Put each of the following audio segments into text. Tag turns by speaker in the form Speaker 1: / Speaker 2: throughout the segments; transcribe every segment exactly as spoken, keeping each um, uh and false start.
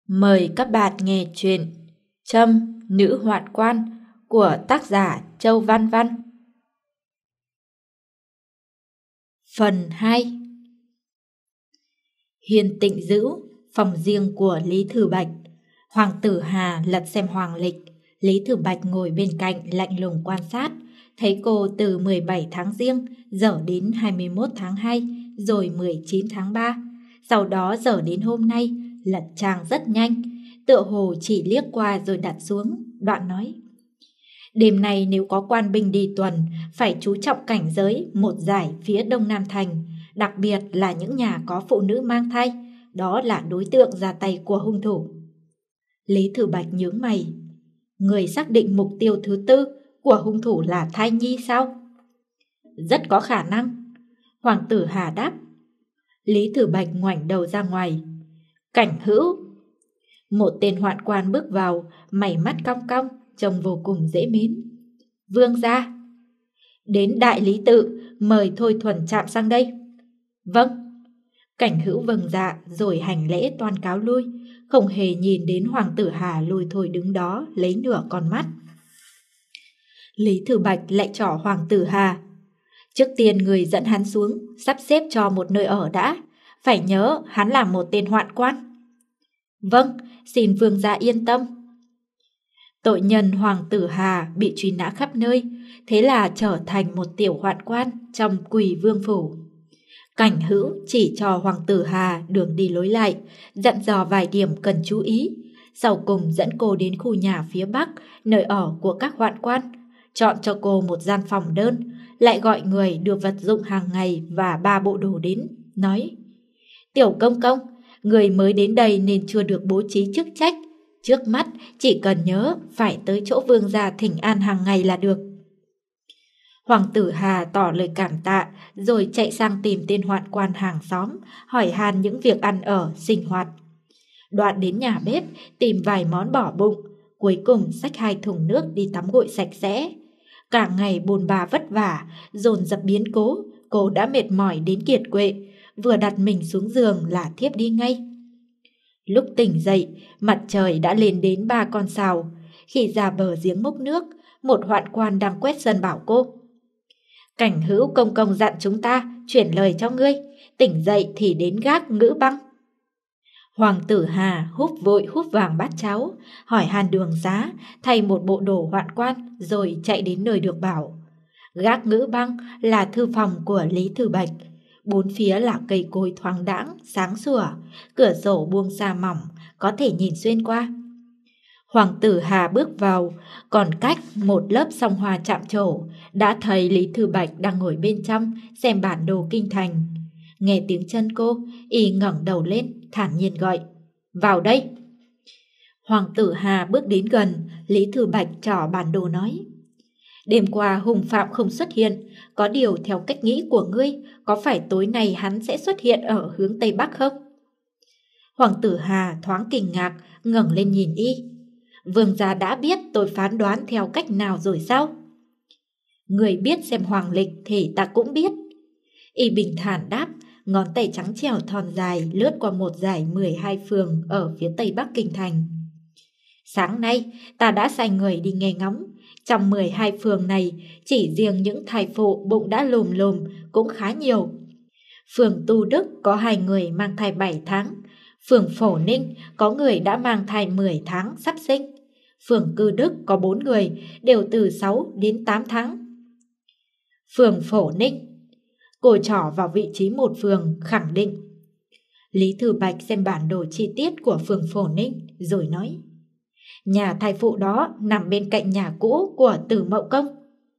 Speaker 1: Mời các bạn nghe chuyện Trâm, Nữ Hoạn Quan của tác giả Châu Văn Văn. Phần hai. Hiền Tịnh Dữ, phòng riêng của Lý Thừa Bạch. Hoàng tử Hà lật xem hoàng lịch. Lý Thừa Bạch ngồi bên cạnh lạnh lùng quan sát. Thấy cô từ mười bảy tháng Giêng dở đến hai mươi mốt tháng hai, rồi mười chín tháng ba. Sau đó dở đến hôm nay, lật trang rất nhanh. Tựa hồ chỉ liếc qua rồi đặt xuống. Đoạn nói: đêm nay nếu có quan binh đi tuần, phải chú trọng cảnh giới một dải phía đông nam thành, đặc biệt là những nhà có phụ nữ mang thai. Đó là đối tượng ra tay của hung thủ. Lý Thừa Bạch nhướng mày. Người xác định mục tiêu thứ tư của hung thủ là thai nhi sao? Rất có khả năng, Hoàng tử Hà đáp. Lý Thừa Bạch ngoảnh đầu ra ngoài. Cảnh Hữu. Một tên hoạn quan bước vào, mày mắt cong cong, trông vô cùng dễ mến. Vương gia. Đến đại lý tự, mời Thôi Thuần Trạm sang đây. Vâng. Cảnh Hữu vâng dạ rồi hành lễ toan cáo lui, không hề nhìn đến Hoàng tử Hà lùi thôi đứng đó lấy nửa con mắt. Lý Thừa Bạch lại trỏ Hoàng tử Hà. Trước tiên người dẫn hắn xuống, sắp xếp cho một nơi ở đã. Phải nhớ hắn là một tên hoạn quan. Vâng, xin vương gia yên tâm. Tội nhân Hoàng tử Hà bị truy nã khắp nơi, thế là trở thành một tiểu hoạn quan trong Quỳ Vương phủ. Cảnh Hữu chỉ cho Hoàng tử Hà đường đi lối lại, dặn dò vài điểm cần chú ý. Sau cùng dẫn cô đến khu nhà phía bắc, nơi ở của các hoạn quan, chọn cho cô một gian phòng đơn, lại gọi người đưa vật dụng hàng ngày và ba bộ đồ đến, nói: Tiểu công công, người mới đến đây nên chưa được bố trí chức trách. Trước mắt chỉ cần nhớ phải tới chỗ vương gia thỉnh an hàng ngày là được. Hoàng tử Hà tỏ lời cảm tạ, rồi chạy sang tìm tên hoạn quan hàng xóm, hỏi han những việc ăn ở, sinh hoạt. Đoạn đến nhà bếp, tìm vài món bỏ bụng, cuối cùng xách hai thùng nước đi tắm gội sạch sẽ. Cả ngày bôn ba vất vả, dồn dập biến cố, cô đã mệt mỏi đến kiệt quệ, vừa đặt mình xuống giường là thiếp đi ngay. Lúc tỉnh dậy, mặt trời đã lên đến ba con sào. Khi ra bờ giếng múc nước, một hoạn quan đang quét sân bảo cô: Cảnh Hữu công công dặn chúng ta chuyển lời cho ngươi, tỉnh dậy thì đến gác Ngữ Băng. Hoàng tử Hà húp vội húp vàng bát cháo, hỏi han đường xá, thay một bộ đồ hoạn quan, rồi chạy đến nơi được bảo. Gác Ngữ Băng là thư phòng của Lý Thừa Bạch. Bốn phía là cây cối thoáng đãng, sáng sủa, cửa sổ buông xa mỏng, có thể nhìn xuyên qua. Hoàng tử Hà bước vào, còn cách một lớp song hoa chạm trổ, đã thấy Lý Thừa Bạch đang ngồi bên trong xem bản đồ kinh thành. Nghe tiếng chân cô, y ngẩng đầu lên, thản nhiên gọi: Vào đây. Hoàng tử Hà bước đến gần, Lý Thừa Bạch trỏ bản đồ nói: Đêm qua hung phạm không xuất hiện, có điều theo cách nghĩ của ngươi, có phải tối nay hắn sẽ xuất hiện ở hướng Tây Bắc không? Hoàng tử Hà thoáng kinh ngạc, ngẩng lên nhìn y. Vương gia đã biết tôi phán đoán theo cách nào rồi sao? Người biết xem hoàng lịch thì ta cũng biết. Y bình thản đáp, ngón tay trắng trẻo thon dài lướt qua một dải mười hai phường ở phía Tây Bắc kinh thành. Sáng nay ta đã sai người đi nghe ngóng. Trong mười hai phường này, chỉ riêng những thai phụ bụng đã lồm lồm cũng khá nhiều. Phường Tu Đức có hai người mang thai bảy tháng. Phường Phổ Ninh có người đã mang thai mười tháng sắp sinh. Phường Cư Đức có bốn người, đều từ sáu đến tám tháng. Phường Phổ Ninh. Cô trỏ vào vị trí một phường, khẳng định. Lý Thừa Bạch xem bản đồ chi tiết của phường Phổ Ninh, rồi nói: Nhà thai phụ đó nằm bên cạnh nhà cũ của Tử Mậu Công.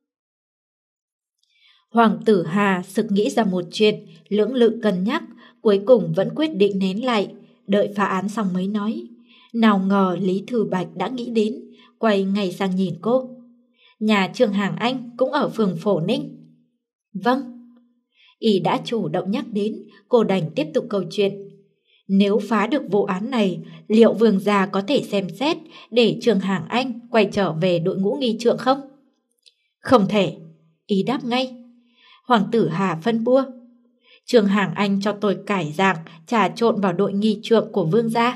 Speaker 1: Hoàng tử Hà sực nghĩ ra một chuyện, lưỡng lự cân nhắc, cuối cùng vẫn quyết định nén lại, đợi phá án xong mới nói. Nào ngờ Lý Thừa Bạch đã nghĩ đến, quay ngay sang nhìn cô. Nhà Trương Hàng Anh cũng ở phường Phổ Ninh. Vâng. Y đã chủ động nhắc đến, cô đành tiếp tục câu chuyện. Nếu phá được vụ án này, liệu vương gia có thể xem xét để Trương Hàng Anh quay trở về đội ngũ nghi trượng không? Không thể. Y đáp ngay. Hoàng tử Hà phân bua. Trương Hàng Anh cho tôi cải dạng, trà trộn vào đội nghi trượng của vương gia.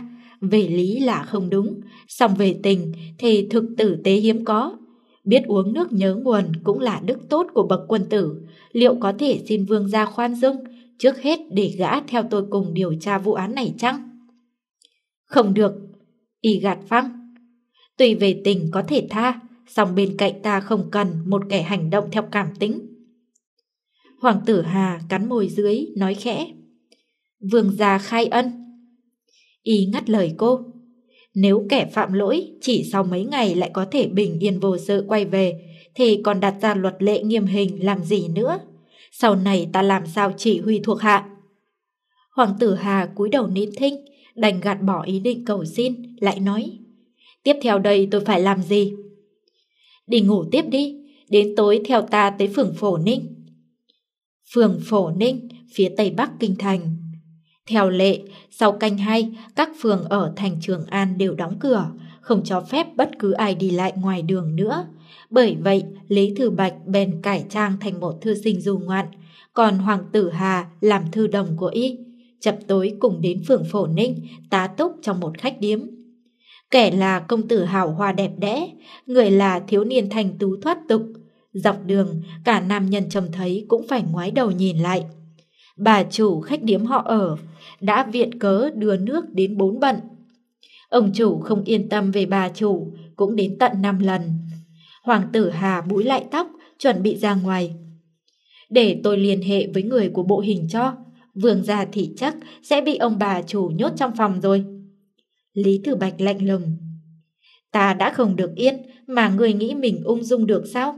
Speaker 1: Về lý là không đúng, song về tình thì thực tử tế hiếm có. Biết uống nước nhớ nguồn cũng là đức tốt của bậc quân tử. Liệu có thể xin vương gia khoan dung, trước hết để gã theo tôi cùng điều tra vụ án này chăng? Không được, y gạt phăng. Tuy về tình có thể tha, song bên cạnh ta không cần một kẻ hành động theo cảm tính. Hoàng tử Hà cắn môi dưới nói khẽ. Vương gia khai ân. Y ngắt lời cô. Nếu kẻ phạm lỗi chỉ sau mấy ngày lại có thể bình yên vô sự quay về, thì còn đặt ra luật lệ nghiêm hình làm gì nữa? Sau này ta làm sao chỉ huy thuộc hạ? Hoàng tử Hà cúi đầu nín thinh, đành gạt bỏ ý định cầu xin, lại nói. Tiếp theo đây tôi phải làm gì? Đi ngủ tiếp đi, đến tối theo ta tới phường Phổ Ninh. Phường Phổ Ninh, phía tây bắc kinh thành. Theo lệ, sau canh hai, các phường ở thành Trường An đều đóng cửa, không cho phép bất cứ ai đi lại ngoài đường nữa. Bởi vậy, Lý Thư Bạch bèn cải trang thành một thư sinh du ngoạn, còn Hoàng tử Hà làm thư đồng của y. Chập tối cùng đến phường Phổ Ninh, tá túc trong một khách điếm. Kẻ là công tử hào hoa đẹp đẽ, người là thiếu niên thành tú thoát tục. Dọc đường, cả nam nhân trông thấy cũng phải ngoái đầu nhìn lại. Bà chủ khách điếm họ ở đã viện cớ đưa nước đến bốn bận. Ông chủ không yên tâm về bà chủ, cũng đến tận năm lần. Hoàng tử Hà búi lại tóc, chuẩn bị ra ngoài. Để tôi liên hệ với người của bộ hình cho, vương gia thì chắc sẽ bị ông bà chủ nhốt trong phòng rồi. Lý Thư Bạch lạnh lùng. Ta đã không được yên, mà người nghĩ mình ung dung được sao?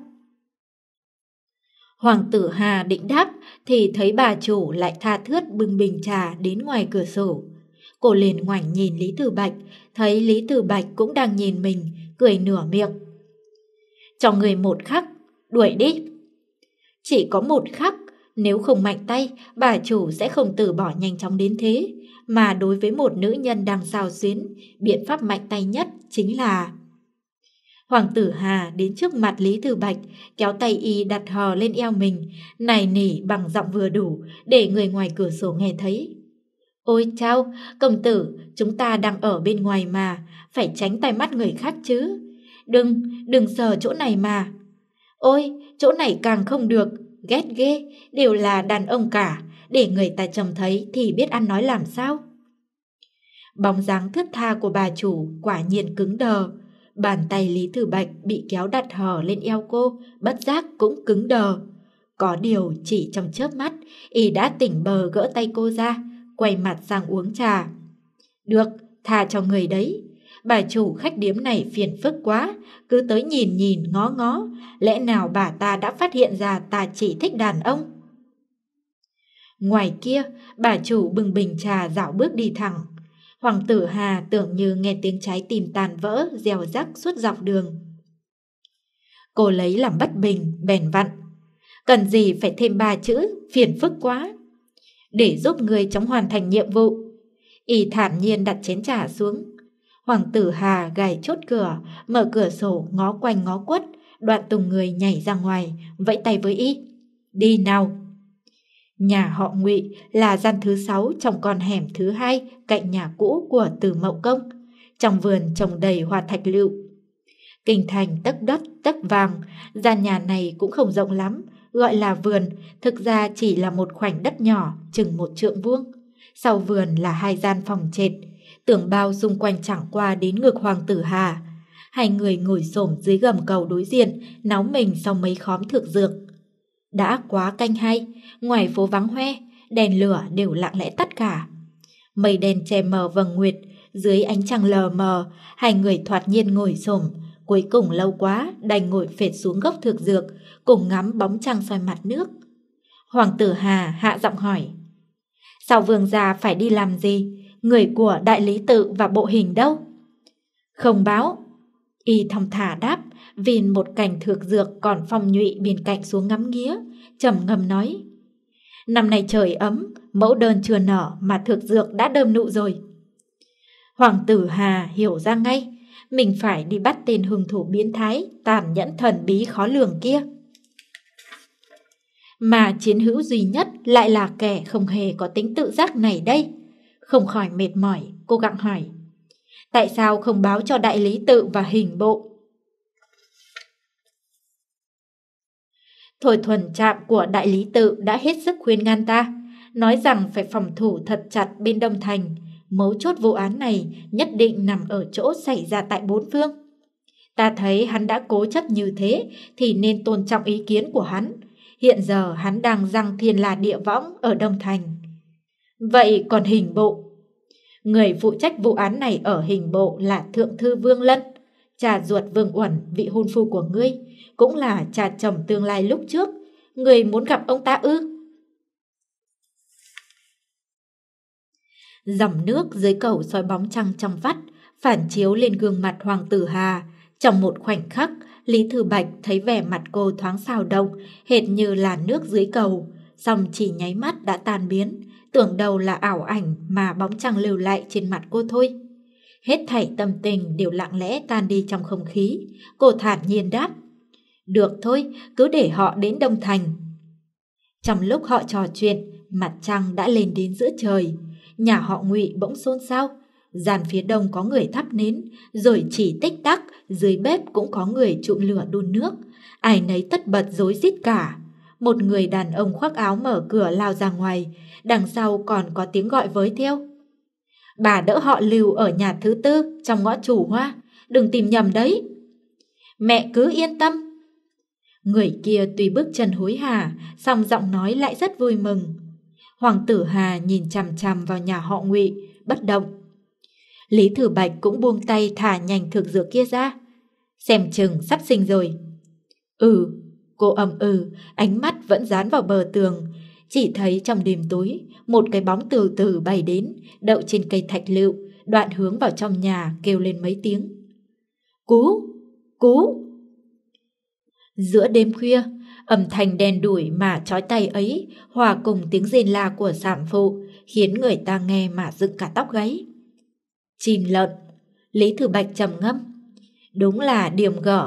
Speaker 1: Hoàng tử Hà định đáp thì thấy bà chủ lại tha thướt bưng bình trà đến ngoài cửa sổ. Cô liền ngoảnh nhìn Lý Thư Bạch, thấy Lý Thư Bạch cũng đang nhìn mình, cười nửa miệng. Cho người một khắc, đuổi đi. Chỉ có một khắc, nếu không mạnh tay, bà chủ sẽ không từ bỏ nhanh chóng đến thế. Mà đối với một nữ nhân đang xao xuyến, biện pháp mạnh tay nhất chính là... Hoàng tử Hà đến trước mặt Lý Thư Bạch, kéo tay y đặt hờ lên eo mình, nài nỉ bằng giọng vừa đủ để người ngoài cửa sổ nghe thấy. Ôi chao, công tử, chúng ta đang ở bên ngoài mà, phải tránh tai mắt người khác chứ. Đừng, đừng sờ chỗ này mà. Ôi, chỗ này càng không được, ghét ghê, đều là đàn ông cả, để người ta trông thấy thì biết ăn nói làm sao. Bóng dáng thướt tha của bà chủ quả nhiên cứng đờ. Bàn tay Lý Thư Bạch bị kéo đặt hở lên eo cô, bất giác cũng cứng đờ. Có điều chỉ trong chớp mắt, y đã tỉnh bờ gỡ tay cô ra, quay mặt sang uống trà. Được, tha cho người đấy. Bà chủ khách điếm này phiền phức quá, cứ tới nhìn nhìn ngó ngó, lẽ nào bà ta đã phát hiện ra ta chỉ thích đàn ông? Ngoài kia, bà chủ bưng bình trà dạo bước đi thẳng. Hoàng tử Hà tưởng như nghe tiếng trái tim tàn vỡ, rèo rắc suốt dọc đường. Cô lấy làm bất bình, bèn vặn. Cần gì phải thêm ba chữ, phiền phức quá. Để giúp người chóng hoàn thành nhiệm vụ. Y thản nhiên đặt chén trà xuống. Hoàng tử Hà gài chốt cửa, mở cửa sổ ngó quanh ngó quất, đoạn tùng người nhảy ra ngoài, vẫy tay với y. Đi nào. Nhà họ Ngụy là gian thứ sáu trong con hẻm thứ hai cạnh nhà cũ của Từ Mậu Công. Trong vườn trồng đầy hoa thạch lựu. Kinh thành tấc đất tấc vàng, gian nhà này cũng không rộng lắm, gọi là vườn, thực ra chỉ là một khoảnh đất nhỏ, chừng một trượng vuông. Sau vườn là hai gian phòng trệt, tường bao xung quanh chẳng qua đến ngực Hoàng tử Hà. Hai người ngồi xổm dưới gầm cầu đối diện, náo mình sau mấy khóm thực dược. Đã quá canh hai, ngoài phố vắng hoe, đèn lửa đều lặng lẽ tắt cả. Mây đen che mờ vầng nguyệt, dưới ánh trăng lờ mờ, hai người thoạt nhiên ngồi xổm, cuối cùng lâu quá đành ngồi phệt xuống gốc thực dược, cùng ngắm bóng trăng soi mặt nước. Hoàng tử Hà hạ giọng hỏi: Sao vương gia phải đi làm gì? Người của đại lý tự và bộ hình đâu? Không báo. Y thong thả đáp, vìn một cành thược dược còn phong nhụy bên cạnh xuống ngắm nghía, trầm ngâm nói: Năm nay trời ấm, mẫu đơn chưa nở mà thược dược đã đơm nụ rồi. Hoàng tử Hà hiểu ra ngay, mình phải đi bắt tên hung thủ biến thái, tàn nhẫn thần bí khó lường kia. Mà chiến hữu duy nhất lại là kẻ không hề có tính tự giác này đây. Không khỏi mệt mỏi, cô gặng hỏi: Tại sao không báo cho đại lý tự và hình bộ? Thôi thuần trạm của đại lý tự đã hết sức khuyên ngăn ta, nói rằng phải phòng thủ thật chặt bên Đông Thành. Mấu chốt vụ án này nhất định nằm ở chỗ xảy ra tại bốn phương. Ta thấy hắn đã cố chấp như thế thì nên tôn trọng ý kiến của hắn. Hiện giờ hắn đang giăng thiên là địa võng ở Đông Thành. Vậy còn hình bộ? Người phụ trách vụ án này ở hình bộ là Thượng thư Vương Lân, cha ruột Vương Uẩn, vị hôn phu của ngươi, cũng là cha chồng tương lai lúc trước. Ngươi muốn gặp ông ta ư? Dòng nước dưới cầu soi bóng trăng trong vắt, phản chiếu lên gương mặt Hoàng tử Hà. Trong một khoảnh khắc, Lý Thư Bạch thấy vẻ mặt cô thoáng xào động, hệt như là nước dưới cầu, song chỉ nháy mắt đã tan biến, tưởng đâu là ảo ảnh mà bóng trăng lưu lại trên mặt cô thôi. Hết thảy tâm tình đều lặng lẽ tan đi trong không khí. Cô thản nhiên đáp: được thôi, cứ để họ đến Đông Thành. Trong lúc họ trò chuyện, mặt trăng đã lên đến giữa trời. Nhà họ Ngụy bỗng xôn xao. Gian phía đông có người thắp nến, rồi chỉ tích tắc dưới bếp cũng có người trụm lửa đun nước. Ai nấy tất bật rối rít cả. Một người đàn ông khoác áo mở cửa lao ra ngoài, đằng sau còn có tiếng gọi với theo: bà đỡ họ Lưu ở nhà thứ tư trong ngõ Chủ Hoa, đừng tìm nhầm đấy. Mẹ cứ yên tâm. Người kia tuy bước chân hối hả, song giọng nói lại rất vui mừng. Hoàng tử Hà nhìn chằm chằm vào nhà họ Ngụy, bất động. Lý Thư Bạch cũng buông tay thả nhành thực dược kia ra. Xem chừng sắp sinh rồi. Ừ, cô ầm ừ, ánh mắt vẫn dán vào bờ tường. Chỉ thấy trong đêm tối, một cái bóng từ từ bay đến, đậu trên cây thạch lựu, đoạn hướng vào trong nhà kêu lên mấy tiếng. Cú, cú. Giữa đêm khuya, âm thanh đen đủi mà chói tai ấy hòa cùng tiếng rên la của sản phụ khiến người ta nghe mà dựng cả tóc gáy. Chim lợn. Lý Thư Bạch trầm ngâm. Đúng là điềm gở.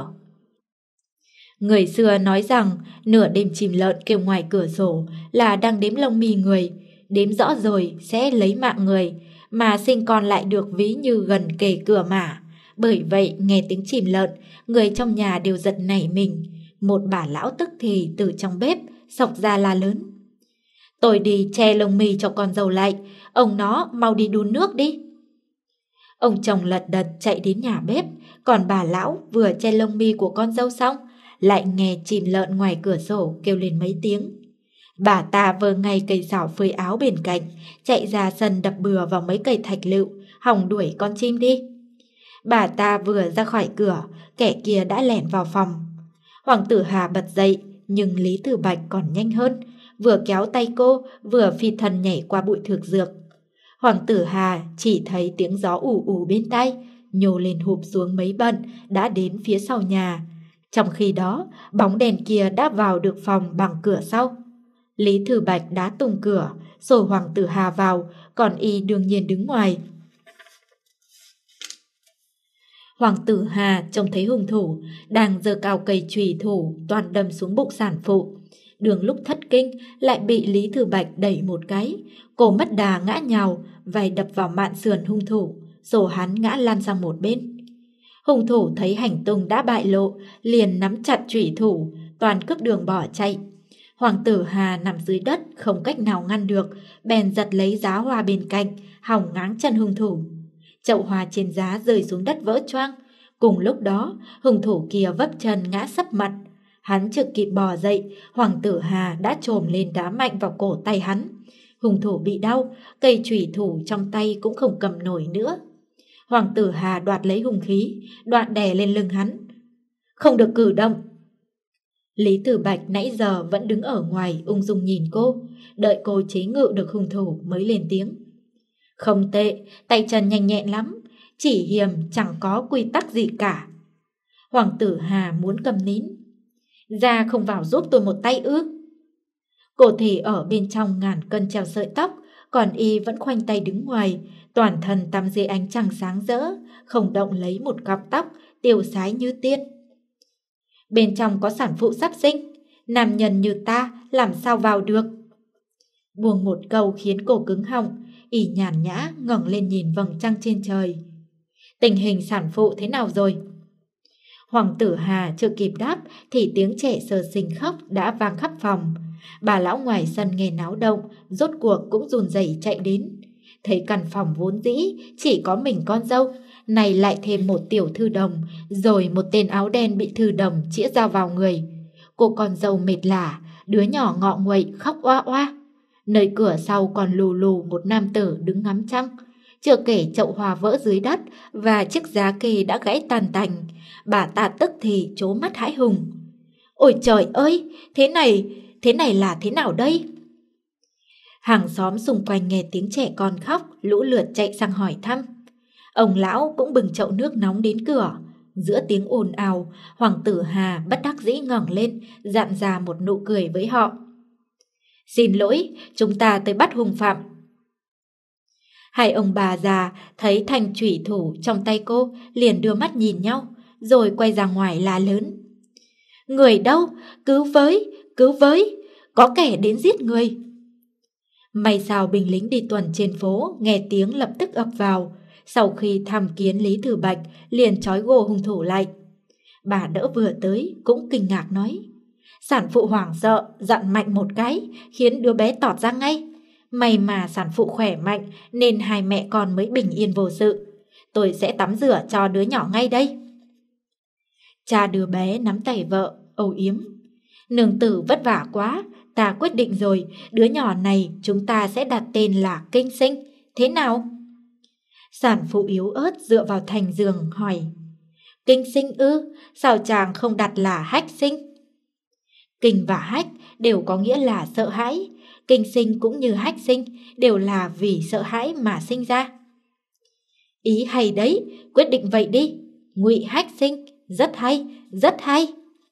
Speaker 1: Người xưa nói rằng nửa đêm chim lợn kêu ngoài cửa sổ là đang đếm lông mi người, đếm rõ rồi sẽ lấy mạng người, mà sinh con lại được ví như gần kề cửa mà. Bởi vậy nghe tiếng chim lợn, người trong nhà đều giật nảy mình. Một bà lão tức thì từ trong bếp xộc ra la lớn: tôi đi che lông mi cho con dâu lại, ông nó mau đi đun nước đi. Ông chồng lật đật chạy đến nhà bếp, còn bà lão vừa che lông mi của con dâu xong, lại nghe chim lợn ngoài cửa sổ kêu lên mấy tiếng. Bà ta vơ ngay cây xảo phơi áo bên cạnh, chạy ra sân đập bừa vào mấy cây thạch lựu, hòng đuổi con chim đi. Bà ta vừa ra khỏi cửa, kẻ kia đã lẻn vào phòng. Hoàng tử Hà bật dậy, nhưng Lý Thư Bạch còn nhanh hơn, vừa kéo tay cô, vừa phi thân nhảy qua bụi thực dược. Hoàng tử Hà chỉ thấy tiếng gió ù ù bên tai, nhô lên hụp xuống mấy bận, đã đến phía sau nhà. Trong khi đó, bóng đèn kia đã vào được phòng bằng cửa sau. Lý Thư Bạch đã tung cửa, xô Hoàng tử Hà vào, còn y đương nhiên đứng ngoài. Hoàng tử Hà trông thấy hung thủ đang giơ cao cây chùy thủ toàn đâm xuống bụng sản phụ. Đường lúc thất kinh lại bị Lý Thư Bạch đẩy một cái, cô mất đà ngã nhào, vai đập vào mạn sườn hung thủ, rồi hắn ngã lăn sang một bên. Hung thủ thấy hành tung đã bại lộ, liền nắm chặt chùy thủ, toàn cướp đường bỏ chạy. Hoàng tử Hà nằm dưới đất không cách nào ngăn được, bèn giật lấy giá hoa bên cạnh, hòng ngáng chân hung thủ. Chậu hoa trên giá rơi xuống đất vỡ choang. Cùng lúc đó, hung thủ kia vấp chân ngã sấp mặt. Hắn chưa kịp bò dậy, Hoàng tử Hà đã chồm lên đá mạnh vào cổ tay hắn. Hung thủ bị đau, cây chùy thủ trong tay cũng không cầm nổi nữa. Hoàng tử Hà đoạt lấy hung khí, đoạn đè lên lưng hắn. Không được cử động. Lý Thư Bạch nãy giờ vẫn đứng ở ngoài ung dung nhìn cô, đợi cô chế ngự được hung thủ mới lên tiếng. Không tệ, tay chân nhanh nhẹn lắm, chỉ hiềm chẳng có quy tắc gì cả. Hoàng tử Hà muốn câm nín. Ra không vào giúp tôi một tay ư? Cô thì ở bên trong ngàn cân treo sợi tóc, còn y vẫn khoanh tay đứng ngoài, toàn thân tắm dưới ánh trăng sáng rỡ, không động lấy một cọng tóc, tiêu sái như tiên. Bên trong có sản phụ sắp sinh, nam nhân như ta làm sao vào được? Buông một câu khiến cô cứng họng, y nhàn nhã ngẩng lên nhìn vầng trăng trên trời. Tình hình sản phụ thế nào rồi? Hoàng tử Hà chưa kịp đáp thì tiếng trẻ sơ sinh khóc đã vang khắp phòng. Bà lão ngoài sân nghe náo động, rốt cuộc cũng run rẩy chạy đến. Thấy căn phòng vốn dĩ chỉ có mình con dâu, này lại thêm một tiểu thư đồng, rồi một tên áo đen bị thư đồng chĩa dao vào người. Cô con dâu mệt lả, đứa nhỏ ngọ nguậy khóc oa oa. Nơi cửa sau còn lù lù một nam tử đứng ngắm trăng. Chưa kể chậu hoa vỡ dưới đất và chiếc giá kê đã gãy tàn tành. Bà ta tức thì trố mắt hãi hùng. Ôi trời ơi, thế này, thế này là thế nào đây? Hàng xóm xung quanh nghe tiếng trẻ con khóc, lũ lượt chạy sang hỏi thăm. Ông lão cũng bừng chậu nước nóng đến cửa. Giữa tiếng ồn ào, Hoàng tử Hà bất đắc dĩ ngẩng lên, dạn ra một nụ cười với họ. Xin lỗi, chúng ta tới bắt hung phạm. Hai ông bà già thấy thanh thủy thủ trong tay cô liền đưa mắt nhìn nhau, rồi quay ra ngoài la lớn. Người đâu? Cứu với, cứu với, có kẻ đến giết người. May sao binh lính đi tuần trên phố nghe tiếng lập tức ập vào. Sau khi thăm kiến Lý Thừa Bạch liền trói gô hung thủ lại. Bà đỡ vừa tới cũng kinh ngạc nói. Sản phụ hoảng sợ, dặn mạnh một cái, khiến đứa bé tọt ra ngay. May mà sản phụ khỏe mạnh nên hai mẹ con mới bình yên vô sự. Tôi sẽ tắm rửa cho đứa nhỏ ngay đây. Cha đứa bé nắm tay vợ, âu yếm. Nương tử vất vả quá, ta quyết định rồi, đứa nhỏ này chúng ta sẽ đặt tên là Kinh Sinh, thế nào? Sản phụ yếu ớt dựa vào thành giường hỏi. Kinh Sinh ư, sao chàng không đặt là Hách Sinh? Kinh và Hách đều có nghĩa là sợ hãi, Kinh Sinh cũng như Hách Sinh đều là vì sợ hãi mà sinh ra. Ý hay đấy, quyết định vậy đi, Ngụy Hách Sinh, rất hay, rất hay.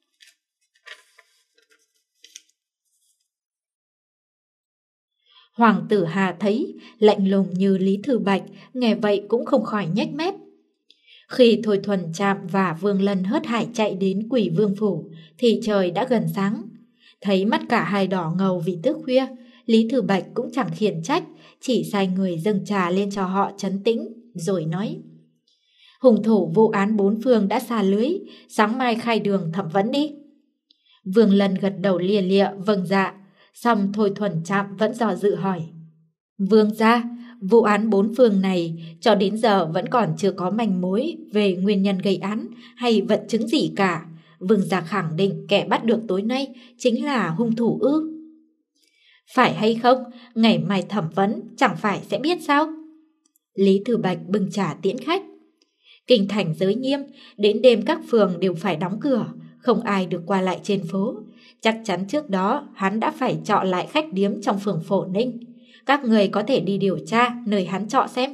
Speaker 1: Hoàng tử Hà thấy lạnh lùng như Lý Thừa Bạch, nghe vậy cũng không khỏi nhếch mép. Khi Thôi Thuần Trạm và Vương Lân hớt hải chạy đến Quỷ Vương Phủ thì trời đã gần sáng. Thấy mắt cả hai đỏ ngầu vì thức khuya, Lý Thừa Bạch cũng chẳng khiển trách, chỉ sai người dâng trà lên cho họ trấn tĩnh, rồi nói. Hung thủ vụ án bốn phương đã xà lưới, sáng mai khai đường thẩm vấn đi. Vương Lân gật đầu lia lịa vâng dạ, xong Thôi Thuần Trạm vẫn dò dự hỏi. Vương gia, vụ án bốn phương này cho đến giờ vẫn còn chưa có manh mối về nguyên nhân gây án hay vật chứng gì cả. Vương gia khẳng định kẻ bắt được tối nay chính là hung thủ ư? Phải hay không, ngày mai thẩm vấn chẳng phải sẽ biết sao? Lý Thừa Bạch bưng trà tiễn khách. Kinh thành giới nghiêm, đến đêm các phường đều phải đóng cửa, không ai được qua lại trên phố. Chắc chắn trước đó hắn đã phải trọ lại khách điếm trong phường Phổ Ninh. Các người có thể đi điều tra nơi hắn trọ xem.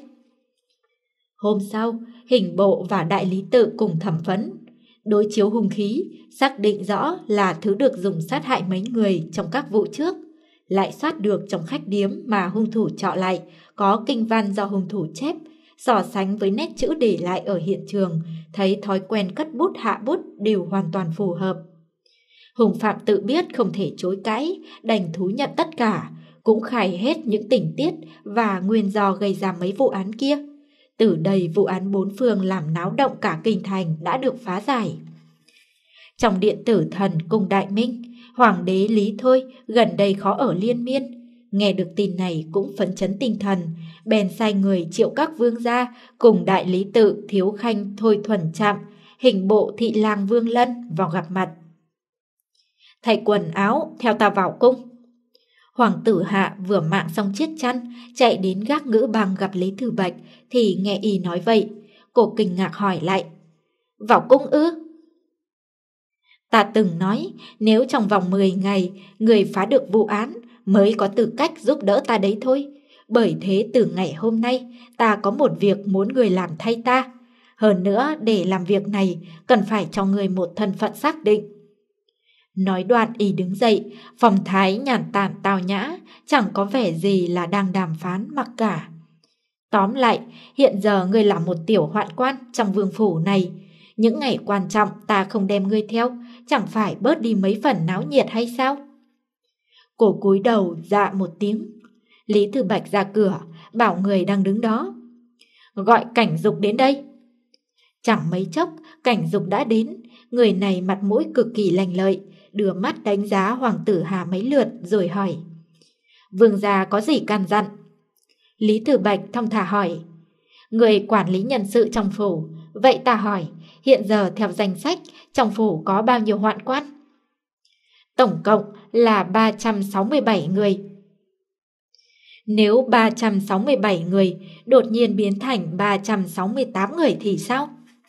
Speaker 1: Hôm sau, hình bộ và đại lý tự cùng thẩm vấn, đối chiếu hung khí, xác định rõ là thứ được dùng sát hại mấy người trong các vụ trước. Lại soát được trong khách điếm mà hung thủ trọ lại có kinh văn do hung thủ chép, so sánh với nét chữ để lại ở hiện trường, thấy thói quen cất bút hạ bút đều hoàn toàn phù hợp. Hùng phạm tự biết không thể chối cãi, đành thú nhận tất cả, cũng khai hết những tình tiết và nguyên do gây ra mấy vụ án kia. Từ đây vụ án bốn phương làm náo động cả kinh thành đã được phá giải. Trong điện tử thần cung Đại Minh, Hoàng đế Lý Thôi gần đây khó ở liên miên. Nghe được tin này cũng phấn chấn tinh thần, bèn sai người triệu các vương gia cùng đại lý tự Thiếu Khanh Thôi Thuần Trạm, hình bộ thị lang Vương Lân vào gặp mặt. Thay quần áo, theo ta vào cung. Hoàng tử Hạ vừa mạng xong chiếc chăn, chạy đến gác ngữ bằng gặp Lý Thừa Bạch thì nghe y nói vậy. Cô kinh ngạc hỏi lại. Vào cung ư? Ta từng nói nếu trong vòng mười ngày người phá được vụ án mới có tư cách giúp đỡ ta đấy thôi. Bởi thế từ ngày hôm nay ta có một việc muốn người làm thay ta. Hơn nữa để làm việc này cần phải cho người một thân phận xác định. Nói đoạn y đứng dậy, phong thái nhàn tản tao nhã, chẳng có vẻ gì là đang đàm phán mặc cả. Tóm lại, hiện giờ ngươi là một tiểu hoạn quan trong vương phủ này. Những ngày quan trọng ta không đem ngươi theo, chẳng phải bớt đi mấy phần náo nhiệt hay sao? Cô cúi đầu dạ một tiếng. Lý Thừa Bạch ra cửa, bảo người đang đứng đó. Gọi cảnh dục đến đây. Chẳng mấy chốc, Cảnh Dục đã đến. Người này mặt mũi cực kỳ lành lợi, đưa mắt đánh giá Hoàng tử Hà mấy lượt rồi hỏi: Vương gia có gì căn dặn? Lý Thừa Bạch thong thả hỏi: Người quản lý nhân sự trong phủ, vậy ta hỏi, hiện giờ theo danh sách trong phủ có bao nhiêu hoạn quan? Tổng cộng là ba trăm sáu mươi bảy người. Nếu ba trăm sáu mươi bảy người đột nhiên biến thành ba trăm sáu mươi tám người thì sao?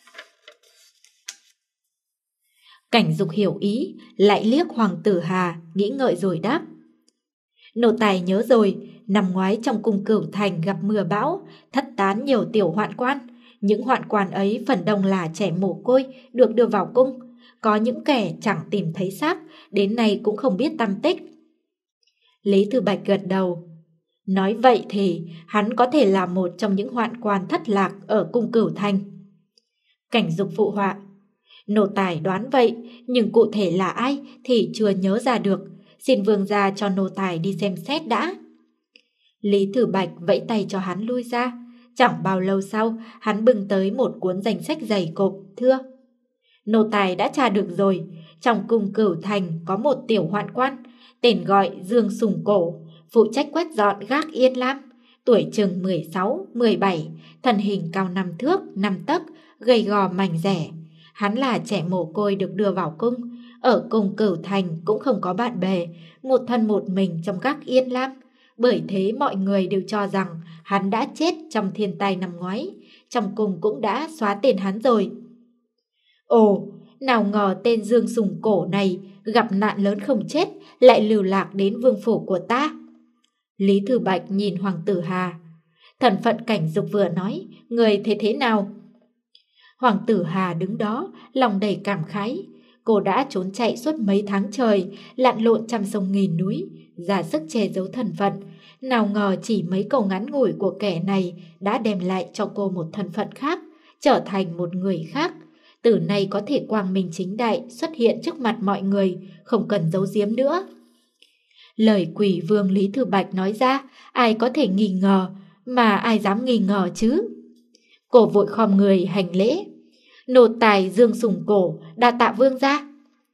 Speaker 1: Cảnh Dục hiểu ý, lại liếc Hoàng tử Hà, nghĩ ngợi rồi đáp: Nô tài nhớ rồi, năm ngoái trong cung Cửu Thành gặp mưa bão, thất tán nhiều tiểu hoạn quan. Những hoạn quan ấy phần đông là trẻ mồ côi, được đưa vào cung. Có những kẻ chẳng tìm thấy xác, đến nay cũng không biết tăm tích. Lý Thừa Bạch gật đầu. Nói vậy thì hắn có thể là một trong những hoạn quan thất lạc ở cung Cửu Thành. Cảnh Dục phụ họa: Nô tài đoán vậy, nhưng cụ thể là ai thì chưa nhớ ra được. Xin vương gia cho nô tài đi xem xét đã. Lý Thừa Bạch vẫy tay cho hắn lui ra. Chẳng bao lâu sau, hắn bưng tới một cuốn danh sách dày cộp, thưa: Nô tài đã tra được rồi. Trong cung Cửu Thành có một tiểu hoạn quan, tên gọi Dương Sùng Cổ, phụ trách quét dọn gác Yên Lam. Tuổi chừng mười sáu, mười bảy, thân hình cao năm thước, năm tấc, gầy gò mảnh dẻ. Hắn là trẻ mồ côi được đưa vào cung. Ở cung Cửu Thành cũng không có bạn bè, một thân một mình trong gác Yên Lam. Bởi thế mọi người đều cho rằng hắn đã chết trong thiên tai năm ngoái. Trong cung cũng đã xóa tên hắn rồi. Ồ, nào ngờ tên Dương Sùng Cổ này gặp nạn lớn không chết, lại lưu lạc đến vương phủ của ta. Lý Thừa Bạch nhìn Hoàng tử Hà. Thân phận Cảnh Dục vừa nói, người thế thế nào? Hoàng tử Hà đứng đó, lòng đầy cảm khái. Cô đã trốn chạy suốt mấy tháng trời, lặn lộn trăm sông nghìn núi, ra sức che giấu thân phận. Nào ngờ chỉ mấy câu ngắn ngủi của kẻ này đã đem lại cho cô một thân phận khác, trở thành một người khác. Từ nay có thể quang minh chính đại xuất hiện trước mặt mọi người, không cần giấu giếm nữa. Lời quỷ vương Lý Thừa Bạch nói ra, ai có thể nghi ngờ, mà ai dám nghi ngờ chứ? Cô vội khom người hành lễ. Nô tài Dương Sùng Cổ đa tạ vương gia.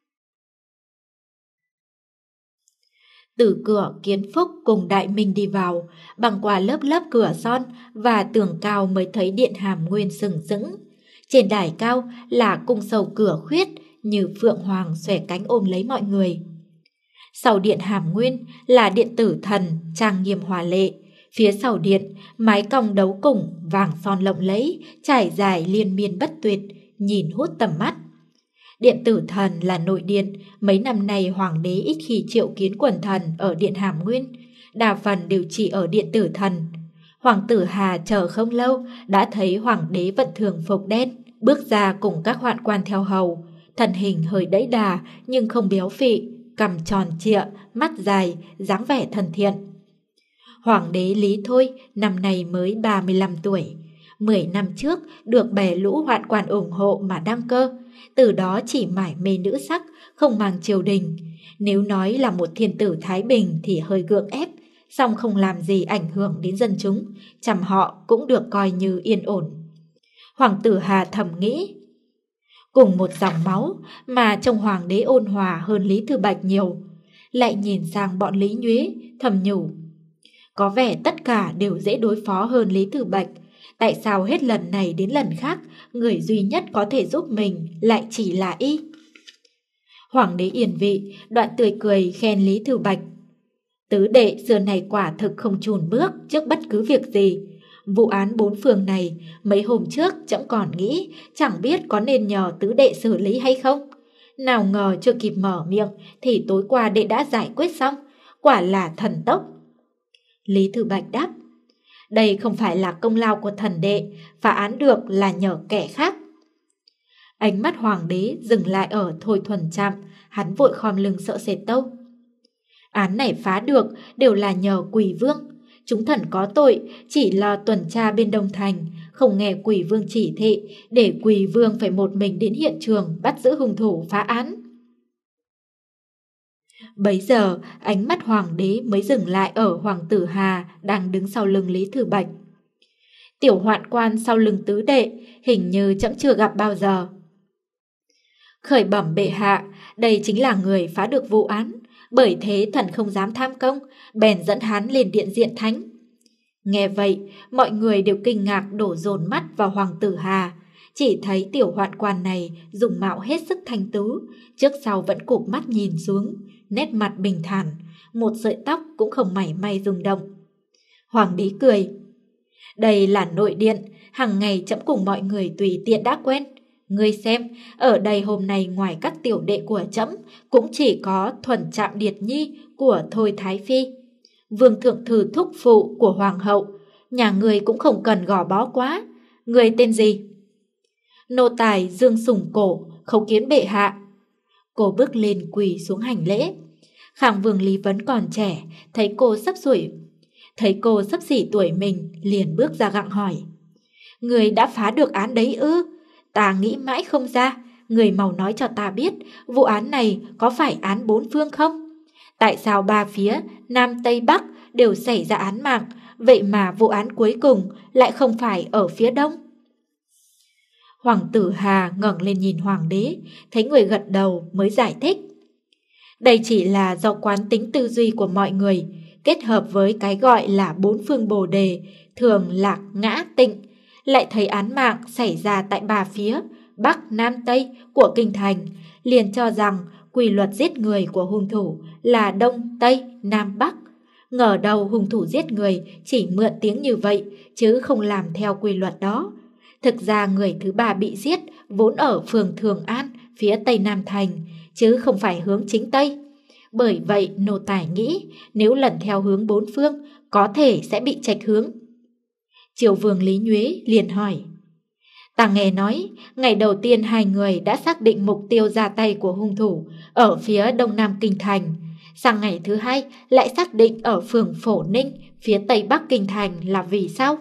Speaker 1: Từ cửa Kiến Phúc cùng Đại Minh đi vào, băng qua lớp lớp cửa son và tường cao mới thấy điện Hàm Nguyên sừng sững. Trên đài cao là cung sầu cửa khuyết như phượng hoàng xòe cánh ôm lấy mọi người. Sau điện Hàm Nguyên là điện Tử Thần trang nghiêm hòa lệ. Phía sau điện, mái cong đấu củng vàng son lộng lẫy trải dài liên miên bất tuyệt, nhìn hút tầm mắt. Điện Tử Thần là nội điện, mấy năm nay hoàng đế ít khi triệu kiến quần thần ở điện Hàm Nguyên, đa phần đều chỉ ở điện Tử Thần. Hoàng tử Hà chờ không lâu đã thấy hoàng đế vận thường phục đen, bước ra cùng các hoạn quan theo hầu, thân hình hơi đẫy đà nhưng không béo phì, cằm tròn trịa, mắt dài, dáng vẻ thân thiện. Hoàng đế Lý Thôi năm nay mới ba mươi lăm tuổi, mười năm trước được bè lũ hoạn quan ủng hộ mà đăng cơ, từ đó chỉ mải mê nữ sắc, không màng triều đình. Nếu nói là một thiên tử thái bình thì hơi gượng ép, song không làm gì ảnh hưởng đến dân chúng, chằm họ cũng được coi như yên ổn. Hoàng tử Hà thầm nghĩ, cùng một dòng máu mà trông hoàng đế ôn hòa hơn Lý Thừa Bạch nhiều. Lại nhìn sang bọn Lý Nhuế, thầm nhủ, có vẻ tất cả đều dễ đối phó hơn Lý Thừa Bạch. Tại sao hết lần này đến lần khác, người duy nhất có thể giúp mình lại chỉ là y? Hoàng đế yên vị, đoạn tươi cười khen Lý Thừa Bạch. Tứ đệ xưa này quả thực không chùn bước trước bất cứ việc gì. Vụ án bốn phường này, mấy hôm trước trẫm còn nghĩ chẳng biết có nên nhờ tứ đệ xử lý hay không. Nào ngờ chưa kịp mở miệng thì tối qua đệ đã giải quyết xong, quả là thần tốc. Lý Thừa Bạch đáp, đây không phải là công lao của thần đệ, phá án được là nhờ kẻ khác. Ánh mắt hoàng đế dừng lại ở Thôi Thuần Trạm, hắn vội khom lưng sợ sệt tâu. Án này phá được đều là nhờ Quỷ Vương. Chúng thần có tội, chỉ lo tuần tra bên Đông Thành, không nghe Quỷ Vương chỉ thị, để Quỷ Vương phải một mình đến hiện trường bắt giữ hung thủ phá án. Bấy giờ, ánh mắt hoàng đế mới dừng lại ở hoàng tử Hà đang đứng sau lưng Lý Thừa Bạch. Tiểu hoạn quan sau lưng tứ đệ, hình như trẫm chưa gặp bao giờ. Khởi bẩm bệ hạ, đây chính là người phá được vụ án, bởi thế thần không dám tham công, bèn dẫn hắn lên điện diện thánh. Nghe vậy, mọi người đều kinh ngạc đổ dồn mắt vào Hoàng tử Hà. Chỉ thấy tiểu hoạn quan này dùng mạo hết sức thanh tú, trước sau vẫn cụp mắt nhìn xuống, nét mặt bình thản, một sợi tóc cũng không mảy may rung động. Hoàng đế cười. Đây là nội điện, hàng ngày trẫm cùng mọi người tùy tiện đã quen. Ngươi xem, ở đây hôm nay ngoài các tiểu đệ của trẫm cũng chỉ có Thuần Trạm Điệt Nhi của Thôi Thái Phi, Vương Thượng Thư thúc phụ của Hoàng hậu. Nhà ngươi cũng không cần gò bó quá. Ngươi tên gì? Nô tài Dương Sùng Cổ, khấu kiến bệ hạ. Cô bước lên quỳ xuống hành lễ. Khang Vương Lý Vấn còn trẻ, thấy cô sắp sủi, thấy cô sắp xỉ tuổi mình, liền bước ra gặng hỏi. Người đã phá được án đấy ư? Ta nghĩ mãi không ra, người mau nói cho ta biết, vụ án này có phải án bốn phương không? Tại sao ba phía, Nam Tây Bắc đều xảy ra án mạng, vậy mà vụ án cuối cùng lại không phải ở phía Đông? Hoàng tử Hà ngẩng lên nhìn hoàng đế, thấy người gật đầu mới giải thích. Đây chỉ là do quán tính tư duy của mọi người, kết hợp với cái gọi là bốn phương bồ đề, thường lạc ngã tịnh, lại thấy án mạng xảy ra tại ba phía, Bắc, Nam, Tây của kinh thành, liền cho rằng quy luật giết người của hung thủ là Đông, Tây, Nam, Bắc. Ngờ đâu hung thủ giết người chỉ mượn tiếng như vậy, chứ không làm theo quy luật đó. Thực ra người thứ ba bị giết vốn ở phường Thường An, phía Tây Nam Thành, chứ không phải hướng chính Tây. Bởi vậy nô tài nghĩ nếu lần theo hướng bốn phương, có thể sẽ bị chệch hướng. Triều Vương Lý Nhuế liền hỏi. Ta nghe nói, ngày đầu tiên hai người đã xác định mục tiêu ra tay của hung thủ ở phía Đông Nam Kinh Thành. Sang ngày thứ hai lại xác định ở phường Phổ Ninh, phía Tây Bắc Kinh Thành là vì sao?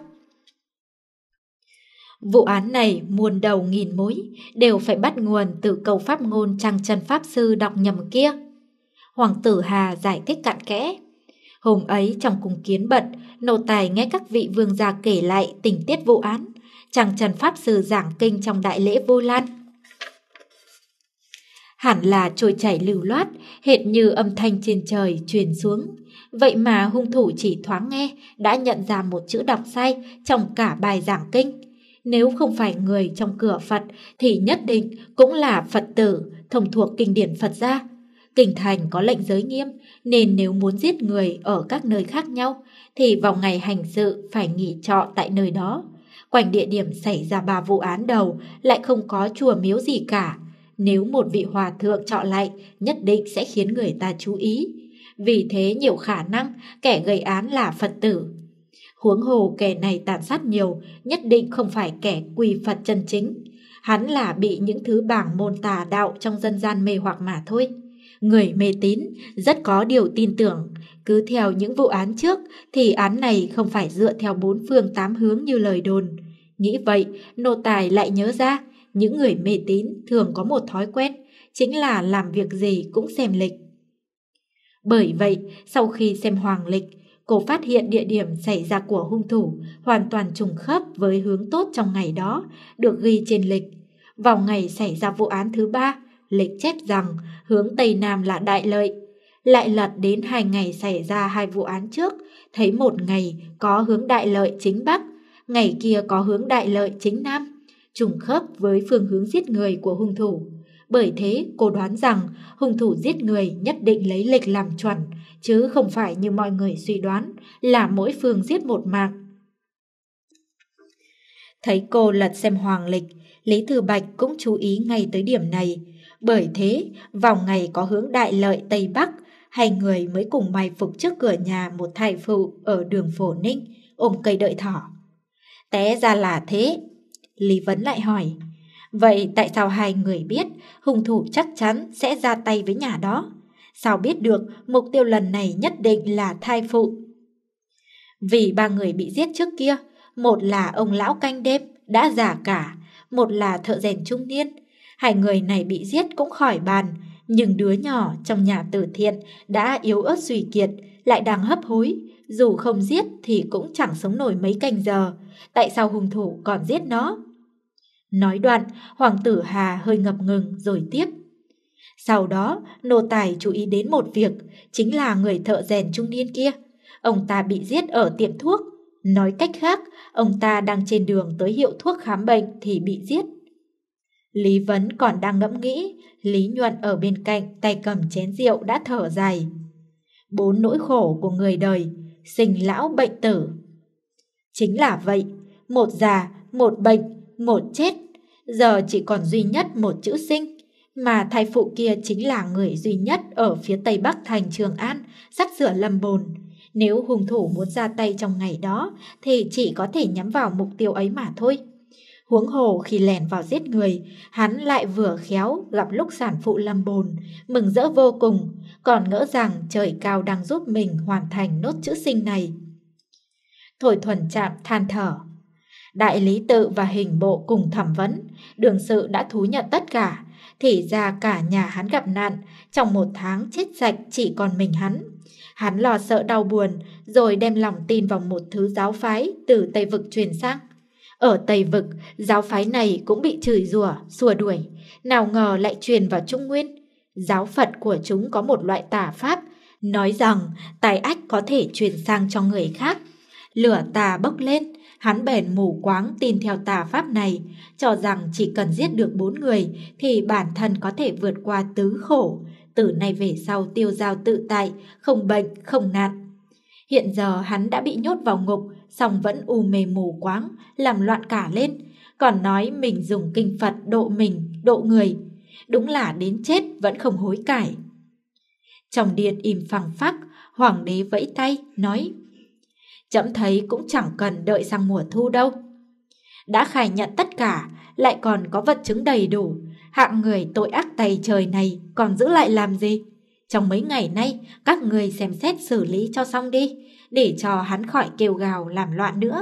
Speaker 1: Vụ án này muôn đầu nghìn mối, đều phải bắt nguồn từ câu pháp ngôn Trăng Chân Pháp Sư đọc nhầm kia. Hoàng tử Hà giải thích cặn kẽ. Hôm ấy trong cung kiến bật, nô tài nghe các vị vương gia kể lại tình tiết vụ án. Trăng Chân Pháp Sư giảng kinh trong đại lễ Vu Lan. Hẳn là trôi chảy lưu loát, hệt như âm thanh trên trời truyền xuống. Vậy mà hung thủ chỉ thoáng nghe đã nhận ra một chữ đọc sai trong cả bài giảng kinh. Nếu không phải người trong cửa Phật thì nhất định cũng là Phật tử thông thuộc kinh điển Phật gia. Kinh thành có lệnh giới nghiêm, nên nếu muốn giết người ở các nơi khác nhau thì vào ngày hành sự phải nghỉ trọ tại nơi đó. Quanh địa điểm xảy ra ba vụ án đầu lại không có chùa miếu gì cả. Nếu một vị hòa thượng trọ lại, nhất định sẽ khiến người ta chú ý. Vì thế nhiều khả năng kẻ gây án là Phật tử. Huống hồ kẻ này tàn sát nhiều, nhất định không phải kẻ quy Phật chân chính. Hắn là bị những thứ bảng môn tà đạo trong dân gian mê hoặc mà thôi. Người mê tín rất có điều tin tưởng. Cứ theo những vụ án trước thì án này không phải dựa theo bốn phương tám hướng như lời đồn. Nghĩ vậy, nô tài lại nhớ ra, những người mê tín thường có một thói quen, chính là làm việc gì cũng xem lịch. Bởi vậy, sau khi xem hoàng lịch, cô phát hiện địa điểm xảy ra của hung thủ hoàn toàn trùng khớp với hướng tốt trong ngày đó, được ghi trên lịch. Vào ngày xảy ra vụ án thứ ba, lịch chép rằng hướng Tây Nam là đại lợi. Lại lật đến hai ngày xảy ra hai vụ án trước, thấy một ngày có hướng đại lợi chính Bắc, ngày kia có hướng đại lợi chính Nam, trùng khớp với phương hướng giết người của hung thủ. Bởi thế cô đoán rằng hung thủ giết người nhất định lấy lịch làm chuẩn, chứ không phải như mọi người suy đoán là mỗi phương giết một mạng. Thấy cô lật xem hoàng lịch, Lý Thừa Bạch cũng chú ý ngay tới điểm này. Bởi thế, vào ngày có hướng đại lợi Tây Bắc, hai người mới cùng mai phục trước cửa nhà một thai phụ ở đường Phổ Ninh, ôm cây đợi thỏ. Té ra là thế. Lý Vấn lại hỏi, vậy tại sao hai người biết hung thủ chắc chắn sẽ ra tay với nhà đó? Sao biết được mục tiêu lần này nhất định là thai phụ? Vì ba người bị giết trước kia, một là ông lão canh đêm đã già cả, một là thợ rèn trung niên. Hai người này bị giết cũng khỏi bàn, nhưng đứa nhỏ trong nhà từ thiện đã yếu ớt suy kiệt, lại đang hấp hối, dù không giết thì cũng chẳng sống nổi mấy canh giờ. Tại sao hung thủ còn giết nó? Nói đoạn, Hoàng tử Hà hơi ngập ngừng rồi tiếp. Sau đó, nô tài chú ý đến một việc, chính là người thợ rèn trung niên kia. Ông ta bị giết ở tiệm thuốc. Nói cách khác, ông ta đang trên đường tới hiệu thuốc khám bệnh thì bị giết. Lý Vấn còn đang ngẫm nghĩ, Lý Nhuận ở bên cạnh tay cầm chén rượu đã thở dài. Bốn nỗi khổ của người đời, sinh lão bệnh tử. Chính là vậy, một già, một bệnh, một chết. Giờ chỉ còn duy nhất một chữ sinh. Mà thai phụ kia chính là người duy nhất ở phía tây bắc thành Trường An, sắp sửa lâm bồn. Nếu hung thủ muốn ra tay trong ngày đó thì chỉ có thể nhắm vào mục tiêu ấy mà thôi. Huống hồ khi lèn vào giết người, hắn lại vừa khéo gặp lúc sản phụ lâm bồn, mừng rỡ vô cùng, còn ngỡ rằng trời cao đang giúp mình hoàn thành nốt chữ sinh này. Thôi Thuần Trạm than thở. Đại lý tự và hình bộ cùng thẩm vấn, đường sự đã thú nhận tất cả, thì ra cả nhà hắn gặp nạn, trong một tháng chết sạch chỉ còn mình hắn. Hắn lo sợ đau buồn, rồi đem lòng tin vào một thứ giáo phái từ Tây Vực truyền sang. Ở Tây Vực, giáo phái này cũng bị chửi rủa, xua đuổi, nào ngờ lại truyền vào Trung Nguyên. Giáo Phật của chúng có một loại tà pháp, nói rằng tài ách có thể truyền sang cho người khác. Lửa tà bốc lên, hắn bèn mù quáng tin theo tà pháp này, cho rằng chỉ cần giết được bốn người thì bản thân có thể vượt qua tứ khổ, từ nay về sau tiêu dao tự tại, không bệnh, không nạn. Hiện giờ hắn đã bị nhốt vào ngục, song vẫn u mê mù quáng, làm loạn cả lên, còn nói mình dùng kinh Phật độ mình, độ người. Đúng là đến chết vẫn không hối cải. Trong điện im phăng phắc, hoàng đế vẫy tay, nói: Trẫm thấy cũng chẳng cần đợi sang mùa thu đâu. Đã khai nhận tất cả, lại còn có vật chứng đầy đủ, hạng người tội ác tày trời này còn giữ lại làm gì? Trong mấy ngày nay, các người xem xét xử lý cho xong đi, để cho hắn khỏi kêu gào làm loạn nữa.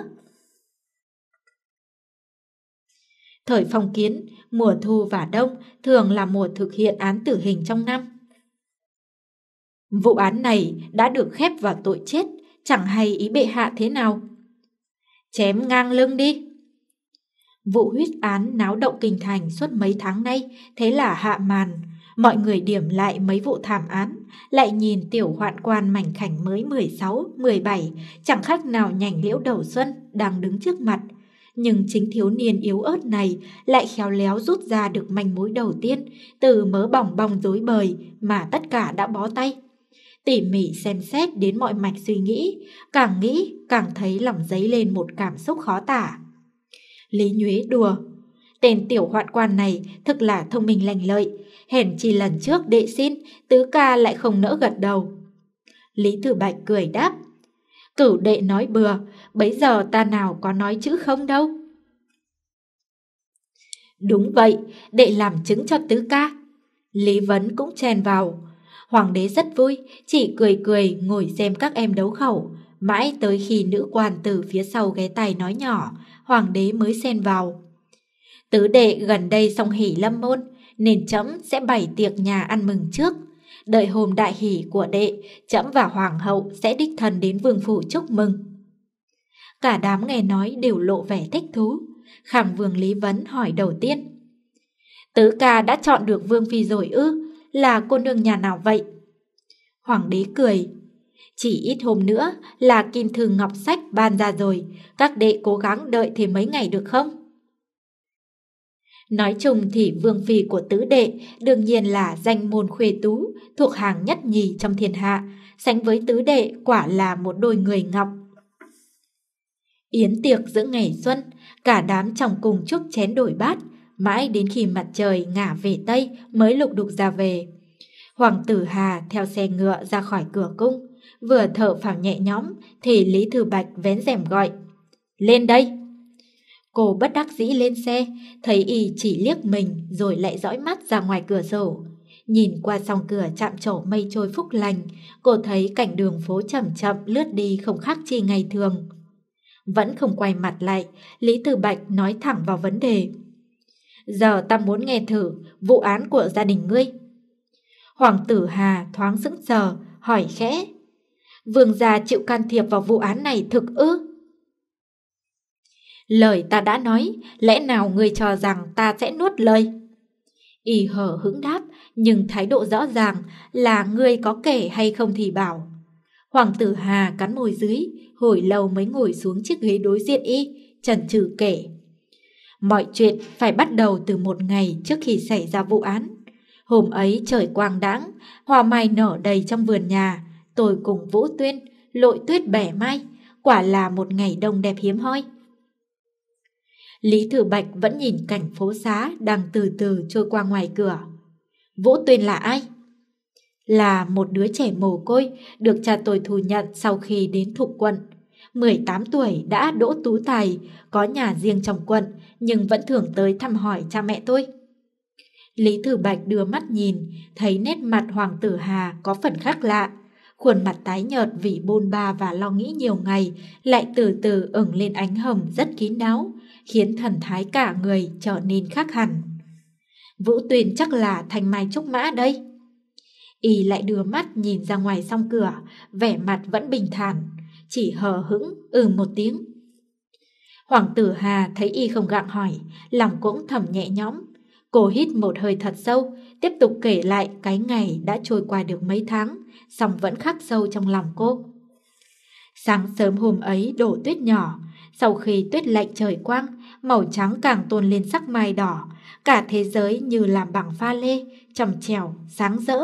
Speaker 1: Thời phong kiến, mùa thu và đông thường là mùa thực hiện án tử hình trong năm. Vụ án này đã được khép vào tội chết, chẳng hay ý bệ hạ thế nào? Chém ngang lưng đi. Vụ huyết án náo động kinh thành suốt mấy tháng nay, thế là hạ màn. Mọi người điểm lại mấy vụ thảm án, lại nhìn tiểu hoạn quan mảnh khảnh mới mười sáu, mười bảy, chẳng khác nào nhành liễu đầu xuân đang đứng trước mặt. Nhưng chính thiếu niên yếu ớt này lại khéo léo rút ra được manh mối đầu tiên từ mớ bòng bong rối bời mà tất cả đã bó tay. Tỉ mỉ xem xét đến mọi mạch suy nghĩ, càng nghĩ càng thấy lòng dấy lên một cảm xúc khó tả. Lý Nhuế đùa, tên tiểu hoạn quan này thực là thông minh lành lợi, hèn chi lần trước đệ xin, tứ ca lại không nỡ gật đầu. Lý Thừa Bạch cười đáp, cửu đệ nói bừa, bấy giờ ta nào có nói chữ không đâu. Đúng vậy, đệ làm chứng cho tứ ca. Lý Vấn cũng chen vào. Hoàng đế rất vui, chỉ cười cười ngồi xem các em đấu khẩu. Mãi tới khi nữ quan từ phía sau ghé tay nói nhỏ, hoàng đế mới xen vào. Tứ đệ gần đây xong hỷ lâm môn, nên trẫm sẽ bày tiệc nhà ăn mừng trước. Đợi hôm đại hỷ của đệ, trẫm và hoàng hậu sẽ đích thân đến vương phủ chúc mừng. Cả đám nghe nói đều lộ vẻ thích thú. Khang vương Lý Vấn hỏi đầu tiên. Tứ ca đã chọn được vương phi rồi ư? Là cô nương nhà nào vậy? Hoàng đế cười. Chỉ ít hôm nữa là kim thư ngọc sách ban ra rồi, các đệ cố gắng đợi thêm mấy ngày được không? Nói chung thì vương phi của tứ đệ đương nhiên là danh môn khuê tú, thuộc hàng nhất nhì trong thiên hạ, sánh với tứ đệ quả là một đôi người ngọc. Yến tiệc giữa ngày xuân, cả đám trong cùng chúc chén đổi bát, mãi đến khi mặt trời ngả về tây mới lục đục ra về. Hoàng tử Hà theo xe ngựa ra khỏi cửa cung, vừa thở phào nhẹ nhõm thì Lý Thừa Bạch vén rèm gọi, lên đây. Cô bất đắc dĩ lên xe, thấy y chỉ liếc mình rồi lại dõi mắt ra ngoài cửa sổ. Nhìn qua song cửa chạm trổ mây trôi phúc lành, cô thấy cảnh đường phố chậm chậm lướt đi không khác chi ngày thường. Vẫn không quay mặt lại, Lý Thừa Bạch nói thẳng vào vấn đề. Giờ ta muốn nghe thử vụ án của gia đình ngươi. Hoàng tử Hà thoáng sững sờ, hỏi khẽ. Vương gia chịu can thiệp vào vụ án này thực ư? Lời ta đã nói, lẽ nào ngươi cho rằng ta sẽ nuốt lời? Y hờ hững đáp, nhưng thái độ rõ ràng là ngươi có kể hay không thì bảo. Hoàng tử Hà cắn môi dưới, hồi lâu mới ngồi xuống chiếc ghế đối diện y, chần chừ kể. Mọi chuyện phải bắt đầu từ một ngày trước khi xảy ra vụ án. Hôm ấy trời quang đãng, hoa mai nở đầy trong vườn nhà, tôi cùng Vũ Tuyên lội tuyết bẻ mai, quả là một ngày đông đẹp hiếm hoi. Lý Thừa Bạch vẫn nhìn cảnh phố xá đang từ từ trôi qua ngoài cửa. Vũ Tuyên là ai? Là một đứa trẻ mồ côi được cha tôi thu nhận sau khi đến Thục quận. mười tám tuổi đã đỗ tú tài, có nhà riêng trong quận nhưng vẫn thường tới thăm hỏi cha mẹ tôi. Lý Thừa Bạch đưa mắt nhìn, thấy nét mặt Hoàng tử Hà có phần khác lạ. Khuôn mặt tái nhợt vì bôn ba và lo nghĩ nhiều ngày lại từ từ ửng lên ánh hồng rất kín đáo, khiến thần thái cả người trở nên khác hẳn. Vũ Tuyên chắc là thanh mai trúc mã đây. Y lại đưa mắt nhìn ra ngoài song cửa, vẻ mặt vẫn bình thản, chỉ hờ hững ừ một tiếng. Hoàng tử Hà thấy Y không gặng hỏi, lòng cũng thầm nhẹ nhõm. Cô hít một hơi thật sâu, tiếp tục kể lại cái ngày đã trôi qua được mấy tháng, song vẫn khắc sâu trong lòng cô. Sáng sớm hôm ấy đổ tuyết nhỏ, sau khi tuyết lạnh trời quang, màu trắng càng tôn lên sắc mai đỏ, cả thế giới như làm bằng pha lê, trong trẻo, sáng rỡ.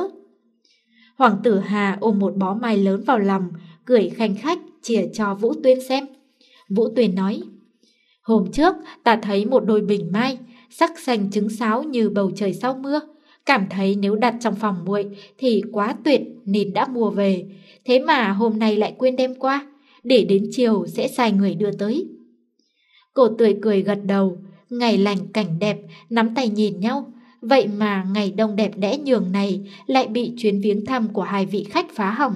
Speaker 1: Hoàng tử Hà ôm một bó mai lớn vào lòng, cười khanh khách chìa cho Vũ Tuyên xem. Vũ Tuyên nói, hôm trước ta thấy một đôi bình mai, sắc xanh trứng sáo như bầu trời sau mưa. Cảm thấy nếu đặt trong phòng nguội thì quá tuyệt nên đã mua về. Thế mà hôm nay lại quên đem qua, để đến chiều sẽ sai người đưa tới. Cô tươi cười gật đầu, ngày lành cảnh đẹp, nắm tay nhìn nhau. Vậy mà ngày đông đẹp đẽ nhường này lại bị chuyến viếng thăm của hai vị khách phá hỏng.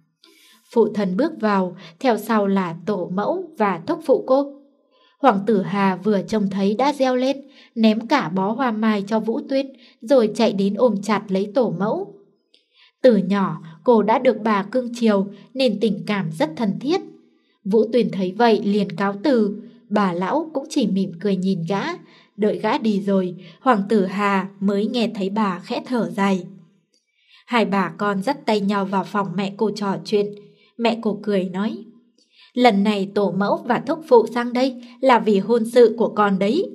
Speaker 1: Phụ thân bước vào, theo sau là tổ mẫu và thúc phụ cô. Hoàng tử Hà vừa trông thấy đã reo lên, ném cả bó hoa mai cho Vũ Tuyên, rồi chạy đến ôm chặt lấy tổ mẫu. Từ nhỏ, cô đã được bà cưng chiều nên tình cảm rất thân thiết. Vũ Tuyên thấy vậy liền cáo từ, bà lão cũng chỉ mỉm cười nhìn gã. Đợi gã đi rồi, Hoàng tử Hà mới nghe thấy bà khẽ thở dài. Hai bà con dắt tay nhau vào phòng mẹ cô trò chuyện. Mẹ cô cười nói, lần này tổ mẫu và thúc phụ sang đây là vì hôn sự của con đấy.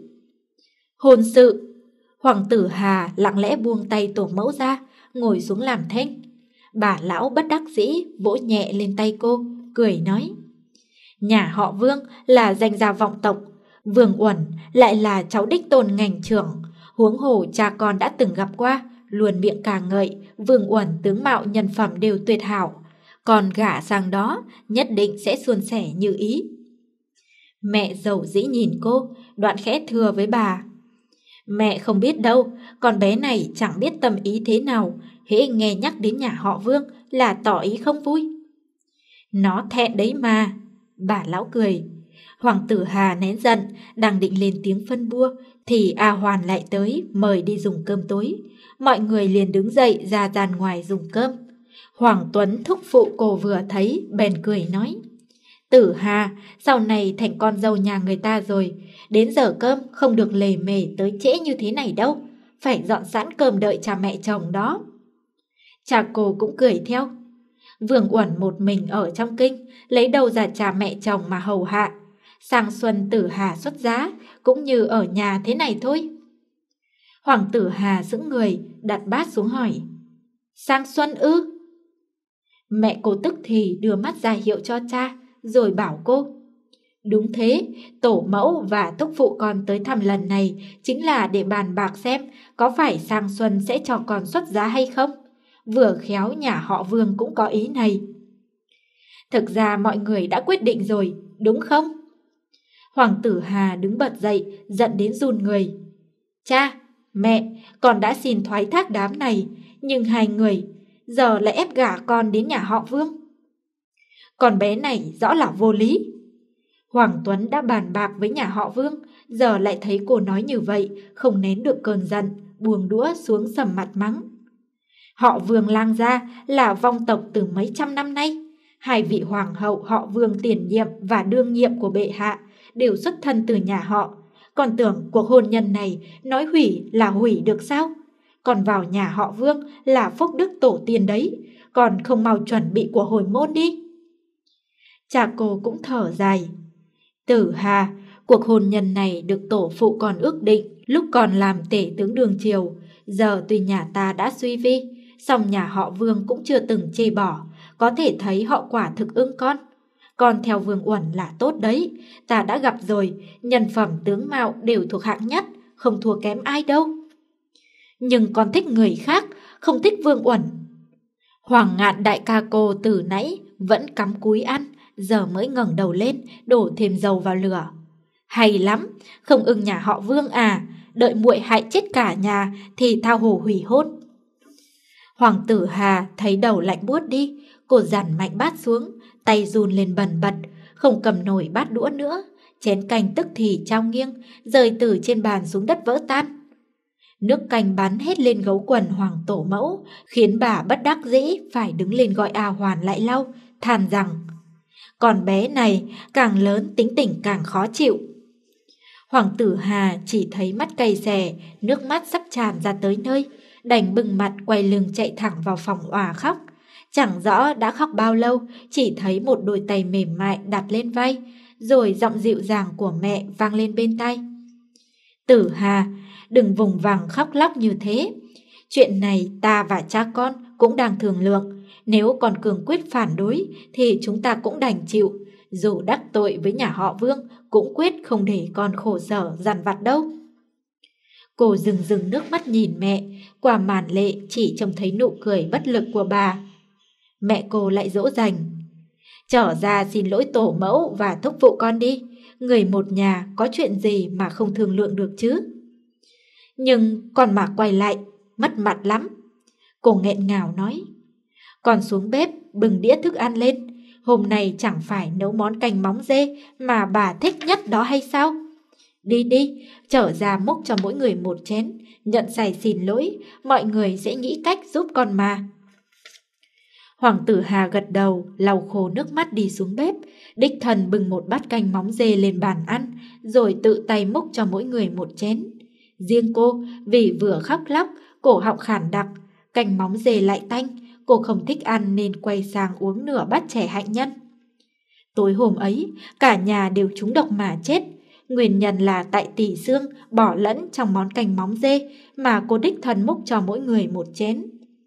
Speaker 1: Hôn sự? Hoàng tử Hà lặng lẽ buông tay tổ mẫu ra, ngồi xuống làm thinh. Bà lão bất đắc dĩ vỗ nhẹ lên tay cô, cười nói, nhà họ Vương là danh gia vọng tộc, Vương Uẩn lại là cháu đích tôn ngành trưởng, huống hồ cha con đã từng gặp qua, luôn miệng ca ngợi Vương Uẩn tướng mạo nhân phẩm đều tuyệt hảo, còn gả sang đó nhất định sẽ suôn sẻ như ý. Mẹ dầu dĩ nhìn cô, đoạn khẽ thưa với bà, mẹ không biết đâu, con bé này chẳng biết tâm ý thế nào, hễ nghe nhắc đến nhà họ Vương là tỏ ý không vui. Nó thẹn đấy mà, bà lão cười. Hoàng tử Hà nén giận, đang định lên tiếng phân bua, thì A Hoàn lại tới mời đi dùng cơm tối. Mọi người liền đứng dậy ra gian ngoài dùng cơm. Hoàng Tuấn thúc phụ cô vừa thấy, bèn cười nói, Tử Hà, sau này thành con dâu nhà người ta rồi, đến giờ cơm không được lề mề tới trễ như thế này đâu, phải dọn sẵn cơm đợi cha mẹ chồng đó. Cha cô cũng cười theo. Vương Uẩn một mình ở trong kinh, lấy đâu ra cha mẹ chồng mà hầu hạ. Sang xuân Tử Hà xuất giá, cũng như ở nhà thế này thôi. Hoàng tử Hà sững người, đặt bát xuống hỏi, sang xuân ư? Mẹ cô tức thì đưa mắt ra hiệu cho cha, rồi bảo cô, đúng thế, tổ mẫu và thúc phụ con tới thăm lần này chính là để bàn bạc xem có phải sang xuân sẽ cho con xuất giá hay không. Vừa khéo nhà họ Vương cũng có ý này. Thực ra mọi người đã quyết định rồi, đúng không? Hoàng tử Hà đứng bật dậy, giận đến run người. Cha, mẹ, con đã xin thoái thác đám này, nhưng hai người giờ lại ép gả con đến nhà họ Vương. Con bé này rõ là vô lý. Hoàng Tuấn đã bàn bạc với nhà họ Vương, giờ lại thấy cô nói như vậy, không nén được cơn giận, buông đũa xuống sầm mặt mắng. Họ Vương lang gia là vong tộc từ mấy trăm năm nay, Hai vị hoàng hậu họ Vương tiền nhiệm và đương nhiệm của bệ hạ đều xuất thân từ nhà họ. Còn tưởng cuộc hôn nhân này nói hủy là hủy được sao? Còn vào nhà họ Vương là phúc đức tổ tiên đấy, còn không mau chuẩn bị của hồi môn đi. Cha cô cũng thở dài. Tử Hà, cuộc hôn nhân này được tổ phụ còn ước định lúc còn làm tể tướng đường triều. Giờ tuy nhà ta đã suy vi, song nhà họ Vương cũng chưa từng chê bỏ, có thể thấy họ quả thực ưng con. Còn theo Vương Uẩn là tốt đấy, ta đã gặp rồi, nhân phẩm tướng mạo đều thuộc hạng nhất, không thua kém ai đâu. Nhưng con thích người khác, không thích Vương Uẩn. Hoàng Ngạn đại ca cô từ nãy vẫn cắm cúi ăn, giờ mới ngẩng đầu lên, đổ thêm dầu vào lửa. Hay lắm, không ưng nhà họ Vương à, đợi muội hại chết cả nhà thì thao hồ hủy hôn. Hoàng tử Hà thấy đầu lạnh buốt đi, cô dằn mạnh bát xuống, tay run lên bần bật, không cầm nổi bát đũa nữa, chén canh tức thì trao nghiêng, rơi từ trên bàn xuống đất vỡ tan. Nước canh bắn hết lên gấu quần Hoàng tổ mẫu, khiến bà bất đắc dĩ phải đứng lên gọi A Hoàn lại lau, than rằng con bé này càng lớn tính tình càng khó chịu. Hoàng tử Hà chỉ thấy mắt cay xè, nước mắt sắp tràn ra tới nơi, đành bưng mặt quay lưng chạy thẳng vào phòng òa khóc. Chẳng rõ đã khóc bao lâu, chỉ thấy một đôi tay mềm mại đặt lên vai, rồi giọng dịu dàng của mẹ vang lên bên tai. Tử Hà, đừng vùng vằng khóc lóc như thế. Chuyện này ta và cha con cũng đang thương lượng. Nếu còn cường quyết phản đối thì chúng ta cũng đành chịu. Dù đắc tội với nhà họ Vương cũng quyết không để con khổ sở dằn vặt đâu. Cô rừng rừng nước mắt nhìn mẹ, qua màn lệ chỉ trông thấy nụ cười bất lực của bà. Mẹ cô lại dỗ dành. Trở ra xin lỗi tổ mẫu và thúc phụ con đi. Người một nhà có chuyện gì mà không thương lượng được chứ? Nhưng con mà quay lại, mất mặt lắm. Cô nghẹn ngào nói. Con xuống bếp bưng đĩa thức ăn lên. Hôm nay chẳng phải nấu món canh móng dê mà bà thích nhất đó hay sao? Đi đi, trở ra múc cho mỗi người một chén, nhận sai xin lỗi, mọi người sẽ nghĩ cách giúp con mà. Hoàng tử Hà gật đầu, lau khô nước mắt đi xuống bếp, đích thân bưng một bát canh móng dê lên bàn ăn, rồi tự tay múc cho mỗi người một chén. Riêng cô, vì vừa khóc lóc, cổ họng khản đặc, canh móng dê lại tanh, cô không thích ăn nên quay sang uống nửa bát chè hạnh nhân. Tối hôm ấy, cả nhà đều trúng độc mà chết. Nguyên nhân là tại tỷ xương bỏ lẫn trong món canh móng dê mà cô đích thân múc cho mỗi người một chén.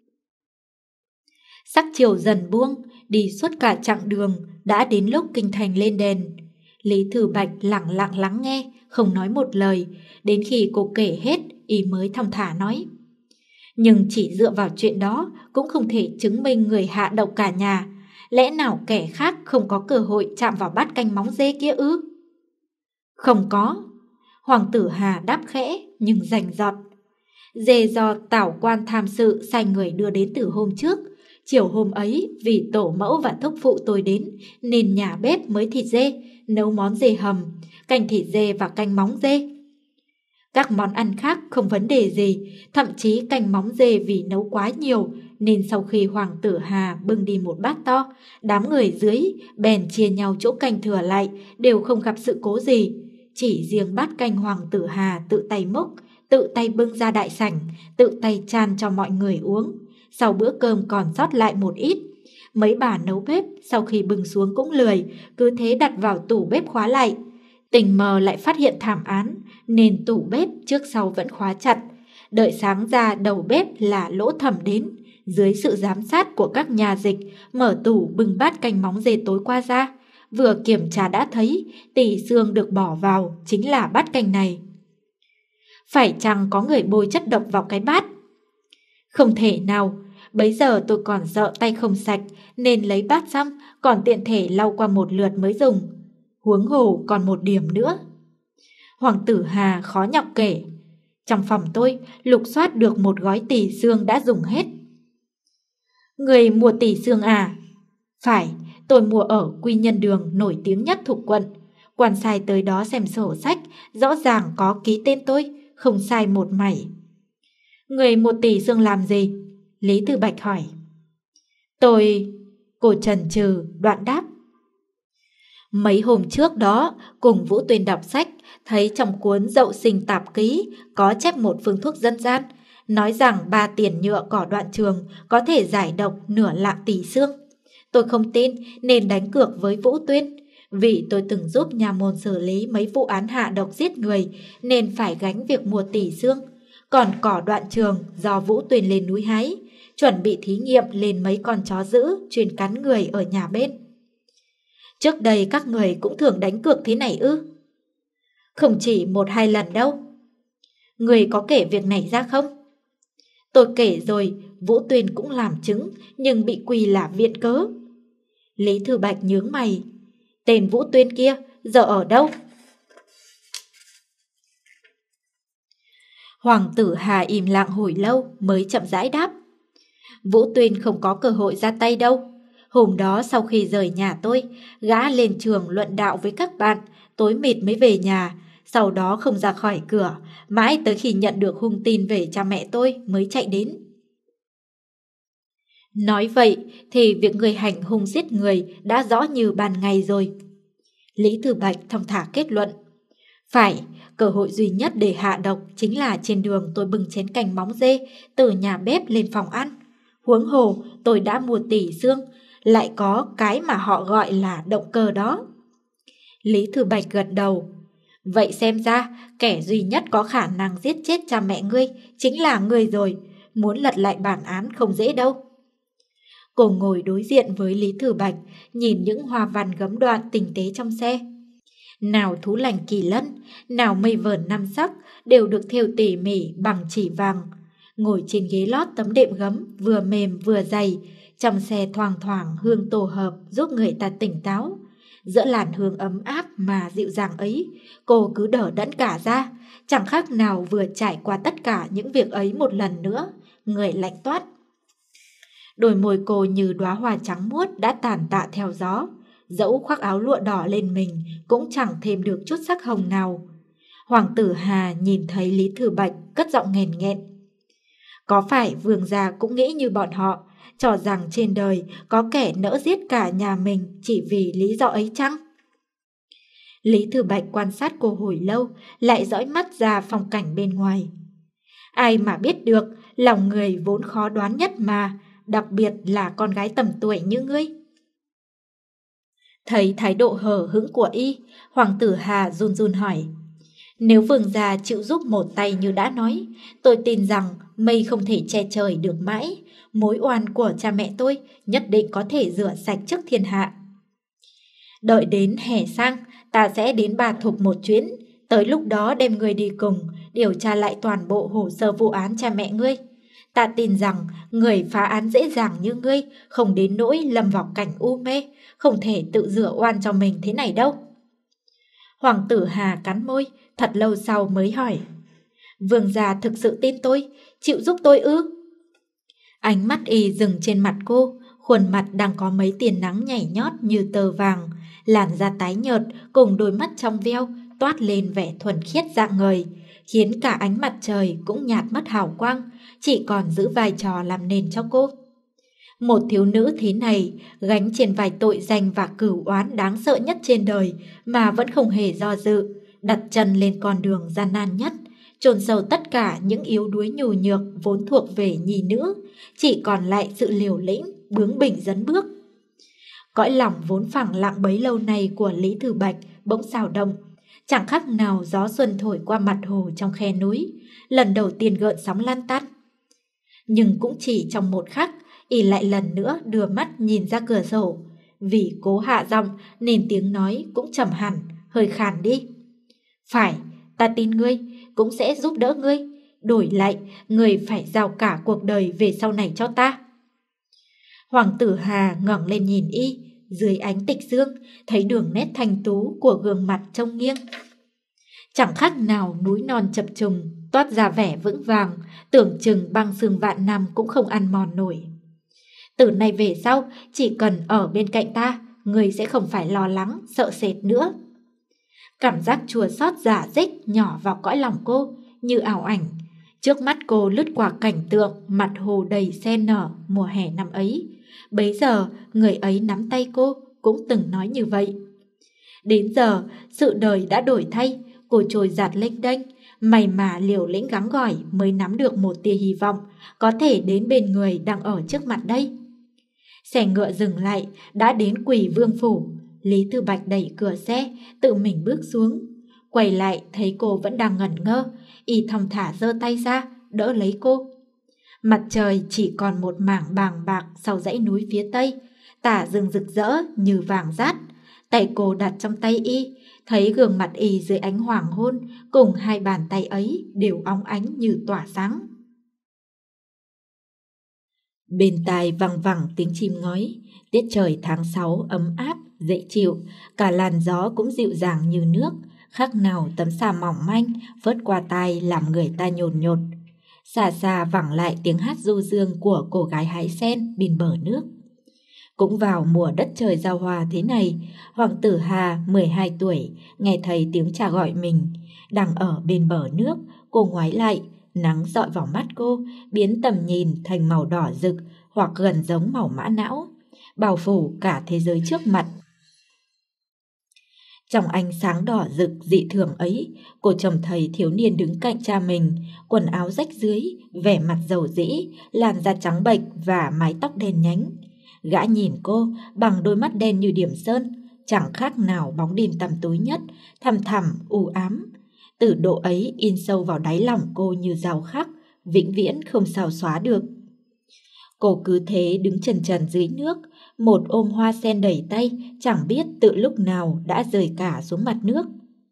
Speaker 1: Sắc chiều dần buông, đi suốt cả chặng đường, đã đến lúc kinh thành lên đèn. Lý Thư Bạch lặng lặng lắng nghe, không nói một lời, đến khi cô kể hết, y mới thong thả nói. Nhưng chỉ dựa vào chuyện đó cũng không thể chứng minh người hạ độc cả nhà. Lẽ nào kẻ khác không có cơ hội chạm vào bát canh móng dê kia ư? Không có. Hoàng tử Hà đáp khẽ nhưng rành rọt. Dê do tảo quan tham sự sai người đưa đến từ hôm trước. Chiều hôm ấy vì tổ mẫu và thúc phụ tôi đến nên nhà bếp mới thịt dê, nấu món dê hầm, canh thịt dê và canh móng dê. Các món ăn khác không vấn đề gì, thậm chí canh móng dê vì nấu quá nhiều nên sau khi Hoàng tử Hà bưng đi một bát to, đám người dưới bèn chia nhau chỗ canh thừa lại, đều không gặp sự cố gì. Chỉ riêng bát canh Hoàng tử Hà tự tay múc, tự tay bưng ra đại sảnh, tự tay chan cho mọi người uống. Sau bữa cơm còn sót lại một ít. Mấy bà nấu bếp sau khi bưng xuống cũng lười, cứ thế đặt vào tủ bếp khóa lại. Tình mờ lại phát hiện thảm án nên tủ bếp trước sau vẫn khóa chặt. Đợi sáng ra đầu bếp là Lỗ Thẩm đến, dưới sự giám sát của các nhà dịch, mở tủ bưng bát canh móng dê tối qua ra. Vừa kiểm tra đã thấy tỷ xương được bỏ vào chính là bát canh này. Phải chăng có người bôi chất độc vào cái bát? Không thể nào, bấy giờ tôi còn sợ tay không sạch nên lấy bát xong còn tiện thể lau qua một lượt mới dùng. Huống hồ còn một điểm nữa. Hoàng tử Hà khó nhọc kể. Trong phòng tôi lục soát được một gói tỳ xương đã dùng hết. Người mua tỳ xương à? Phải, tôi mua ở Quy Nhân Đường nổi tiếng nhất thuộc quận. Quan sai tới đó xem sổ sách, rõ ràng có ký tên tôi, không sai một mảy. Người mua tỳ xương làm gì? Lý Thư Bạch hỏi. Tôi... Cô chần chừ đoạn đáp. Mấy hôm trước đó, cùng Vũ Tuyên đọc sách, thấy trong cuốn Dậu Sinh Tạp Ký có chép một phương thuốc dân gian, nói rằng ba tiền nhựa cỏ đoạn trường có thể giải độc nửa lạng tỷ xương. Tôi không tin nên đánh cược với Vũ Tuyên. Vì tôi từng giúp nhà môn xử lý mấy vụ án hạ độc giết người nên phải gánh việc mua tỷ xương. Còn cỏ đoạn trường do Vũ Tuyên lên núi hái, chuẩn bị thí nghiệm lên mấy con chó dữ chuyên cắn người ở nhà bên. Trước đây các người cũng thường đánh cược thế này ư? Không chỉ một hai lần đâu. Người có kể việc này ra không? Tôi kể rồi, Vũ Tuyên cũng làm chứng, nhưng bị quỳ là viện cớ. Lý Thư Bạch nhướng mày. Tên Vũ Tuyên kia giờ ở đâu? Hoàng tử Hà im lặng hồi lâu mới chậm rãi đáp. Vũ Tuyên không có cơ hội ra tay đâu. Hôm đó sau khi rời nhà tôi, gã lên trường luận đạo với các bạn, tối mịt mới về nhà, sau đó không ra khỏi cửa, mãi tới khi nhận được hung tin về cha mẹ tôi mới chạy đến. Nói vậy thì việc người hành hung giết người đã rõ như ban ngày rồi. Lý Thư Bạch thong thả kết luận. Phải, cơ hội duy nhất để hạ độc chính là trên đường tôi bưng chén canh móng dê từ nhà bếp lên phòng ăn. Huống hồ tôi đã mua tỷ xương, lại có cái mà họ gọi là động cơ đó. Lý Thư Bạch gật đầu. Vậy xem ra kẻ duy nhất có khả năng giết chết cha mẹ ngươi chính là ngươi rồi. Muốn lật lại bản án không dễ đâu. Cô ngồi đối diện với Lý Thư Bạch, nhìn những hoa văn gấm đoạn tinh tế trong xe. Nào thú lành kỳ lân, nào mây vờn năm sắc đều được thêu tỉ mỉ bằng chỉ vàng. Ngồi trên ghế lót tấm đệm gấm vừa mềm vừa dày, trong xe thoang thoảng hương tổ hợp giúp người ta tỉnh táo. Giữa làn hương ấm áp mà dịu dàng ấy, cô cứ đỡ đẫn cả ra, chẳng khác nào vừa trải qua tất cả những việc ấy một lần nữa, người lạnh toát. Đôi môi cô như đóa hoa trắng muốt đã tàn tạ theo gió, dẫu khoác áo lụa đỏ lên mình cũng chẳng thêm được chút sắc hồng nào. Hoàng tử Hà nhìn thấy Lý Thư Bạch cất giọng nghẹn nghẹn. Có phải vương gia cũng nghĩ như bọn họ, cho rằng trên đời có kẻ nỡ giết cả nhà mình chỉ vì lý do ấy chăng? Lý Thư Bạch quan sát cô hồi lâu, lại dõi mắt ra phong cảnh bên ngoài. Ai mà biết được, lòng người vốn khó đoán nhất mà, đặc biệt là con gái tầm tuổi như ngươi. Thấy thái độ hờ hững của y, Hoàng tử Hà run run hỏi. Nếu vương gia chịu giúp một tay như đã nói, tôi tin rằng mây không thể che trời được mãi. Mối oan của cha mẹ tôi nhất định có thể rửa sạch trước thiên hạ. Đợi đến hè sang, ta sẽ đến Bà Thục một chuyến. Tới lúc đó đem người đi cùng, điều tra lại toàn bộ hồ sơ vụ án cha mẹ ngươi. Ta tin rằng người phá án dễ dàng như ngươi không đến nỗi lâm vào cảnh u mê, không thể tự rửa oan cho mình thế này đâu. Hoàng tử Hà cắn môi, thật lâu sau mới hỏi. Vương gia thực sự tin tôi, chịu giúp tôi ư? Ánh mắt y dừng trên mặt cô, khuôn mặt đang có mấy tia nắng nhảy nhót như tờ vàng, làn da tái nhợt cùng đôi mắt trong veo toát lên vẻ thuần khiết rạng ngời, khiến cả ánh mặt trời cũng nhạt mất hào quang, chỉ còn giữ vai trò làm nền cho cô. Một thiếu nữ thế này gánh trên vai tội danh và cửu oán đáng sợ nhất trên đời mà vẫn không hề do dự, đặt chân lên con đường gian nan nhất, chôn sâu tất cả những yếu đuối nhù nhược vốn thuộc về nhi nữ, chỉ còn lại sự liều lĩnh, bướng bỉnh dấn bước. Cõi lòng vốn phẳng lặng bấy lâu nay của Lý Thư Bạch bỗng xào động, chẳng khác nào gió xuân thổi qua mặt hồ trong khe núi, lần đầu tiên gợn sóng lan tăn. Nhưng cũng chỉ trong một khắc, y lại lần nữa đưa mắt nhìn ra cửa sổ. Vì cố hạ giọng nên tiếng nói cũng trầm hẳn, hơi khàn đi. Phải, ta tin ngươi, cũng sẽ giúp đỡ ngươi. Đổi lại, ngươi phải giao cả cuộc đời về sau này cho ta. Hoàng tử Hà ngẩng lên nhìn y, dưới ánh tịch dương, thấy đường nét thanh tú của gương mặt trông nghiêng. Chẳng khác nào núi non chập trùng, toát ra vẻ vững vàng, tưởng chừng băng xương vạn năm cũng không ăn mòn nổi. Từ nay về sau, chỉ cần ở bên cạnh ta, người sẽ không phải lo lắng, sợ sệt nữa. Cảm giác chua xót rả rích nhỏ vào cõi lòng cô, như ảo ảnh. Trước mắt cô lướt qua cảnh tượng mặt hồ đầy sen nở mùa hè năm ấy, Bấy giờ người ấy nắm tay cô cũng từng nói như vậy. Đến giờ sự đời đã đổi thay, cô trôi dạt lênh đênh, may mà liều lĩnh gắng gỏi mới nắm được một tia hy vọng có thể đến bên người đang ở trước mặt đây. Xe ngựa dừng lại, đã đến Quỷ Vương phủ. Lý Thư Bạch đẩy cửa xe, tự mình bước xuống. Quay lại thấy cô vẫn đang ngẩn ngơ, y thong thả giơ tay ra đỡ lấy cô. Mặt trời chỉ còn một mảng bàng bạc sau dãy núi phía tây, tả rừng rực rỡ như vàng rát. Tay cô đặt trong tay y, thấy gương mặt y dưới ánh hoàng hôn cùng hai bàn tay ấy đều óng ánh như tỏa sáng. Bên tai văng vẳng tiếng chim ngói, tiết trời tháng sáu ấm áp, dễ chịu, cả làn gió cũng dịu dàng như nước, khác nào tấm sa mỏng manh phớt qua tai làm người ta nhồn nhột. Xa xa vẳng lại tiếng hát du dương của cô gái hái sen bên bờ nước. Cũng vào mùa đất trời giao hòa thế này, Hoàng tử Hà mười hai tuổi nghe thấy tiếng chào gọi mình. Đang ở bên bờ nước, cô ngoái lại, nắng dọi vào mắt cô, biến tầm nhìn thành màu đỏ rực hoặc gần giống màu mã não, bao phủ cả thế giới trước mặt. Trong ánh sáng đỏ rực dị thường ấy, cô trông thấy thiếu niên đứng cạnh cha mình, quần áo rách rưới, vẻ mặt dầu dĩ, làn da trắng bệch và mái tóc đen nhánh. Gã nhìn cô bằng đôi mắt đen như điểm sơn, chẳng khác nào bóng đêm tăm tối nhất, thăm thẳm u ám. Từ độ ấy in sâu vào đáy lòng cô như dao khắc, vĩnh viễn không sao xóa được. Cô cứ thế đứng chần chần dưới nước, một ôm hoa sen đầy tay, chẳng biết tự lúc nào đã rơi cả xuống mặt nước.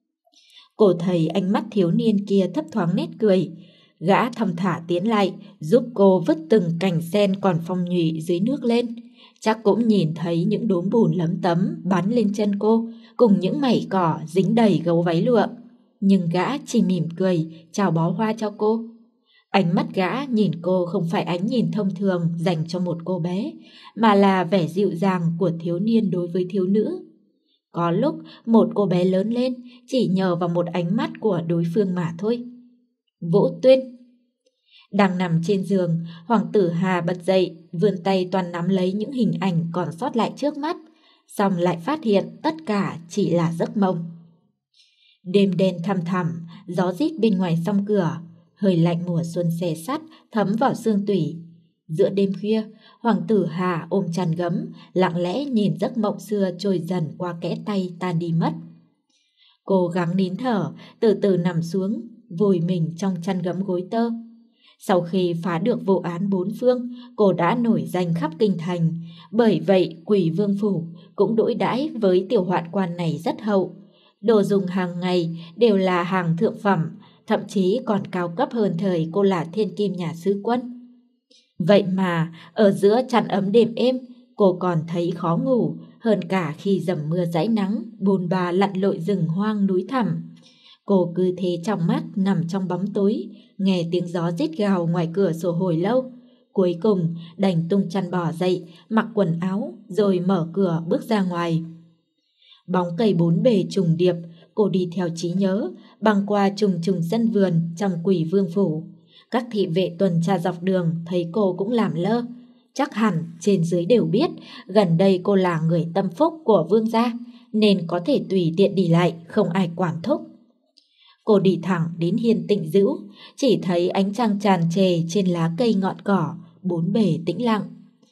Speaker 1: Cô thấy ánh mắt thiếu niên kia thấp thoáng nét cười. Gã thong thả tiến lại, giúp cô vứt từng cành sen còn phong nhụy dưới nước lên. Chắc cũng nhìn thấy những đốm bùn lấm tấm bắn lên chân cô, cùng những mẩy cỏ dính đầy gấu váy lụa. Nhưng gã chỉ mỉm cười, chào bó hoa cho cô. Ánh mắt gã nhìn cô không phải ánh nhìn thông thường dành cho một cô bé, mà là vẻ dịu dàng của thiếu niên đối với thiếu nữ. Có lúc một cô bé lớn lên chỉ nhờ vào một ánh mắt của đối phương mà thôi. Vũ Tuyên. Đang nằm trên giường, Hoàng tử Hà bật dậy, vươn tay toàn nắm lấy những hình ảnh còn sót lại trước mắt, xong lại phát hiện tất cả chỉ là giấc mộng. Đêm đen thăm thẳm, gió rít bên ngoài song cửa, hơi lạnh mùa xuân xé sắt thấm vào xương tủy. Giữa đêm khuya, Hoàng tử Hà ôm chăn gấm, lặng lẽ nhìn giấc mộng xưa trôi dần qua kẽ tay tan đi mất. Cô gắng nín thở, từ từ nằm xuống, vùi mình trong chăn gấm gối tơ. Sau khi phá được vụ án bốn phương, cô đã nổi danh khắp kinh thành. Bởi vậy Quỷ Vương phủ cũng đối đãi với tiểu hoạn quan này rất hậu. Đồ dùng hàng ngày đều là hàng thượng phẩm, thậm chí còn cao cấp hơn thời cô là thiên kim nhà sứ quân. Vậy mà ở giữa chăn ấm đêm êm, cô còn thấy khó ngủ hơn cả khi dầm mưa dãi nắng bồn bà lặn lội rừng hoang núi thẳm. Cô cứ thế trong mắt nằm trong bóng tối, nghe tiếng gió rít gào ngoài cửa sổ hồi lâu. Cuối cùng đành tung chăn bò dậy, mặc quần áo rồi mở cửa bước ra ngoài. Bóng cây bốn bề trùng điệp, cô đi theo trí nhớ, băng qua trùng trùng sân vườn trong Quỷ Vương phủ. Các thị vệ tuần tra dọc đường thấy cô cũng làm lơ. Chắc hẳn trên dưới đều biết gần đây cô là người tâm phúc của vương gia, nên có thể tùy tiện đi lại, không ai quản thúc. Cô đi thẳng đến hiên tịnh dữ, chỉ thấy ánh trăng tràn trề trên lá cây ngọn cỏ, bốn bề tĩnh lặng.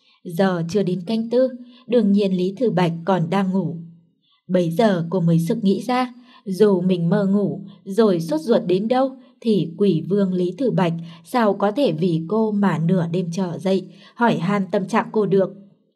Speaker 1: Giờ chưa đến canh tư, đương nhiên Lý Thư Bạch còn đang ngủ. Bấy giờ cô mới sực nghĩ ra, dù mình mơ ngủ rồi sốt ruột đến đâu, thì Quỷ Vương Lý Thư Bạch sao có thể vì cô mà nửa đêm trở dậy hỏi han tâm trạng cô được.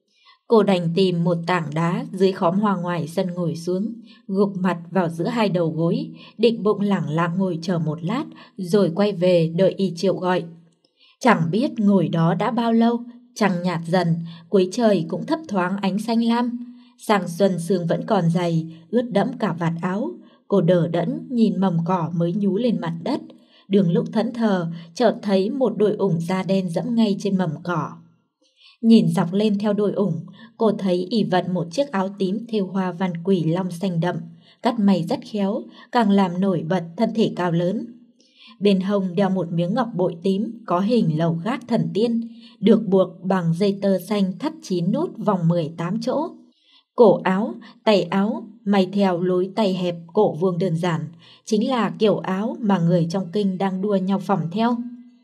Speaker 1: Cô đành tìm một tảng đá dưới khóm hoa ngoài sân ngồi xuống, gục mặt vào giữa hai đầu gối, định bụng lẳng lặng ngồi chờ một lát rồi quay về đợi y triệu gọi. Chẳng biết ngồi đó đã bao lâu, trăng nhạt dần, cuối trời cũng thấp thoáng ánh xanh lam. Sang xuân sương vẫn còn dày, ướt đẫm cả vạt áo. Cô đờ đẫn nhìn mầm cỏ mới nhú lên mặt đất. Đường lúc thẫn thờ, chợt thấy một đôi ủng da đen dẫm ngay trên mầm cỏ. Nhìn dọc lên theo đôi ủng, cô thấy ỷ vận một chiếc áo tím thêu hoa văn quỷ long xanh đậm, cắt may rất khéo, càng làm nổi bật thân thể cao lớn. Bên hông đeo một miếng ngọc bội tím có hình lầu gác thần tiên, được buộc bằng dây tơ xanh thắt chín nút vòng mười tám chỗ. Cổ áo, tay áo may theo lối tay hẹp cổ vuông đơn giản, chính là kiểu áo mà người trong kinh đang đua nhau phỏng theo.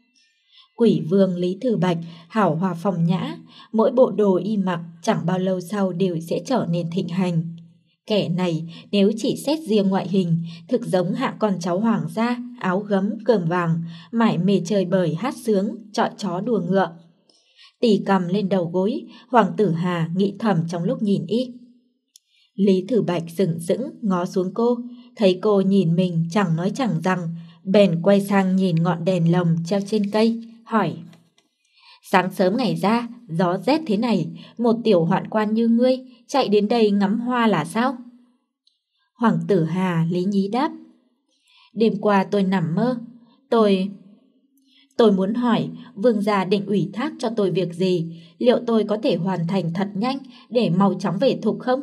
Speaker 1: Quỷ vương Lý Thừa Bạch hảo hòa phong nhã, mỗi bộ đồ y mặc chẳng bao lâu sau đều sẽ trở nên thịnh hành. Kẻ này nếu chỉ xét riêng ngoại hình, thực giống hạng con cháu hoàng gia, áo gấm cơm vàng, mải mê chơi bời hát sướng, chọi chó đùa ngựa. Tì cầm lên đầu gối, hoàng tử Hà nghĩ thầm trong lúc nhìn y. Lý Thừa Bạch sững sững ngó xuống cô, thấy cô nhìn mình chẳng nói chẳng rằng, bèn quay sang nhìn ngọn đèn lồng treo trên cây, hỏi: Sáng sớm ngày ra, gió rét thế này, một tiểu hoạn quan như ngươi chạy đến đây ngắm hoa là sao? Hoàng tử Hà lý nhí đáp: Đêm qua tôi nằm mơ, tôi... Tôi muốn hỏi vương gia định ủy thác cho tôi việc gì, liệu tôi có thể hoàn thành thật nhanh để mau chóng về thục không?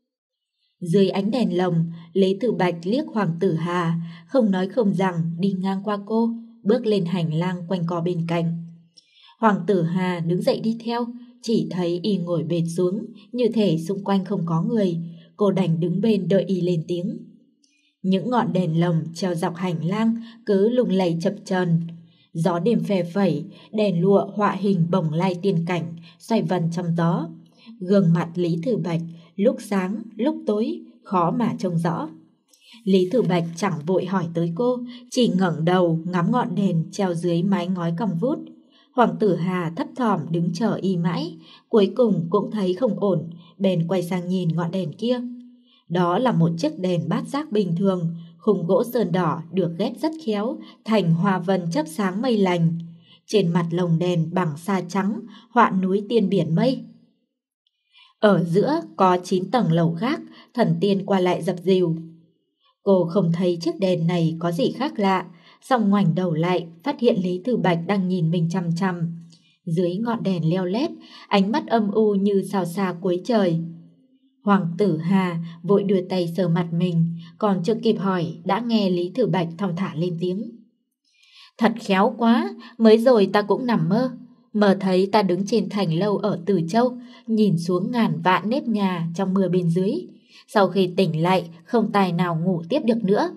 Speaker 1: Dưới ánh đèn lồng, Lý Thừa Bạch liếc hoàng tử Hà, không nói không rằng đi ngang qua cô, bước lên hành lang quanh co bên cạnh. Hoàng tử Hà đứng dậy đi theo, chỉ thấy y ngồi bệt xuống, như thể xung quanh không có người, cô đành đứng bên đợi y lên tiếng. Những ngọn đèn lồng treo dọc hành lang cứ lung lay chập chờn. Gió đêm phe phẩy, đèn lụa họa hình bồng lai tiên cảnh, xoay vần trong gió. Gương mặt Lý Thừa Bạch lúc sáng, lúc tối, khó mà trông rõ. Lý Thừa Bạch chẳng vội hỏi tới cô, chỉ ngẩng đầu ngắm ngọn đèn treo dưới mái ngói cong vút. Hoàng tử Hà thấp thỏm đứng chờ y mãi, cuối cùng cũng thấy không ổn, bèn quay sang nhìn ngọn đèn kia. Đó là một chiếc đèn bát giác bình thường, khung gỗ sơn đỏ được ghép rất khéo, thành hoa vân chớp sáng mây lành. Trên mặt lồng đèn bằng sa trắng, họa núi tiên biển mây. Ở giữa có chín tầng lầu gác, thần tiên qua lại dập dìu. Cô không thấy chiếc đèn này có gì khác lạ, song ngoảnh đầu lại, phát hiện Lý Thừa Bạch đang nhìn mình chằm chằm. Dưới ngọn đèn leo lét, ánh mắt âm u như sao xa cuối trời. Hoàng tử Hà vội đưa tay sờ mặt mình, còn chưa kịp hỏi đã nghe Lý Thừa Bạch thong thả lên tiếng. Thật khéo quá, mới rồi ta cũng nằm mơ. Mơ thấy ta đứng trên thành lâu ở Từ Châu, nhìn xuống ngàn vạn nếp nhà trong mưa bên dưới. Sau khi tỉnh lại, không tài nào ngủ tiếp được nữa.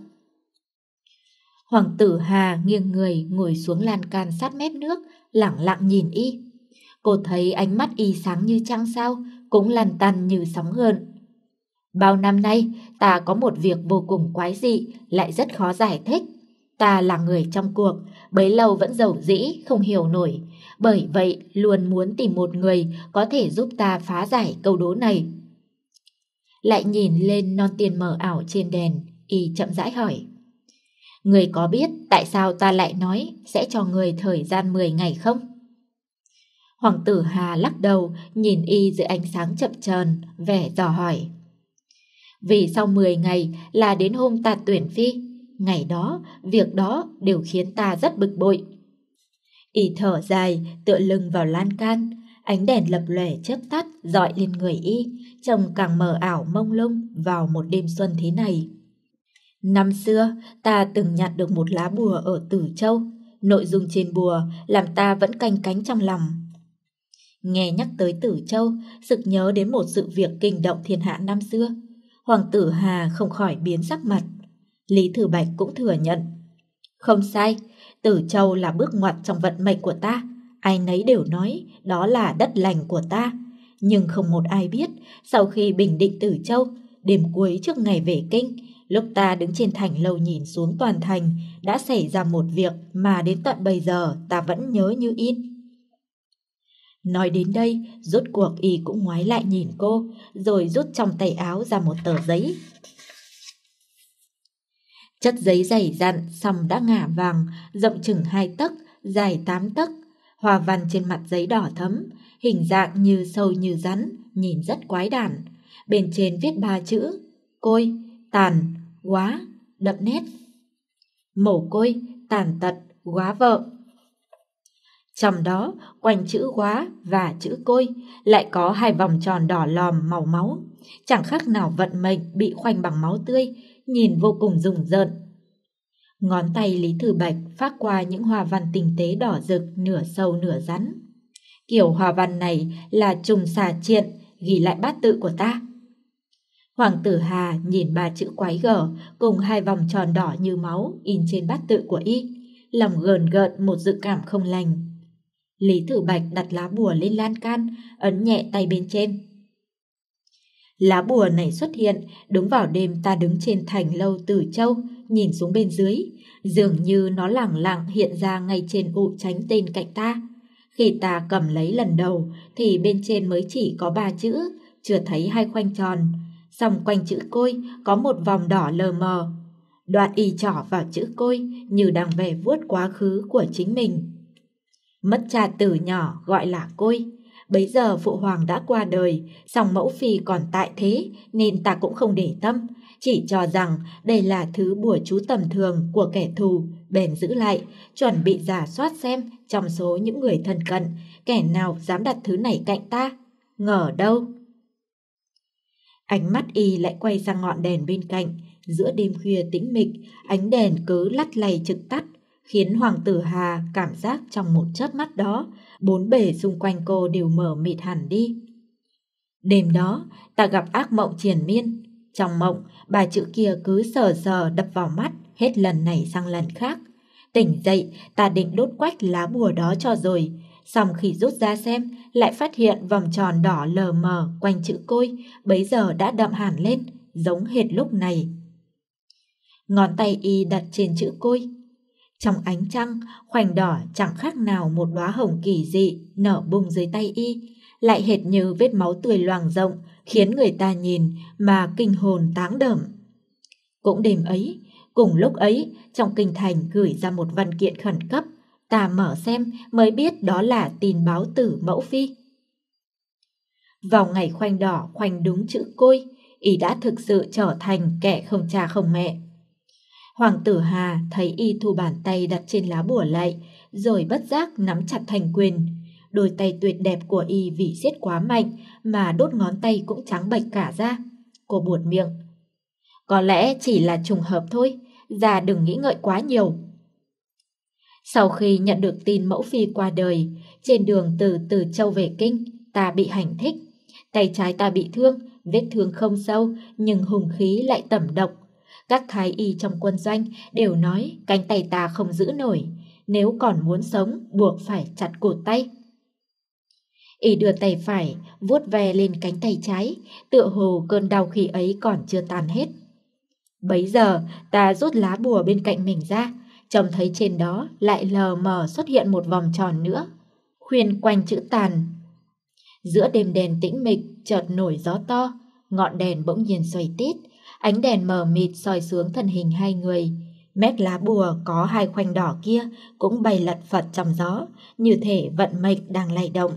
Speaker 1: Hoàng tử Hà nghiêng người ngồi xuống lan can sát mép nước, lẳng lặng nhìn y. Cô thấy ánh mắt y sáng như trăng sao, cũng lăn tăn như sóng gợn. Bao năm nay, ta có một việc vô cùng quái dị, lại rất khó giải thích. Ta là người trong cuộc, bấy lâu vẫn dầu dĩ, không hiểu nổi. Bởi vậy, luôn muốn tìm một người có thể giúp ta phá giải câu đố này. Lại nhìn lên non tiền mờ ảo trên đèn, y chậm rãi hỏi. Người có biết tại sao ta lại nói sẽ cho người thời gian mười ngày không? Hoàng tử Hà lắc đầu, nhìn y dưới ánh sáng chập chờn, vẻ dò hỏi. Vì sau mười ngày là đến hôm ta tuyển phi, ngày đó, việc đó đều khiến ta rất bực bội. Y thở dài, tựa lưng vào lan can, ánh đèn lập lòe chớp tắt dọi lên người y, trông càng mờ ảo mông lung vào một đêm xuân thế này. Năm xưa, ta từng nhặt được một lá bùa ở Tử Châu, nội dung trên bùa làm ta vẫn canh cánh trong lòng. Nghe nhắc tới Tử Châu, sực nhớ đến một sự việc kinh động thiên hạ năm xưa. Hoàng tử Hà không khỏi biến sắc mặt. Lý Thừa Bạch cũng thừa nhận. Không sai, Tử Châu là bước ngoặt trong vận mệnh của ta. Ai nấy đều nói đó là đất lành của ta. Nhưng không một ai biết, sau khi bình định Tử Châu, đêm cuối trước ngày về kinh, lúc ta đứng trên thành lầu nhìn xuống toàn thành, đã xảy ra một việc mà đến tận bây giờ ta vẫn nhớ như in. Nói đến đây, rốt cuộc y cũng ngoái lại nhìn cô, rồi rút trong tay áo ra một tờ giấy. Chất giấy dày dặn, song đã ngả vàng, rộng chừng hai tấc, dài tám tấc. Hoa văn trên mặt giấy đỏ thẫm, hình dạng như sâu như rắn, nhìn rất quái đản. Bên trên viết ba chữ: côi, tàn, góa, đậm nét. Mồ côi, tàn tật, góa vợ. Trong đó, quanh chữ góa và chữ côi lại có hai vòng tròn đỏ lòm màu máu, chẳng khác nào vận mệnh bị khoanh bằng máu tươi, nhìn vô cùng rùng rợn. Ngón tay Lý Thừa Bạch phác qua những hoa văn tinh tế đỏ rực, nửa sâu nửa rắn. Kiểu hoa văn này là trùng xà triện, ghi lại bát tự của ta. Hoàng tử Hà nhìn ba chữ quái gở cùng hai vòng tròn đỏ như máu in trên bát tự của y, lòng gờn gợn một dự cảm không lành. Lý Thừa Bạch đặt lá bùa lên lan can, ấn nhẹ tay bên trên. Lá bùa này xuất hiện đúng vào đêm ta đứng trên thành lâu Tử Châu, nhìn xuống bên dưới, dường như nó lẳng lặng hiện ra ngay trên ụ tránh tên cạnh ta. Khi ta cầm lấy lần đầu thì bên trên mới chỉ có ba chữ, chưa thấy hai khoanh tròn, song quanh chữ côi có một vòng đỏ lờ mờ. Đoạn y trỏ vào chữ côi như đang về vuốt quá khứ của chính mình. Mất cha từ nhỏ gọi là côi. Bấy giờ phụ hoàng đã qua đời, song mẫu phi còn tại thế nên ta cũng không để tâm, chỉ cho rằng đây là thứ bùa chú tầm thường của kẻ thù, bèn giữ lại, chuẩn bị rà soát xem trong số những người thân cận, kẻ nào dám đặt thứ này cạnh ta. Ngờ đâu. Ánh mắt y lại quay sang ngọn đèn bên cạnh, giữa đêm khuya tĩnh mịch, ánh đèn cứ lắt lay trực tắt, khiến Hoàng tử Hà cảm giác trong một chớp mắt đó, bốn bề xung quanh cô đều mờ mịt hẳn đi. Đêm đó, ta gặp ác mộng triền miên. Trong mộng, ba chữ kia cứ sờ sờ đập vào mắt, hết lần này sang lần khác. Tỉnh dậy, ta định đốt quách lá bùa đó cho rồi. Xong khi rút ra xem, lại phát hiện vòng tròn đỏ lờ mờ quanh chữ côi, bấy giờ đã đậm hẳn lên, giống hệt lúc này. Ngón tay y đặt trên chữ côi. Trong ánh trăng, khoảnh đỏ chẳng khác nào một đóa hồng kỳ dị nở bung dưới tay y, lại hệt như vết máu tươi loang rộng, khiến người ta nhìn mà kinh hồn táng đởm. Cũng đêm ấy, cùng lúc ấy, trong kinh thành gửi ra một văn kiện khẩn cấp, ta mở xem mới biết đó là tin báo tử mẫu phi. Vào ngày khoanh đỏ khoanh đúng chữ côi, y đã thực sự trở thành kẻ không cha không mẹ. Hoàng tử Hà thấy y thu bàn tay đặt trên lá bùa lại, rồi bất giác nắm chặt thành quyền. Đôi tay tuyệt đẹp của y vì siết quá mạnh mà đốt ngón tay cũng trắng bệch cả ra. Cô buột miệng. Có lẽ chỉ là trùng hợp thôi, già đừng nghĩ ngợi quá nhiều. Sau khi nhận được tin mẫu phi qua đời, trên đường từ Từ Châu về Kinh, ta bị hành thích. Tay trái ta bị thương, vết thương không sâu nhưng hùng khí lại tẩm độc. Các thái y trong quân doanh đều nói cánh tay ta không giữ nổi, nếu còn muốn sống buộc phải chặt cụt tay. Y đưa tay phải vuốt ve lên cánh tay trái, tựa hồ cơn đau khi ấy còn chưa tan hết. Bấy giờ ta rút lá bùa bên cạnh mình ra, trông thấy trên đó lại lờ mờ xuất hiện một vòng tròn nữa, khuyên quanh chữ tàn. Giữa đêm đèn tĩnh mịch chợt nổi gió to, ngọn đèn bỗng nhiên xoay tít, ánh đèn mờ mịt soi xuống thân hình hai người. Mép lá bùa có hai khoanh đỏ kia cũng bay lật phật trong gió, như thể vận mệnh đang lay động.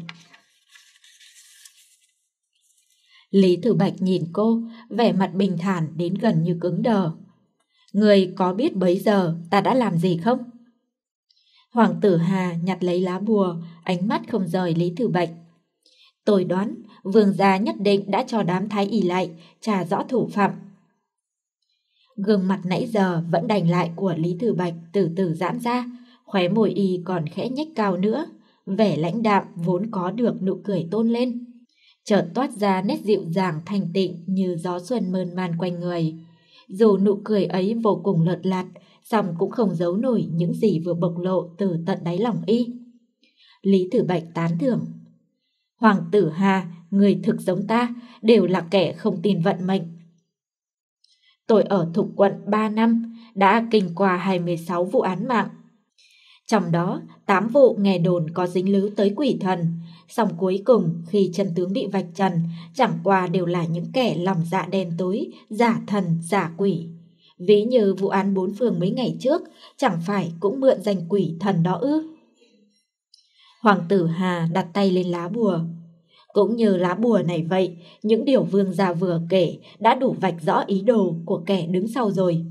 Speaker 1: Lý Thừa Bạch nhìn cô, vẻ mặt bình thản đến gần như cứng đờ. Người có biết bấy giờ ta đã làm gì không? Hoàng tử Hà nhặt lấy lá bùa, ánh mắt không rời Lý Thừa Bạch. Tôi đoán vương gia nhất định đã cho đám thái y lại, tra rõ thủ phạm. Gương mặt nãy giờ vẫn đành lại của Lý Thừa Bạch từ từ giãn ra, khóe môi y còn khẽ nhếch cao nữa, vẻ lãnh đạm vốn có được nụ cười tôn lên. Chợt toát ra nét dịu dàng thanh tịnh như gió xuân mơn man quanh người. Dù nụ cười ấy vô cùng lợt lạt, song cũng không giấu nổi những gì vừa bộc lộ từ tận đáy lòng y. Lý Thừa Bạch tán thưởng. Hoàng tử Hà, người thực giống ta, đều là kẻ không tin vận mệnh. Tôi ở Thục quận ba năm, đã kinh qua hai mươi sáu vụ án mạng. Trong đó, tám vụ nghe đồn có dính líu tới quỷ thần, song cuối cùng khi chân tướng bị vạch trần, chẳng qua đều là những kẻ lòng dạ đen tối, giả thần, giả quỷ. Ví như vụ án bốn phường mấy ngày trước, chẳng phải cũng mượn danh quỷ thần đó ư? Hoàng tử Hà đặt tay lên lá bùa. Cũng như lá bùa này vậy, những điều vương gia vừa kể đã đủ vạch rõ ý đồ của kẻ đứng sau rồi.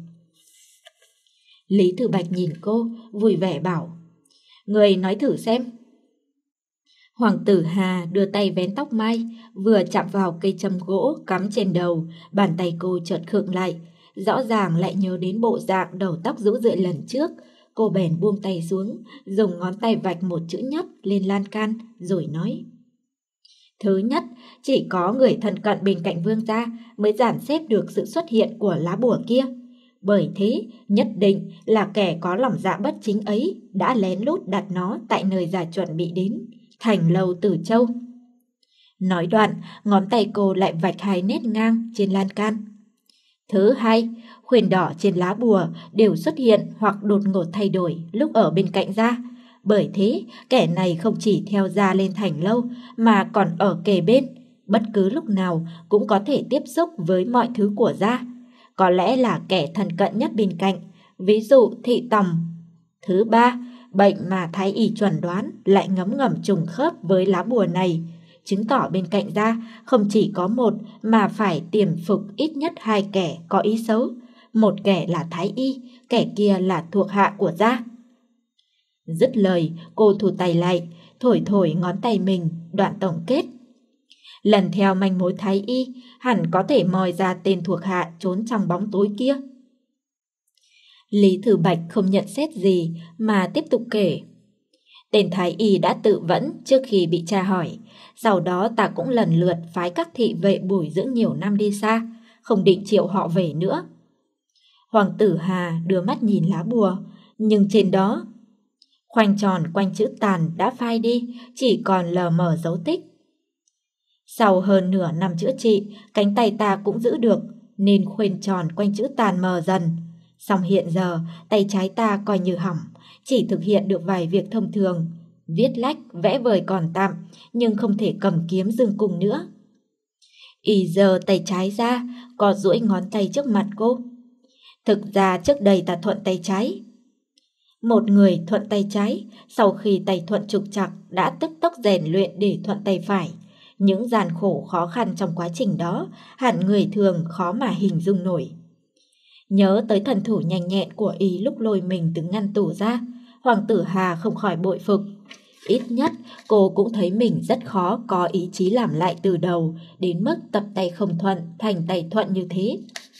Speaker 1: Lý Thừa Bạch nhìn cô, vui vẻ bảo. Người nói thử xem. Hoàng tử Hà đưa tay vén tóc mai, vừa chạm vào cây châm gỗ cắm trên đầu, bàn tay cô chợt khựng lại. rõ ràng lại nhớ đến bộ dạng đầu tóc rũ rượi lần trước. Cô bèn buông tay xuống, dùng ngón tay vạch một chữ nhất lên lan can, rồi nói: Thứ nhất, chỉ có người thân cận bên cạnh vương gia mới dàn xếp được sự xuất hiện của lá bùa kia. Bởi thế, nhất định là kẻ có lòng dạ bất chính ấy đã lén lút đặt nó tại nơi gia chuẩn bị đến, Thành Lâu Tử Châu. Nói đoạn, ngón tay cô lại vạch hai nét ngang trên lan can. Thứ hai, khuyên đỏ trên lá bùa đều xuất hiện hoặc đột ngột thay đổi lúc ở bên cạnh gia. Bởi thế, kẻ này không chỉ theo gia lên Thành Lâu mà còn ở kề bên, bất cứ lúc nào cũng có thể tiếp xúc với mọi thứ của gia. Có lẽ là kẻ thân cận nhất bên cạnh, ví dụ thị tòng. Thứ ba, bệnh mà thái y chuẩn đoán lại ngấm ngầm trùng khớp với lá bùa này, chứng tỏ bên cạnh gia không chỉ có một mà phải tiềm phục ít nhất hai kẻ có ý xấu. Một kẻ là thái y, kẻ kia là thuộc hạ của gia. Dứt lời, cô thu tay lại, thổi thổi ngón tay mình, đoạn tổng kết. Lần theo manh mối thái y, hẳn có thể moi ra tên thuộc hạ trốn trong bóng tối kia. Lý Thử Bạch không nhận xét gì mà tiếp tục kể. Tên thái y đã tự vẫn trước khi bị tra hỏi. Sau đó ta cũng lần lượt phái các thị vệ bồi dưỡng nhiều năm đi xa, không định triệu họ về nữa. Hoàng tử Hà đưa mắt nhìn lá bùa, nhưng trên đó khoanh tròn quanh chữ tàn đã phai đi, chỉ còn lờ mờ dấu tích. Sau hơn nửa năm chữa trị, cánh tay ta cũng giữ được, nên khuyên tròn quanh chữ tàn mờ dần. Song hiện giờ, tay trái ta coi như hỏng, chỉ thực hiện được vài việc thông thường. Viết lách, vẽ vời còn tạm, nhưng không thể cầm kiếm dương cung nữa. Y giơ tay trái ra, co duỗi ngón tay trước mặt cô. Thực ra trước đây ta thuận tay trái. Một người thuận tay trái, sau khi tay thuận trục trặc đã tức tốc rèn luyện để thuận tay phải. Những gian khổ khó khăn trong quá trình đó hẳn người thường khó mà hình dung nổi. Nhớ tới thần thủ nhanh nhẹn của y lúc lôi mình từ ngăn tủ ra, Hoàng tử Hà không khỏi bội phục. Ít nhất cô cũng thấy mình rất khó có ý chí làm lại từ đầu, đến mức tập tay không thuận thành tay thuận như thế.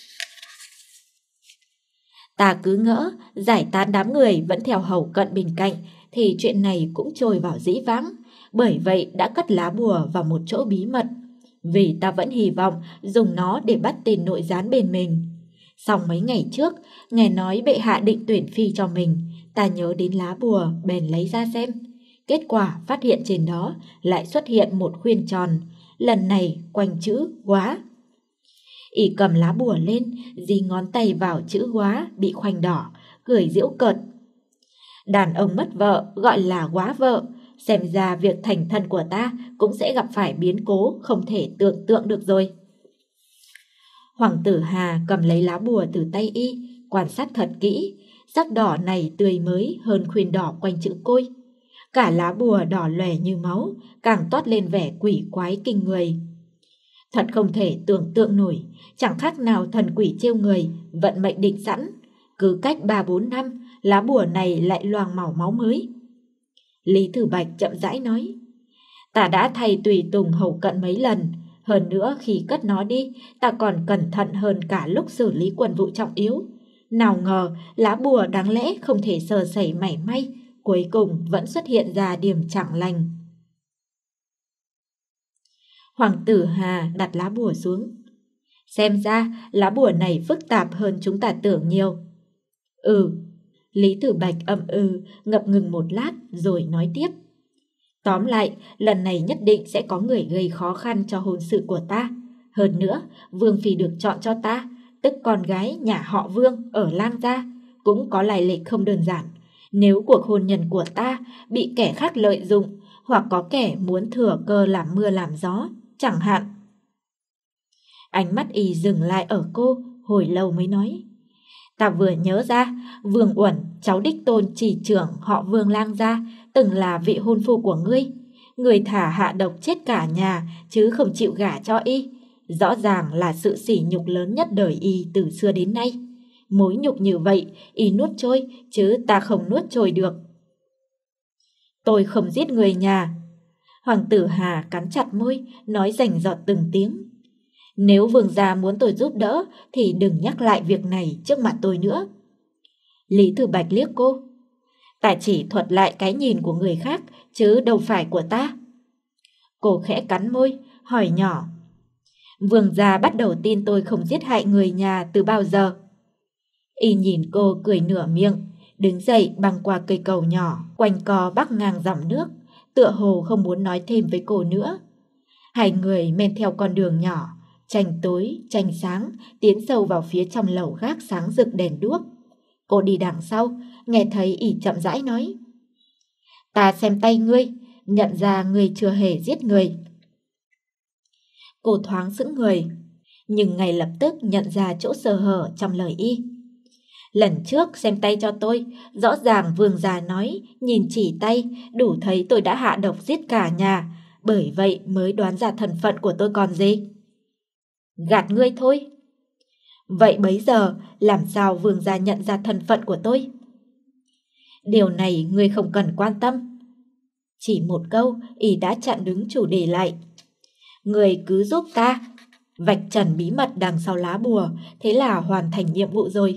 Speaker 1: Ta cứ ngỡ giải tán đám người vẫn theo hầu cận bên cạnh thì chuyện này cũng trôi vào dĩ vãng. Bởi vậy đã cất lá bùa vào một chỗ bí mật, vì ta vẫn hy vọng dùng nó để bắt tên nội gián bên mình. Xong mấy ngày trước, nghe nói bệ hạ định tuyển phi cho mình, ta nhớ đến lá bùa bèn lấy ra xem. Kết quả phát hiện trên đó lại xuất hiện một khuyên tròn, lần này quanh chữ góa. Y cầm lá bùa lên, dí ngón tay vào chữ góa bị khoanh đỏ, cười giễu cợt. Đàn ông mất vợ gọi là góa vợ, xem ra việc thành thân của ta cũng sẽ gặp phải biến cố không thể tưởng tượng được rồi. Hoàng tử Hà cầm lấy lá bùa từ tay y, quan sát thật kỹ, sắc đỏ này tươi mới hơn khuyên đỏ quanh chữ côi. Cả lá bùa đỏ lòe như máu, càng toát lên vẻ quỷ quái kinh người. Thật không thể tưởng tượng nổi, chẳng khác nào thần quỷ trêu người, vận mệnh định sẵn. Cứ cách ba bốn năm, lá bùa này lại loang màu máu mới. Lý Thử Bạch chậm rãi nói, ta đã thay tùy tùng hầu cận mấy lần, hơn nữa khi cất nó đi, ta còn cẩn thận hơn cả lúc xử lý quân vụ trọng yếu. Nào ngờ lá bùa đáng lẽ không thể sơ sẩy mảy may, cuối cùng vẫn xuất hiện ra điểm chẳng lành. Hoàng tử Hà đặt lá bùa xuống. Xem ra lá bùa này phức tạp hơn chúng ta tưởng nhiều. Ừ. Lý Tử Bạch ậm ừ, ngập ngừng một lát rồi nói tiếp. Tóm lại, lần này nhất định sẽ có người gây khó khăn cho hôn sự của ta. Hơn nữa, Vương Phi được chọn cho ta, tức con gái nhà họ Vương ở Lang Gia, cũng có lai lịch không đơn giản. Nếu cuộc hôn nhân của ta bị kẻ khác lợi dụng, hoặc có kẻ muốn thừa cơ làm mưa làm gió, chẳng hạn. Ánh mắt y dừng lại ở cô, hồi lâu mới nói. Ta vừa nhớ ra, Vương Uẩn, cháu đích tôn chỉ trưởng họ Vương Lang Gia, từng là vị hôn phu của ngươi. Người thả hạ độc chết cả nhà, chứ không chịu gả cho y. Rõ ràng là sự sỉ nhục lớn nhất đời y từ xưa đến nay. Mối nhục như vậy, y nuốt trôi, chứ ta không nuốt trôi được. Tôi không giết người nhà. Hoàng tử Hà cắn chặt môi, nói rành rọt từng tiếng. Nếu vương gia muốn tôi giúp đỡ thì đừng nhắc lại việc này trước mặt tôi nữa. Lý Thư Bạch liếc cô. Ta chỉ thuật lại cái nhìn của người khác, chứ đâu phải của ta. Cô khẽ cắn môi, hỏi nhỏ. Vương gia bắt đầu tin tôi không giết hại người nhà từ bao giờ? Y nhìn cô cười nửa miệng, đứng dậy băng qua cây cầu nhỏ, quanh co bắc ngang dòng nước, tựa hồ không muốn nói thêm với cô nữa. Hai người men theo con đường nhỏ, tranh tối, tranh sáng, tiến sâu vào phía trong lầu gác sáng rực đèn đuốc. Cô đi đằng sau, nghe thấy Y chậm rãi nói. Ta xem tay ngươi, nhận ra ngươi chưa hề giết người. Cô thoáng sững người, nhưng ngay lập tức nhận ra chỗ sơ hở trong lời Y. Lần trước xem tay cho tôi, rõ ràng vương gia nói nhìn chỉ tay đủ thấy tôi đã hạ độc giết cả nhà, bởi vậy mới đoán ra thân phận của tôi còn gì. Gạt ngươi thôi. Vậy bấy giờ làm sao vương gia nhận ra thân phận của tôi? Điều này ngươi không cần quan tâm. Chỉ một câu, Y đã chặn đứng chủ đề lại. Ngươi cứ giúp ta vạch trần bí mật đằng sau lá bùa, thế là hoàn thành nhiệm vụ rồi.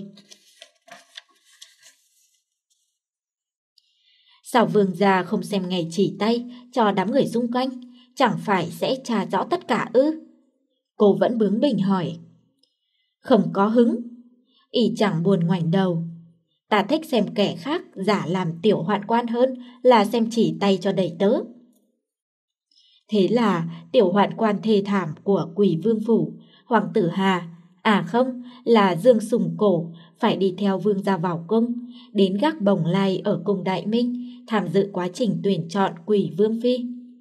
Speaker 1: Sao vương gia không xem ngày chỉ tay cho đám người xung quanh, chẳng phải sẽ tra rõ tất cả ư? Cô vẫn bướng bỉnh hỏi. Không có hứng. Y chẳng buồn ngoảnh đầu. Ta thích xem kẻ khác giả làm tiểu hoạn quan hơn là xem chỉ tay cho đầy tớ. Thế là tiểu hoạn quan thê thảm của Quỷ Vương Phủ, Hoàng tử Hà, à không, là Dương Sùng Cổ, phải đi theo vương gia vào cung, đến gác Bồng Lai ở cung Đại Minh, tham dự quá trình tuyển chọn Quỷ Vương Phi.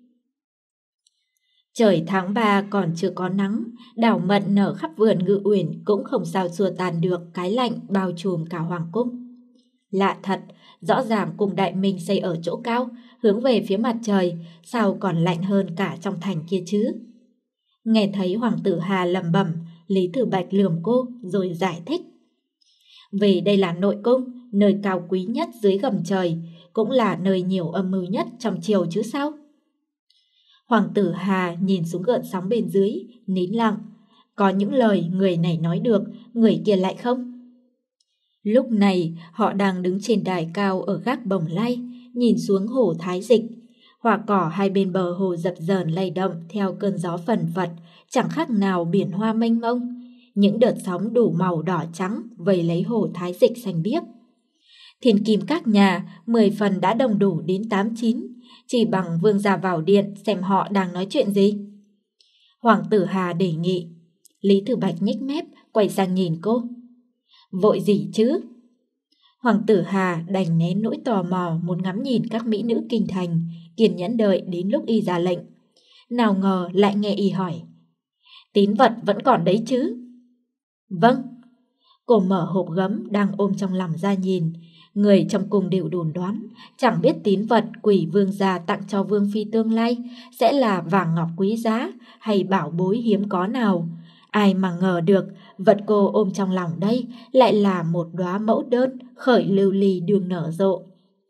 Speaker 1: Trời tháng ba còn chưa có nắng, đào mận nở khắp vườn Ngự Uyển cũng không sao xua tan được cái lạnh bao trùm cả hoàng cung. Lạ thật, rõ ràng cung Đại Minh xây ở chỗ cao, hướng về phía mặt trời, sao còn lạnh hơn cả trong thành kia chứ? Nghe thấy Hoàng tử Hà lẩm bẩm, Lý Thư Bạch lườm cô rồi giải thích. Vì đây là nội cung, nơi cao quý nhất dưới gầm trời, cũng là nơi nhiều âm mưu nhất trong triều chứ sao? Hoàng tử Hà nhìn xuống gợn sóng bên dưới, nín lặng. Có những lời người này nói được, người kia lại không. Lúc này họ đang đứng trên đài cao ở gác Bồng Lai, nhìn xuống hồ Thái Dịch. Hoa cỏ hai bên bờ hồ dập dờn lay động theo cơn gió phần phật, chẳng khác nào biển hoa mênh mông. Những đợt sóng đủ màu đỏ trắng vây lấy hồ Thái Dịch xanh biếc. Thiên kim các nhà mười phần đã đông đủ đến tám chín, chỉ bằng vương gia vào điện xem họ đang nói chuyện gì. Hoàng tử Hà đề nghị. Lý Thư Bạch nhếch mép quay sang nhìn cô. Vội gì chứ? Hoàng tử Hà đành nén nỗi tò mò muốn ngắm nhìn các mỹ nữ kinh thành, kiên nhẫn đợi đến lúc Y ra lệnh. Nào ngờ lại nghe Y hỏi. Tín vật vẫn còn đấy chứ? Vâng. Cô mở hộp gấm đang ôm trong lòng ra nhìn. Người trong cung đều đồn đoán, chẳng biết tín vật Quỷ Vương gia tặng cho Vương Phi tương lai sẽ là vàng ngọc quý giá hay bảo bối hiếm có nào. Ai mà ngờ được vật cô ôm trong lòng đây lại là một đóa mẫu đơn khởi lưu ly đường nở rộ.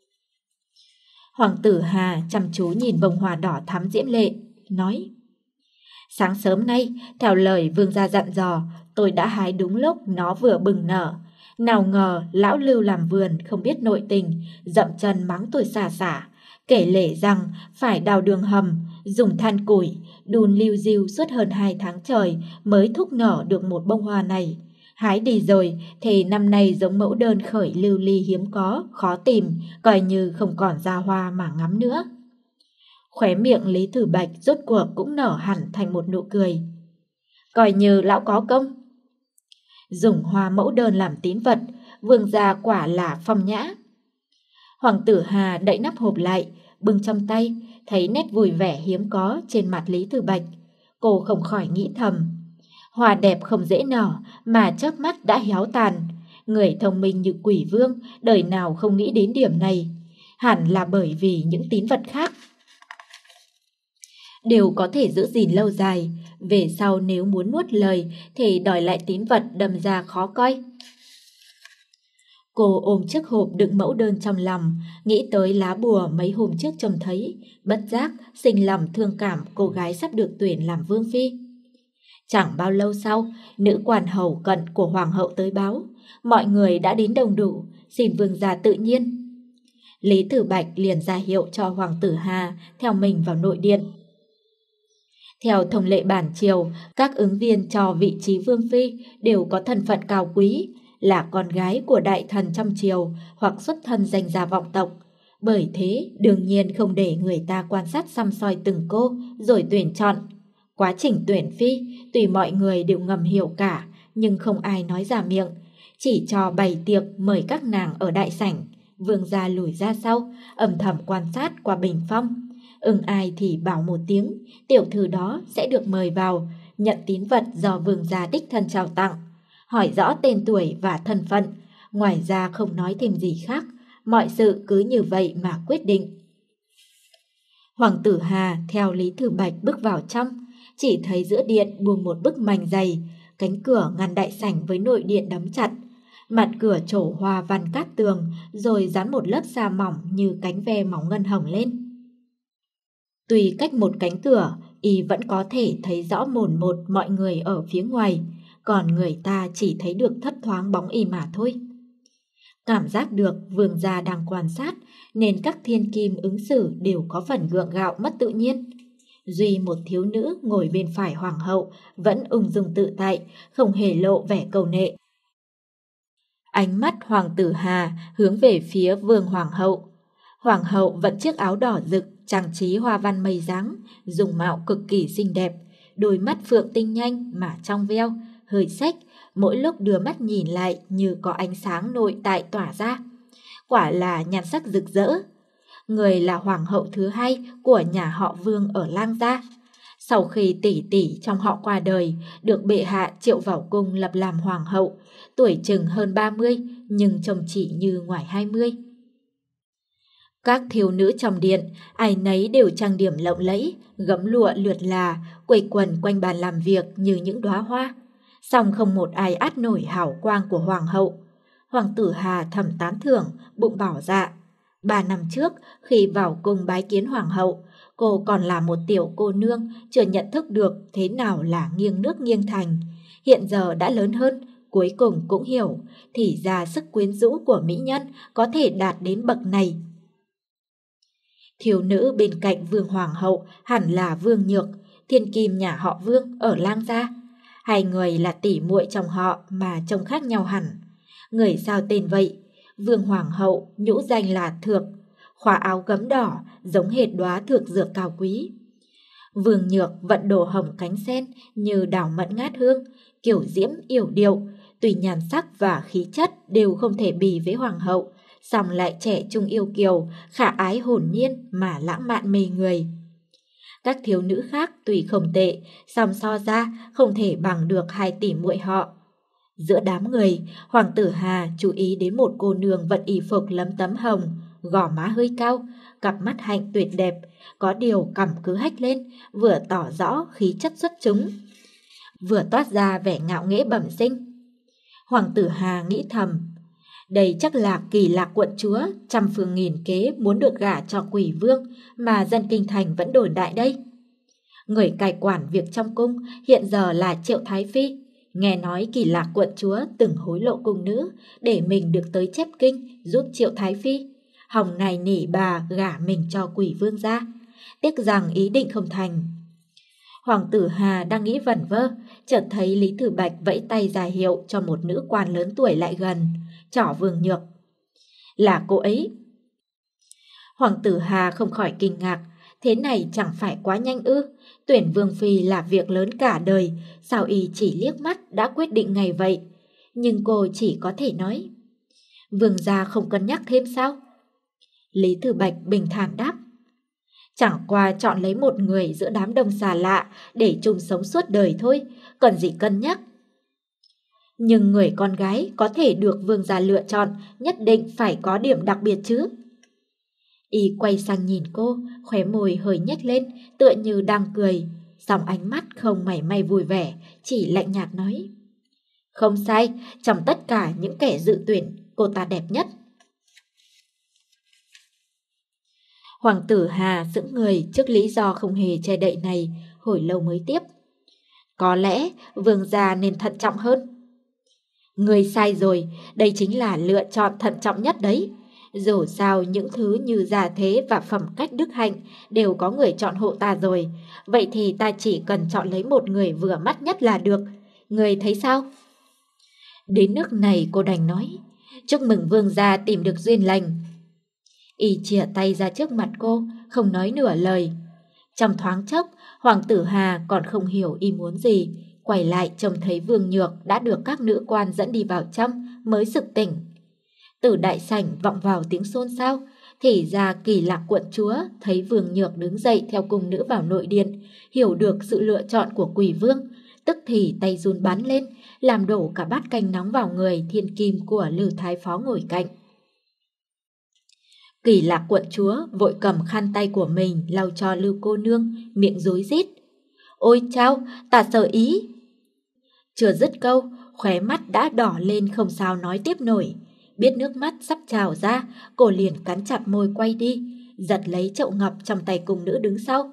Speaker 1: Hoàng tử Hà chăm chú nhìn bông hoa đỏ thắm diễm lệ, nói. Sáng sớm nay, theo lời vương gia dặn dò, tôi đã hái đúng lúc nó vừa bừng nở. Nào ngờ lão Lưu làm vườn không biết nội tình, dậm chân mắng tôi xả xả, kể lể rằng phải đào đường hầm, dùng than củi, đun liu riu suốt hơn hai tháng trời mới thúc nở được một bông hoa này. Hái đi rồi thì năm nay giống mẫu đơn khởi lưu ly hiếm có, khó tìm, coi như không còn ra hoa mà ngắm nữa. Khóe miệng Lý Thư Bạch rốt cuộc cũng nở hẳn thành một nụ cười. Coi như lão có công. Dùng hoa mẫu đơn làm tín vật, vương gia quả là phong nhã. Hoàng tử Hà đậy nắp hộp lại, bưng trong tay, thấy nét vui vẻ hiếm có trên mặt Lý Thư Bạch. Cô không khỏi nghĩ thầm. Hoa đẹp không dễ nở mà chớp mắt đã héo tàn. Người thông minh như Quỷ Vương đời nào không nghĩ đến điểm này. Hẳn là bởi vì những tín vật khác đều có thể giữ gìn lâu dài. Về sau nếu muốn nuốt lời thì đòi lại tín vật đâm ra khó coi. Cô ôm chiếc hộp đựng mẫu đơn trong lòng, nghĩ tới lá bùa mấy hôm trước trông thấy, bất giác sinh lòng thương cảm cô gái sắp được tuyển làm vương phi. Chẳng bao lâu sau, nữ quan hầu cận của hoàng hậu tới báo, mọi người đã đến đông đủ, xin vương gia tự nhiên. Lý Tử Bạch liền ra hiệu cho hoàng tử Hà theo mình vào nội điện. Theo thông lệ bản triều, các ứng viên cho vị trí vương phi đều có thân phận cao quý, là con gái của đại thần trong triều hoặc xuất thân danh gia vọng tộc. Bởi thế, đương nhiên không để người ta quan sát săm soi từng cô rồi tuyển chọn. Quá trình tuyển phi, tùy mọi người đều ngầm hiểu cả, nhưng không ai nói ra miệng. Chỉ cho bày tiệc mời các nàng ở đại sảnh, vương gia lùi ra sau, âm thầm quan sát qua bình phong. Ưng ai thì bảo một tiếng, tiểu thư đó sẽ được mời vào, nhận tín vật do vương gia đích thân trao tặng. Hỏi rõ tên tuổi và thân phận, ngoài ra không nói thêm gì khác, mọi sự cứ như vậy mà quyết định. Hoàng tử Hà theo Lý Tử Bạch bước vào trong, chỉ thấy giữa điện buông một bức mành dày, cánh cửa ngăn đại sảnh với nội điện đóng chặt. Mặt cửa trổ hoa văn cát tường, rồi dán một lớp sa mỏng như cánh ve mỏng ngân hồng lên. Tuy cách một cánh cửa, y vẫn có thể thấy rõ mồn một mọi người ở phía ngoài, còn người ta chỉ thấy được thấp thoáng bóng y mà thôi. Cảm giác được vương gia đang quan sát, nên các thiên kim ứng xử đều có phần gượng gạo mất tự nhiên. Duy một thiếu nữ ngồi bên phải hoàng hậu vẫn ung dung tự tại, không hề lộ vẻ cầu nệ. Ánh mắt hoàng tử Hà hướng về phía vương hoàng hậu. Hoàng hậu vận chiếc áo đỏ rực, trang trí hoa văn mây dáng, dùng mạo cực kỳ xinh đẹp, đôi mắt phượng tinh nhanh mà trong veo, hơi xếch, mỗi lúc đưa mắt nhìn lại như có ánh sáng nội tại tỏa ra. Quả là nhan sắc rực rỡ. Người là hoàng hậu thứ hai của nhà họ Vương ở Lang Gia. Sau khi tỷ tỷ trong họ qua đời, được bệ hạ triệu vào cung lập làm hoàng hậu, tuổi chừng hơn ba mươi nhưng trông chỉ như ngoài hai mươi. Các thiếu nữ trong điện, ai nấy đều trang điểm lộng lẫy, gấm lụa lượt là, quây quần quanh bàn làm việc như những đóa hoa. Song không một ai át nổi hào quang của hoàng hậu. Hoàng tử Hà thầm tán thưởng, bụng bảo dạ. Ba năm trước, khi vào cung bái kiến hoàng hậu, cô còn là một tiểu cô nương, chưa nhận thức được thế nào là nghiêng nước nghiêng thành. Hiện giờ đã lớn hơn, cuối cùng cũng hiểu, thì ra sức quyến rũ của mỹ nhân có thể đạt đến bậc này. Thiếu nữ bên cạnh vương hoàng hậu hẳn là Vương Nhược, thiên kim nhà họ Vương ở Lang Gia. Hai người là tỷ muội trong họ mà trông khác nhau hẳn. Người sao tên vậy? Vương hoàng hậu nhũ danh là Thược, khóa áo gấm đỏ giống hệt đóa thược dược cao quý. Vương Nhược vận đồ hồng cánh sen như đào mận ngát hương, kiểu diễm yểu điệu, tuy nhan sắc và khí chất đều không thể bì với hoàng hậu, song lại trẻ trung yêu kiều, khả ái hồn nhiên mà lãng mạn mê người. Các thiếu nữ khác tuy không tệ, song so ra không thể bằng được hai tỷ muội họ. Giữa đám người, hoàng tử Hà chú ý đến một cô nương vận y phục lấm tấm hồng, gò má hơi cao, cặp mắt hạnh tuyệt đẹp, có điều cằm cứ hách lên, vừa tỏ rõ khí chất xuất chúng, vừa toát ra vẻ ngạo nghễ bẩm sinh. Hoàng tử Hà nghĩ thầm, đây chắc là Kỳ Lạc quận chúa trăm phương nghìn kế muốn được gả cho Quỷ Vương mà dân kinh thành vẫn đồn đại đây. Người cai quản việc trong cung hiện giờ là Triệu Thái Phi. Nghe nói Kỳ Lạc quận chúa từng hối lộ cung nữ để mình được tới chép kinh giúp Triệu Thái Phi. Hồng này nỉ bà gả mình cho Quỷ Vương ra. Tiếc rằng ý định không thành. Hoàng tử Hà đang nghĩ vẩn vơ, chợt thấy Lý Tử Bạch vẫy tay ra hiệu cho một nữ quan lớn tuổi lại gần, trỏ Vương Nhược. Là cô ấy. Hoàng tử Hà không khỏi kinh ngạc, thế này chẳng phải quá nhanh ư? Tuyển vương phi là việc lớn cả đời, sao y chỉ liếc mắt đã quyết định ngày vậy? Nhưng cô chỉ có thể nói, vương gia không cân nhắc thêm sao? Lý Tử Bạch bình thản đáp, chẳng qua chọn lấy một người giữa đám đông xa lạ để chung sống suốt đời thôi, cần gì cân nhắc. Nhưng người con gái có thể được vương gia lựa chọn nhất định phải có điểm đặc biệt chứ. Y quay sang nhìn cô, khóe môi hơi nhếch lên, tựa như đang cười, song ánh mắt không mảy may vui vẻ, chỉ lạnh nhạt nói, không sai, trong tất cả những kẻ dự tuyển, cô ta đẹp nhất. Hoàng tử Hà sững người trước lý do không hề che đậy này, hồi lâu mới tiếp. Có lẽ vương gia nên thận trọng hơn. Người sai rồi, đây chính là lựa chọn thận trọng nhất đấy. Dù sao những thứ như gia thế và phẩm cách đức hạnh đều có người chọn hộ ta rồi. Vậy thì ta chỉ cần chọn lấy một người vừa mắt nhất là được. Người thấy sao? Đến nước này cô đành nói, chúc mừng vương gia tìm được duyên lành. Y chìa tay ra trước mặt cô, không nói nửa lời. Trong thoáng chốc, Hoàng tử Hà còn không hiểu y muốn gì. Quay lại trông thấy Vương Nhược đã được các nữ quan dẫn đi vào trong, mới sực tỉnh. Từ đại sảnh vọng vào tiếng xôn xao, thì ra Kỳ Lạc quận chúa thấy Vương Nhược đứng dậy theo cung nữ vào nội điện, hiểu được sự lựa chọn của Quỷ Vương, tức thì tay run bắn lên, làm đổ cả bát canh nóng vào người thiên kim của Lưu Thái Phó ngồi cạnh. Kỳ Lạc quận chúa vội cầm khăn tay của mình lau cho Lưu cô nương, miệng rối rít. Ôi chao, ta sợ ý. Chưa dứt câu, khóe mắt đã đỏ lên không sao nói tiếp nổi. Biết nước mắt sắp trào ra, cô liền cắn chặt môi quay đi, giật lấy chậu ngọc trong tay cung nữ đứng sau.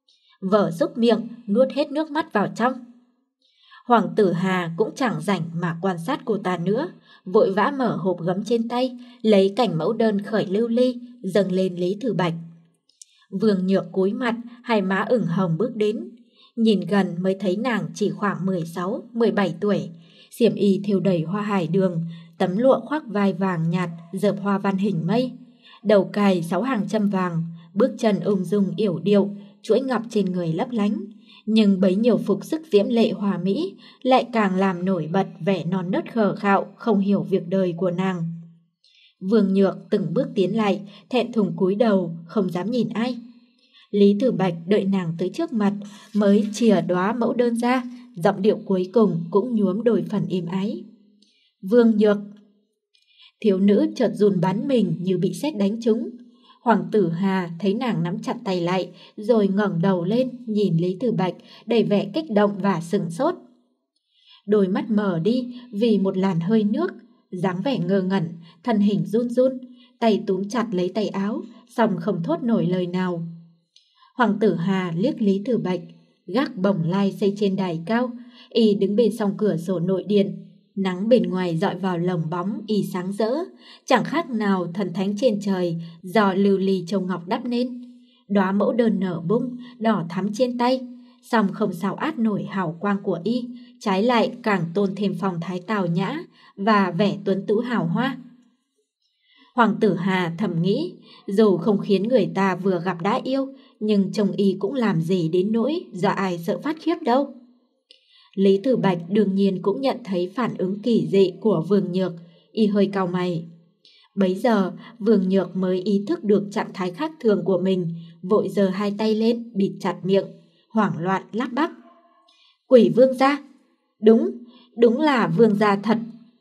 Speaker 1: Vở xúc miệng, nuốt hết nước mắt vào trong. Hoàng tử Hà cũng chẳng rảnh mà quan sát cô ta nữa, vội vã mở hộp gấm trên tay, lấy cảnh mẫu đơn khởi lưu ly, dâng lên Lý Thử Bạch. Vương Nhược cúi mặt, hai má ửng hồng bước đến. Nhìn gần mới thấy nàng chỉ khoảng mười sáu, mười bảy tuổi, xiêm y thêu đầy hoa hải đường, tấm lụa khoác vai vàng nhạt, dợp hoa văn hình mây, đầu cài sáu hàng châm vàng, bước chân ung dung yểu điệu, chuỗi ngọc trên người lấp lánh. Nhưng bấy nhiêu phục sức diễm lệ hòa mỹ lại càng làm nổi bật vẻ non nớt khờ khạo, không hiểu việc đời của nàng. Vương Nhược từng bước tiến lại, thẹn thùng cúi đầu, không dám nhìn ai. Lý Tử Bạch đợi nàng tới trước mặt, mới chìa đóa mẫu đơn ra, giọng điệu cuối cùng cũng nhuốm đôi phần êm ái. Vương Nhược. Thiếu nữ chợt run bắn mình như bị sét đánh trúng. Hoàng tử Hà thấy nàng nắm chặt tay lại, rồi ngẩng đầu lên nhìn Lý Tử Bạch đầy vẻ kích động và sửng sốt. Đôi mắt mở đi vì một làn hơi nước, dáng vẻ ngơ ngẩn, thân hình run run, tay túm chặt lấy tay áo, song không thốt nổi lời nào. Hoàng tử Hà liếc Lý Tử Bạch, gác bồng lai xây trên đài cao, y đứng bên song cửa sổ nội điện. Nắng bên ngoài dọi vào lồng bóng y sáng rỡ, chẳng khác nào thần thánh trên trời do lưu ly châu ngọc đắp nên. Đóa mẫu đơn nở bung, đỏ thắm trên tay, song không sao át nổi hào quang của y, trái lại càng tôn thêm phong thái tào nhã và vẻ tuấn tú hào hoa. Hoàng tử Hà thầm nghĩ, dù không khiến người ta vừa gặp đã yêu, nhưng chồng y cũng làm gì đến nỗi do ai sợ phát khiếp đâu. Lý Tử Bạch đương nhiên cũng nhận thấy phản ứng kỳ dị của Vương Nhược, y hơi cau mày. Bấy giờ Vương Nhược mới ý thức được trạng thái khác thường của mình, vội giơ hai tay lên bịt chặt miệng, hoảng loạn lắp bắp. Quỷ vương gia! Đúng, đúng là vương gia thật.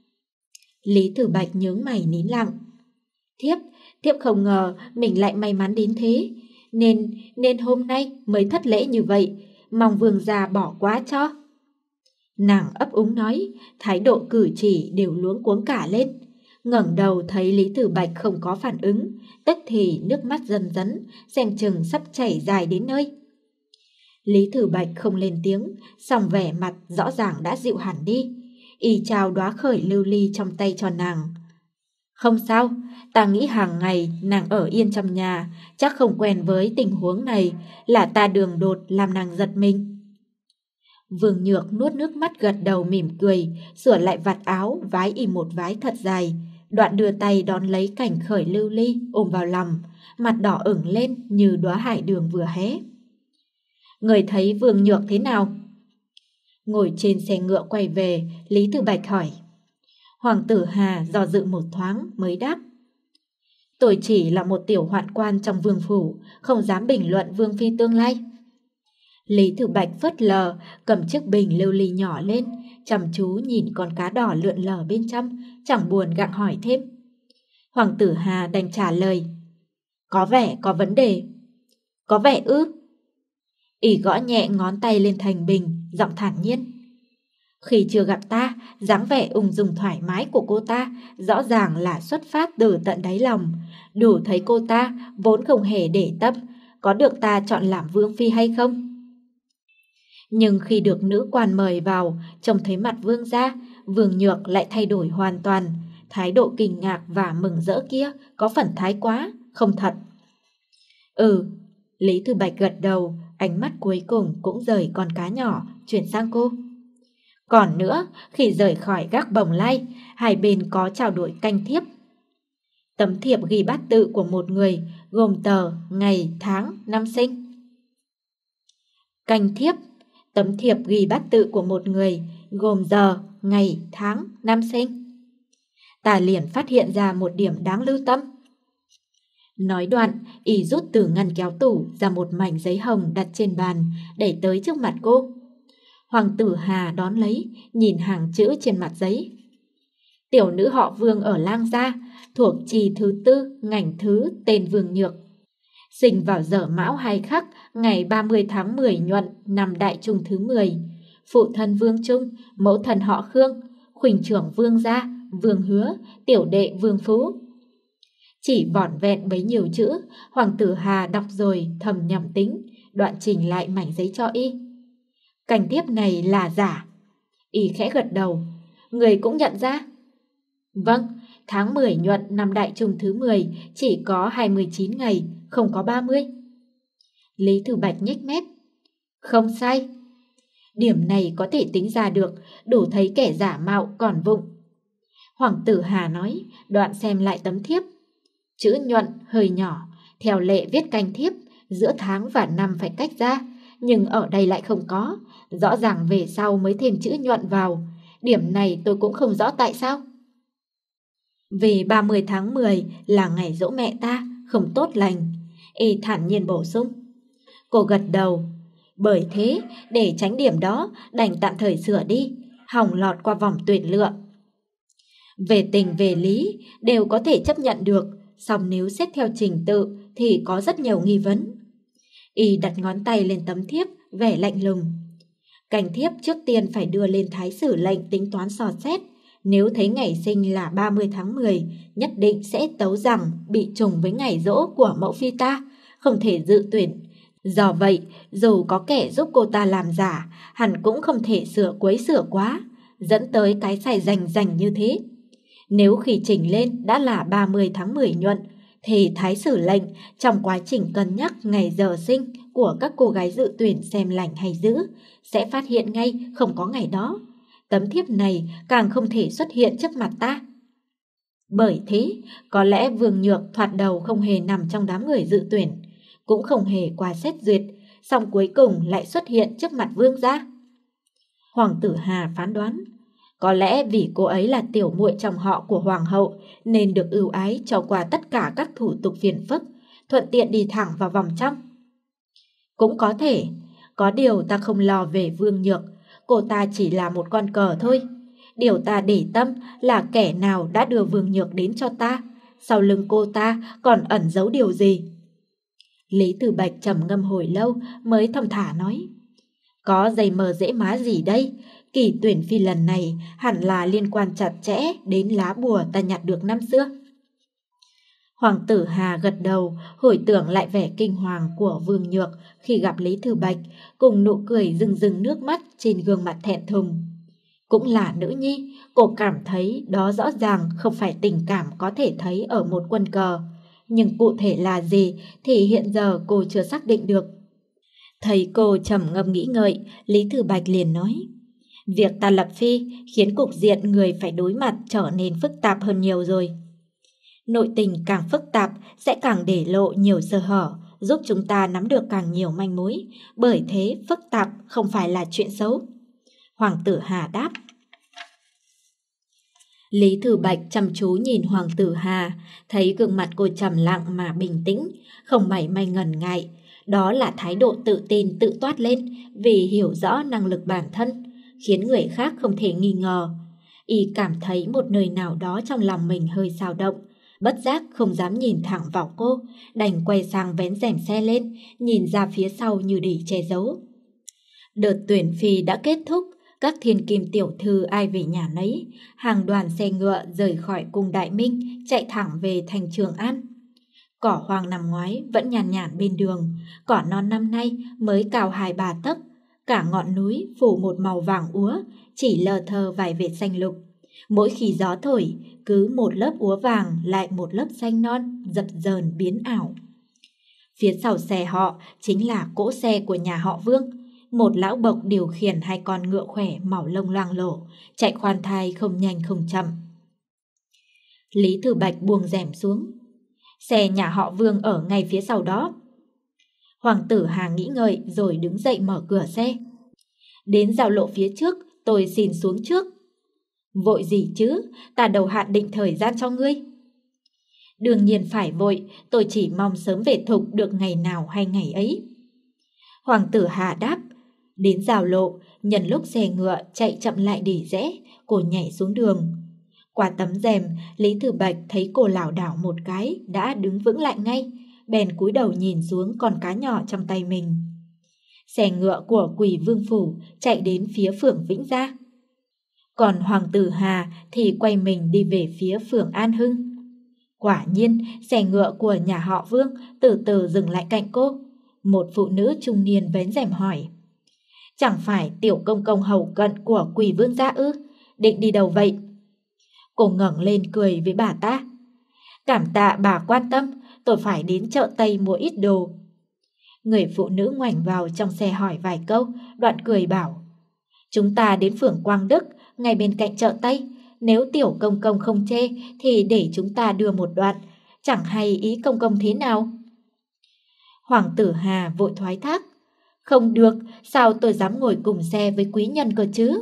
Speaker 1: Lý Tử Bạch nhướng mày nín lặng. Thiếp, thiếp không ngờ mình lại may mắn đến thế, nên nên hôm nay mới thất lễ như vậy, mong vương gia bỏ qua cho. Nàng ấp úng nói, thái độ cử chỉ đều luống cuống cả lên. Ngẩng đầu thấy Lý Tử Bạch không có phản ứng, tức thì nước mắt dần dấn, xem chừng sắp chảy dài đến nơi. Lý Tử Bạch không lên tiếng, song vẻ mặt rõ ràng đã dịu hẳn đi. Y trao đóa khởi lưu ly trong tay cho nàng. Không sao, ta nghĩ hàng ngày nàng ở yên trong nhà, chắc không quen với tình huống này, là ta đường đột làm nàng giật mình. Vương Nhược nuốt nước mắt gật đầu mỉm cười, sửa lại vạt áo, vái y một vái thật dài, đoạn đưa tay đón lấy cảnh khởi lưu ly, ôm vào lòng, mặt đỏ ửng lên như đóa hải đường vừa hé. Người thấy Vương Nhược thế nào? Ngồi trên xe ngựa quay về, Lý Tử Bạch hỏi. Hoàng tử Hà do dự một thoáng mới đáp. Tôi chỉ là một tiểu hoạn quan trong vương phủ, không dám bình luận vương phi tương lai. Lý Tử Bạch phớt lờ, cầm chiếc bình lưu ly nhỏ lên, chăm chú nhìn con cá đỏ lượn lờ bên trong, chẳng buồn gặng hỏi thêm. Hoàng tử Hà đành trả lời. Có vẻ có vấn đề. Có vẻ ư? Y gõ nhẹ ngón tay lên thành bình, giọng thản nhiên. Khi chưa gặp ta, dáng vẻ ung dung thoải mái của cô ta rõ ràng là xuất phát từ tận đáy lòng, đủ thấy cô ta vốn không hề để tâm có được ta chọn làm vương phi hay không. Nhưng khi được nữ quan mời vào, trông thấy mặt Vương gia, Vương Nhược lại thay đổi hoàn toàn. Thái độ kinh ngạc và mừng rỡ kia có phần thái quá, không thật. Ừ, Lý Thư Bạch gật đầu, ánh mắt cuối cùng cũng rời con cá nhỏ, chuyển sang cô. Còn nữa, khi rời khỏi gác bồng lai, hai bên có trao đổi canh thiếp. Tấm thiệp ghi bát tự của một người, gồm tờ, ngày, tháng, năm sinh. Canh thiếp, tấm thiệp ghi bát tự của một người, gồm giờ, ngày, tháng, năm sinh. Ta liền phát hiện ra một điểm đáng lưu tâm. Nói đoạn, y rút từ ngăn kéo tủ ra một mảnh giấy hồng đặt trên bàn, đẩy tới trước mặt cô. Hoàng tử Hà đón lấy, nhìn hàng chữ trên mặt giấy. Tiểu nữ họ Vương ở Lang Gia, thuộc trì thứ tư, ngành thứ, tên Vương Nhược. Sinh vào giờ Mão Hai Khắc, ngày ba mươi tháng mười nhuận, năm Đại Trung thứ mười. Phụ thân Vương Trung, mẫu thân họ Khương, khuynh trưởng Vương Gia, Vương Hứa, tiểu đệ Vương Phú. Chỉ vỏn vẹn bấy nhiêu chữ, Hoàng tử Hà đọc rồi thầm nhầm tính, đoạn chỉnh lại mảnh giấy cho y. Cảnh tiếp này là giả. Y khẽ gật đầu. Người cũng nhận ra? Vâng, tháng mười nhuận năm Đại Trung thứ mười chỉ có hai mươi chín ngày, không có ba mươi. Lý Thư Bạch nhếch mép. Không sai. Điểm này có thể tính ra được, đủ thấy kẻ giả mạo còn vụng. Hoàng tử Hà nói, đoạn xem lại tấm thiếp. Chữ nhuận hơi nhỏ, theo lệ viết canh thiếp, giữa tháng và năm phải cách ra, nhưng ở đây lại không có, rõ ràng về sau mới thêm chữ nhuận vào. Điểm này tôi cũng không rõ tại sao. Vì ba mươi tháng mười là ngày giỗ mẹ ta, không tốt lành. Y thản nhiên bổ sung. Cô gật đầu. Bởi thế, để tránh điểm đó, đành tạm thời sửa đi, hỏng lọt qua vòng tuyển lựa. Về tình về lý, đều có thể chấp nhận được, song nếu xét theo trình tự thì có rất nhiều nghi vấn. Y đặt ngón tay lên tấm thiếp, vẻ lạnh lùng. Cành thiếp trước tiên phải đưa lên thái sử lệnh tính toán dò xét. Nếu thấy ngày sinh là ba mươi tháng mười, nhất định sẽ tấu rằng bị trùng với ngày giỗ của mẫu phi ta, không thể dự tuyển. Do vậy, dù có kẻ giúp cô ta làm giả, hẳn cũng không thể sửa quấy sửa quá, dẫn tới cái sai rành rành như thế. Nếu khi chỉnh lên đã là ba mươi tháng mười nhuận, thì thái sử lệnh trong quá trình cân nhắc ngày giờ sinh của các cô gái dự tuyển xem lành hay dữ, sẽ phát hiện ngay không có ngày đó. Tấm thiếp này càng không thể xuất hiện trước mặt ta. Bởi thế, có lẽ Vương Nhược thoạt đầu không hề nằm trong đám người dự tuyển, cũng không hề qua xét duyệt, song cuối cùng lại xuất hiện trước mặt Vương gia. Hoàng tử Hà phán đoán, có lẽ vì cô ấy là tiểu muội trong họ của hoàng hậu nên được ưu ái cho qua tất cả các thủ tục phiền phức, thuận tiện đi thẳng vào vòng trong. Cũng có thể, có điều ta không lo về Vương Nhược, cô ta chỉ là một con cờ thôi. Điều ta để tâm là kẻ nào đã đưa Vương Nhược đến cho ta, sau lưng cô ta còn ẩn giấu điều gì. Lý Thư Bạch trầm ngâm hồi lâu mới thong thả nói, có dây mờ dễ má gì đây? Kỳ tuyển phi lần này hẳn là liên quan chặt chẽ đến lá bùa ta nhặt được năm xưa. Hoàng tử Hà gật đầu, hồi tưởng lại vẻ kinh hoàng của Vương Nhược khi gặp Lý Thư Bạch, cùng nụ cười rưng rưng nước mắt trên gương mặt thẹn thùng. Cũng là nữ nhi, cô cảm thấy đó rõ ràng không phải tình cảm có thể thấy ở một quân cờ. Nhưng cụ thể là gì thì hiện giờ cô chưa xác định được. Thấy cô trầm ngâm nghĩ ngợi, Lý Thư Bạch liền nói, việc ta lập phi khiến cục diện người phải đối mặt trở nên phức tạp hơn nhiều rồi. Nội tình càng phức tạp sẽ càng để lộ nhiều sơ hở, giúp chúng ta nắm được càng nhiều manh mối, bởi thế phức tạp không phải là chuyện xấu. Hoàng tử Hà đáp. Lý Thư Bạch chăm chú nhìn Hoàng tử Hà, thấy gương mặt cô trầm lặng mà bình tĩnh, không mảy may ngần ngại. Đó là thái độ tự tin tự toát lên vì hiểu rõ năng lực bản thân, khiến người khác không thể nghi ngờ. Y cảm thấy một nơi nào đó trong lòng mình hơi xao động, bất giác không dám nhìn thẳng vào cô, đành quay sang vén rèm xe lên, nhìn ra phía sau như để che giấu. Đợt tuyển phi đã kết thúc, các thiên kim tiểu thư ai về nhà nấy, hàng đoàn xe ngựa rời khỏi cung Đại Minh, chạy thẳng về thành Trường An. Cỏ hoang năm ngoái vẫn nhàn nhản bên đường, cỏ non năm nay mới cao hai ba tấc, Cả ngọn núi phủ một màu vàng úa, chỉ lờ thơ vài vệt xanh lục. Mỗi khi gió thổi, cứ một lớp úa vàng lại một lớp xanh non, dập dờn biến ảo. Phía sau xe họ chính là cỗ xe của nhà họ Vương. Một lão bộc điều khiển hai con ngựa khỏe màu lông loang lổ, chạy khoan thai không nhanh không chậm. Lý Thừa Bạch buông rèm xuống. Xe nhà họ Vương ở ngay phía sau đó. Hoàng tử Hà nghĩ ngợi rồi đứng dậy mở cửa xe. Đến giao lộ phía trước, tôi xin xuống trước. Vội gì chứ, ta đầu hạn định thời gian cho ngươi. Đương nhiên phải vội, tôi chỉ mong sớm về thục được ngày nào hay ngày ấy. Hoàng tử Hà đáp. Đến giao lộ, nhân lúc xe ngựa chạy chậm lại để rẽ, cô nhảy xuống đường. Qua tấm rèm, Lý Thừa Bạch thấy cô lảo đảo một cái, đã đứng vững lại ngay, bèn cúi đầu nhìn xuống con cá nhỏ trong tay mình. Xe ngựa của Quỷ Vương Phủ chạy đến phía phường Vĩnh Gia. Còn Hoàng tử Hà thì quay mình đi về phía phường An Hưng. Quả nhiên, xe ngựa của nhà họ Vương từ từ dừng lại cạnh cô. Một phụ nữ trung niên vén rèm hỏi. Chẳng phải tiểu công công hầu cận của Quỷ Vương gia ư? Định đi đâu vậy? Cô ngẩng lên cười với bà ta. Cảm tạ bà quan tâm, tôi phải đến chợ Tây mua ít đồ. Người phụ nữ ngoảnh vào trong xe hỏi vài câu, đoạn cười bảo. Chúng ta đến phường Quang Đức, ngay bên cạnh chợ Tây. Nếu tiểu công công không chê thì để chúng ta đưa một đoạn, chẳng hay ý công công thế nào. Hoàng tử Hà vội thoái thác. Không được, sao tôi dám ngồi cùng xe với quý nhân cơ chứ?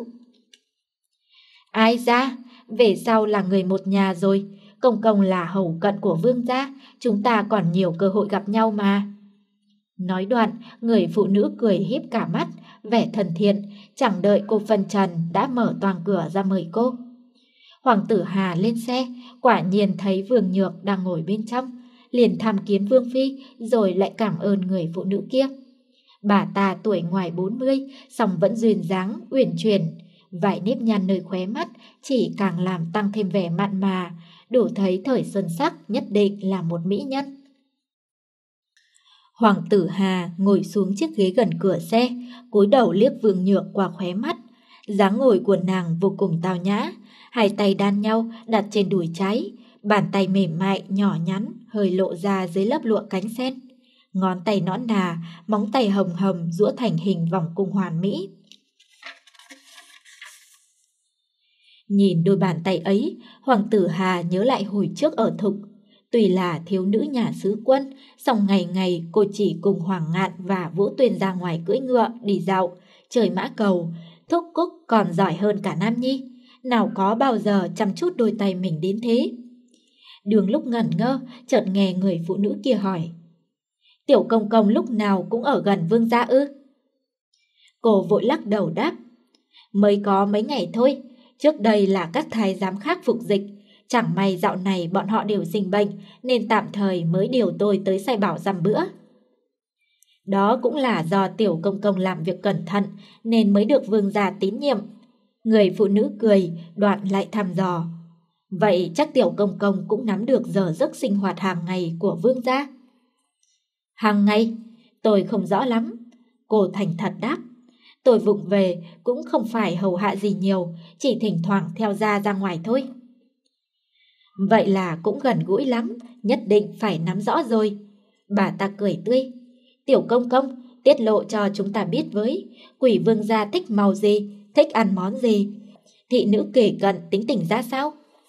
Speaker 1: Ai ra, về sau là người một nhà rồi, công công là hầu cận của Vương gia, chúng ta còn nhiều cơ hội gặp nhau mà. Nói đoạn, người phụ nữ cười híp cả mắt, vẻ thân thiện, chẳng đợi cô phân trần đã mở toang cửa ra mời cô. Hoàng tử Hà lên xe, quả nhiên thấy Vương Nhược đang ngồi bên trong, liền tham kiến Vương Phi rồi lại cảm ơn người phụ nữ kia. Bà ta tuổi ngoài bốn mươi, song vẫn duyên dáng, uyển chuyển, vài nếp nhăn nơi khóe mắt chỉ càng làm tăng thêm vẻ mặn mà, đủ thấy thời xuân sắc nhất định là một mỹ nhân. Hoàng tử Hà ngồi xuống chiếc ghế gần cửa xe, cúi đầu liếc Vương Nhược qua khóe mắt. Dáng ngồi của nàng vô cùng tao nhã, hai tay đan nhau đặt trên đùi trái, bàn tay mềm mại nhỏ nhắn hơi lộ ra dưới lớp lụa cánh sen. Ngón tay nõn nà, móng tay hồng hồng giũa thành hình vòng cung hoàn mỹ. Nhìn đôi bàn tay ấy, Hoàng tử Hà nhớ lại hồi trước ở Thục. Tuy là thiếu nữ nhà sứ quân, song ngày ngày cô chỉ cùng Hoàng Ngạn và Vũ Tuyền ra ngoài cưỡi ngựa, đi dạo, chơi mã cầu. Thúc Cúc còn giỏi hơn cả Nam Nhi, nào có bao giờ chăm chút đôi tay mình đến thế. Đường lúc ngẩn ngơ, chợt nghe người phụ nữ kia hỏi. Tiểu công công lúc nào cũng ở gần Vương gia ư? Cô vội lắc đầu đáp. Mới có mấy ngày thôi, trước đây là các thái giám khác phục dịch. Chẳng may dạo này bọn họ đều sinh bệnh, nên tạm thời mới điều tôi tới sai bảo dăm bữa. Đó cũng là do tiểu công công làm việc cẩn thận, nên mới được Vương gia tín nhiệm. Người phụ nữ cười, đoạn lại thăm dò. Vậy chắc tiểu công công cũng nắm được giờ giấc sinh hoạt hàng ngày của Vương gia. Hàng ngày? Tôi không rõ lắm. Cô thành thật đáp. Tôi vụng về cũng không phải hầu hạ gì nhiều, chỉ thỉnh thoảng theo gia ra ngoài thôi. Vậy là cũng gần gũi lắm, nhất định phải nắm rõ rồi. Bà ta cười tươi. Tiểu công công, tiết lộ cho chúng ta biết với, Quỷ Vương gia thích màu gì, thích ăn món gì, thị nữ kể cận tính tình ra sao?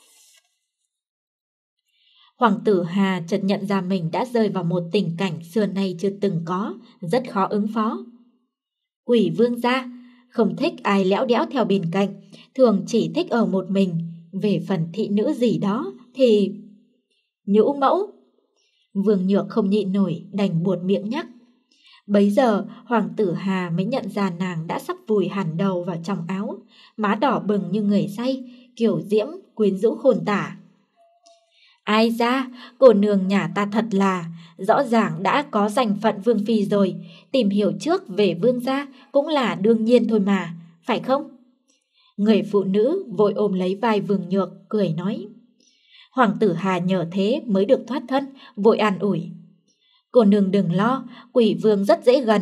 Speaker 1: Hoàng tử Hà chợt nhận ra mình đã rơi vào một tình cảnh xưa nay chưa từng có, rất khó ứng phó. Quỷ Vương gia không thích ai léo đẽo theo bên cạnh, thường chỉ thích ở một mình. Về phần thị nữ gì đó thì... Nhũ mẫu. Vương Nhược không nhịn nổi, đành buột miệng nhắc. Bấy giờ Hoàng tử Hà mới nhận ra nàng đã sắp vùi hẳn đầu vào trong áo, má đỏ bừng như người say, kiểu diễm quyến rũ khôn tả. Ai ra, cô nương nhà ta thật là, rõ ràng đã có danh phận Vương Phi rồi, tìm hiểu trước về Vương gia cũng là đương nhiên thôi mà, phải không? Người phụ nữ vội ôm lấy vai Vương Nhược, cười nói. Hoàng tử Hà nhờ thế mới được thoát thân, vội an ủi. Cô nương đừng lo, Quỷ Vương rất dễ gần,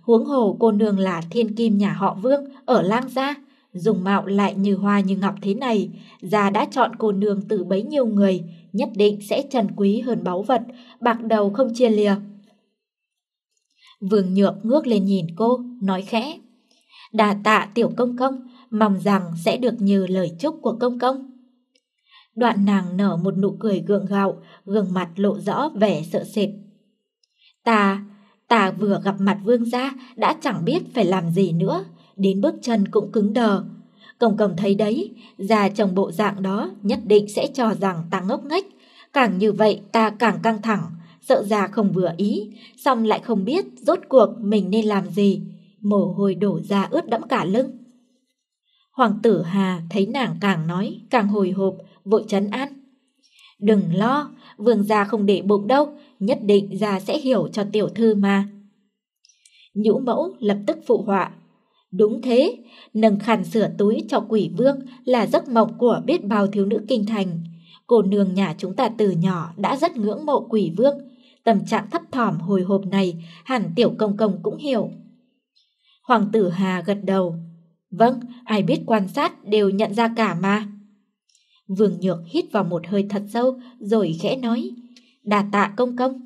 Speaker 1: Huống hồ cô nương là thiên kim nhà họ Vương ở Lang gia, dùng mạo lại như hoa như ngọc thế này, gia đã chọn cô nương từ bấy nhiêu người, nhất định sẽ trân quý hơn báu vật, bạc đầu không chia lìa. Vương Nhược ngước lên nhìn cô, nói khẽ: Đà tạ tiểu công công, mong rằng sẽ được như lời chúc của công công. Đoạn nàng nở một nụ cười gượng gạo, gương mặt lộ rõ vẻ sợ sệt. Ta, ta vừa gặp mặt Vương gia đã chẳng biết phải làm gì nữa, đến bước chân cũng cứng đờ. Công công thấy đấy, gia chồng bộ dạng đó nhất định sẽ cho rằng ta ngốc nghếch. Càng như vậy ta càng căng thẳng, sợ gia không vừa ý, xong lại không biết rốt cuộc mình nên làm gì. Mồ hôi đổ ra ướt đẫm cả lưng. Hoàng tử Hà thấy nàng càng nói càng hồi hộp, vội trấn an: Đừng lo, Vương gia không để bụng đâu, nhất định gia sẽ hiểu cho tiểu thư mà. Nhũ mẫu lập tức phụ họa: Đúng thế, nâng khăn sửa túi cho quỷ vương là giấc mộng của biết bao thiếu nữ kinh thành. Cô nương nhà chúng ta từ nhỏ đã rất ngưỡng mộ quỷ vương, tâm trạng thấp thỏm hồi hộp này hẳn tiểu công công cũng hiểu. Hoàng tử Hà gật đầu: Vâng, ai biết quan sát đều nhận ra cả mà. Vương Nhược hít vào một hơi thật sâu rồi khẽ nói: Đà tạ công công.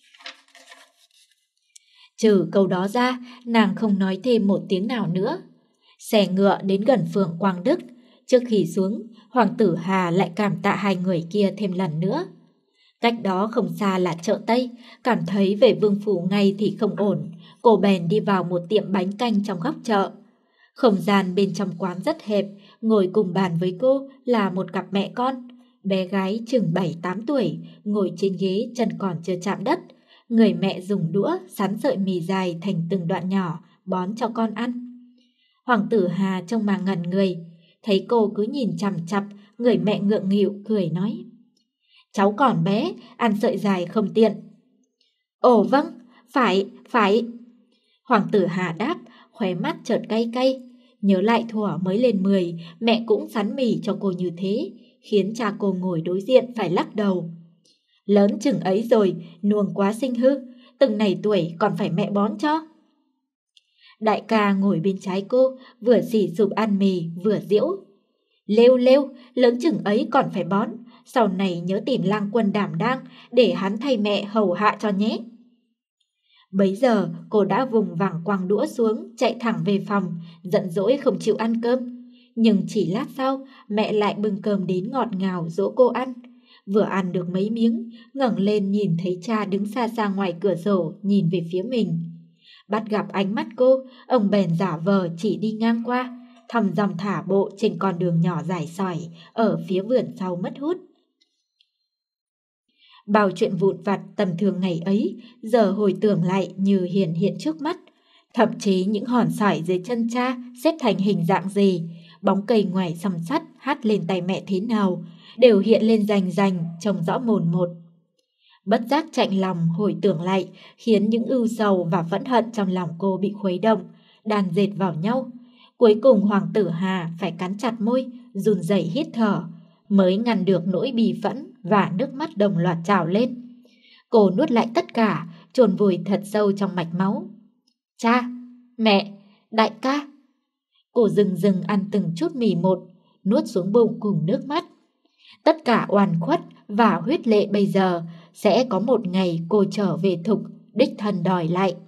Speaker 1: Trừ câu đó ra, nàng không nói thêm một tiếng nào nữa. Xe ngựa đến gần phường Quang Đức. Trước khi xuống, Hoàng tử Hà lại cảm tạ hai người kia thêm lần nữa. Cách đó không xa là chợ Tây, cảm thấy về Vương phủ ngay thì không ổn, cô bèn đi vào một tiệm bánh canh trong góc chợ. Không gian bên trong quán rất hẹp, ngồi cùng bàn với cô là một cặp mẹ con. Bé gái chừng bảy tám tuổi, ngồi trên ghế chân còn chưa chạm đất. Người mẹ dùng đũa sắn sợi mì dài thành từng đoạn nhỏ, bón cho con ăn. Hoàng tử Hà trông mà ngẩn người, thấy cô cứ nhìn chằm chặp, người mẹ ngượng nghịu cười nói: Cháu còn bé, ăn sợi dài không tiện. Ồ vâng, phải, phải. Hoàng tử Hà đáp, khóe mắt chợt cay cay. Nhớ lại thuở mới lên mười, mẹ cũng sắn mì cho cô như thế, khiến cha cô ngồi đối diện phải lắc đầu. Lớn chừng ấy rồi, nuông quá sinh hư, từng này tuổi còn phải mẹ bón cho. Đại ca ngồi bên trái cô, vừa xì sụp ăn mì, vừa giễu. Lêu lêu, lớn chừng ấy còn phải bón, sau này nhớ tìm lang quân đảm đang, để hắn thay mẹ hầu hạ cho nhé. Bấy giờ cô đã vùng vằng quăng đũa xuống, chạy thẳng về phòng, giận dỗi không chịu ăn cơm. Nhưng chỉ lát sau, mẹ lại bưng cơm đến ngọt ngào dỗ cô ăn. Vừa ăn được mấy miếng, ngẩng lên nhìn thấy cha đứng xa xa ngoài cửa sổ nhìn về phía mình. Bắt gặp ánh mắt cô, ông bèn giả vờ chỉ đi ngang qua, thầm dòng thả bộ trên con đường nhỏ dài sỏi ở phía vườn sau mất hút. Bao chuyện vụn vặt tầm thường ngày ấy giờ hồi tưởng lại như hiện hiện trước mắt. Thậm chí những hòn sỏi dưới chân cha xếp thành hình dạng gì, bóng cây ngoài song sắt hắt lên tay mẹ thế nào, đều hiện lên rành rành, trông rõ mồn một. Bất giác chạnh lòng hồi tưởng lại, khiến những ưu sầu và phẫn hận trong lòng cô bị khuấy động, đan dệt vào nhau. Cuối cùng Hoàng tử Hà phải cắn chặt môi, run rẩy hít thở, mới ngăn được nỗi bi phẫn và nước mắt đồng loạt trào lên. Cô nuốt lại tất cả, chôn vùi thật sâu trong mạch máu. Cha, mẹ, đại ca. Cô dừng dừng ăn từng chút mì một, nuốt xuống bụng cùng nước mắt. Tất cả oan khuất và huyết lệ bây giờ sẽ có một ngày cô trở về thục, đích thân đòi lại.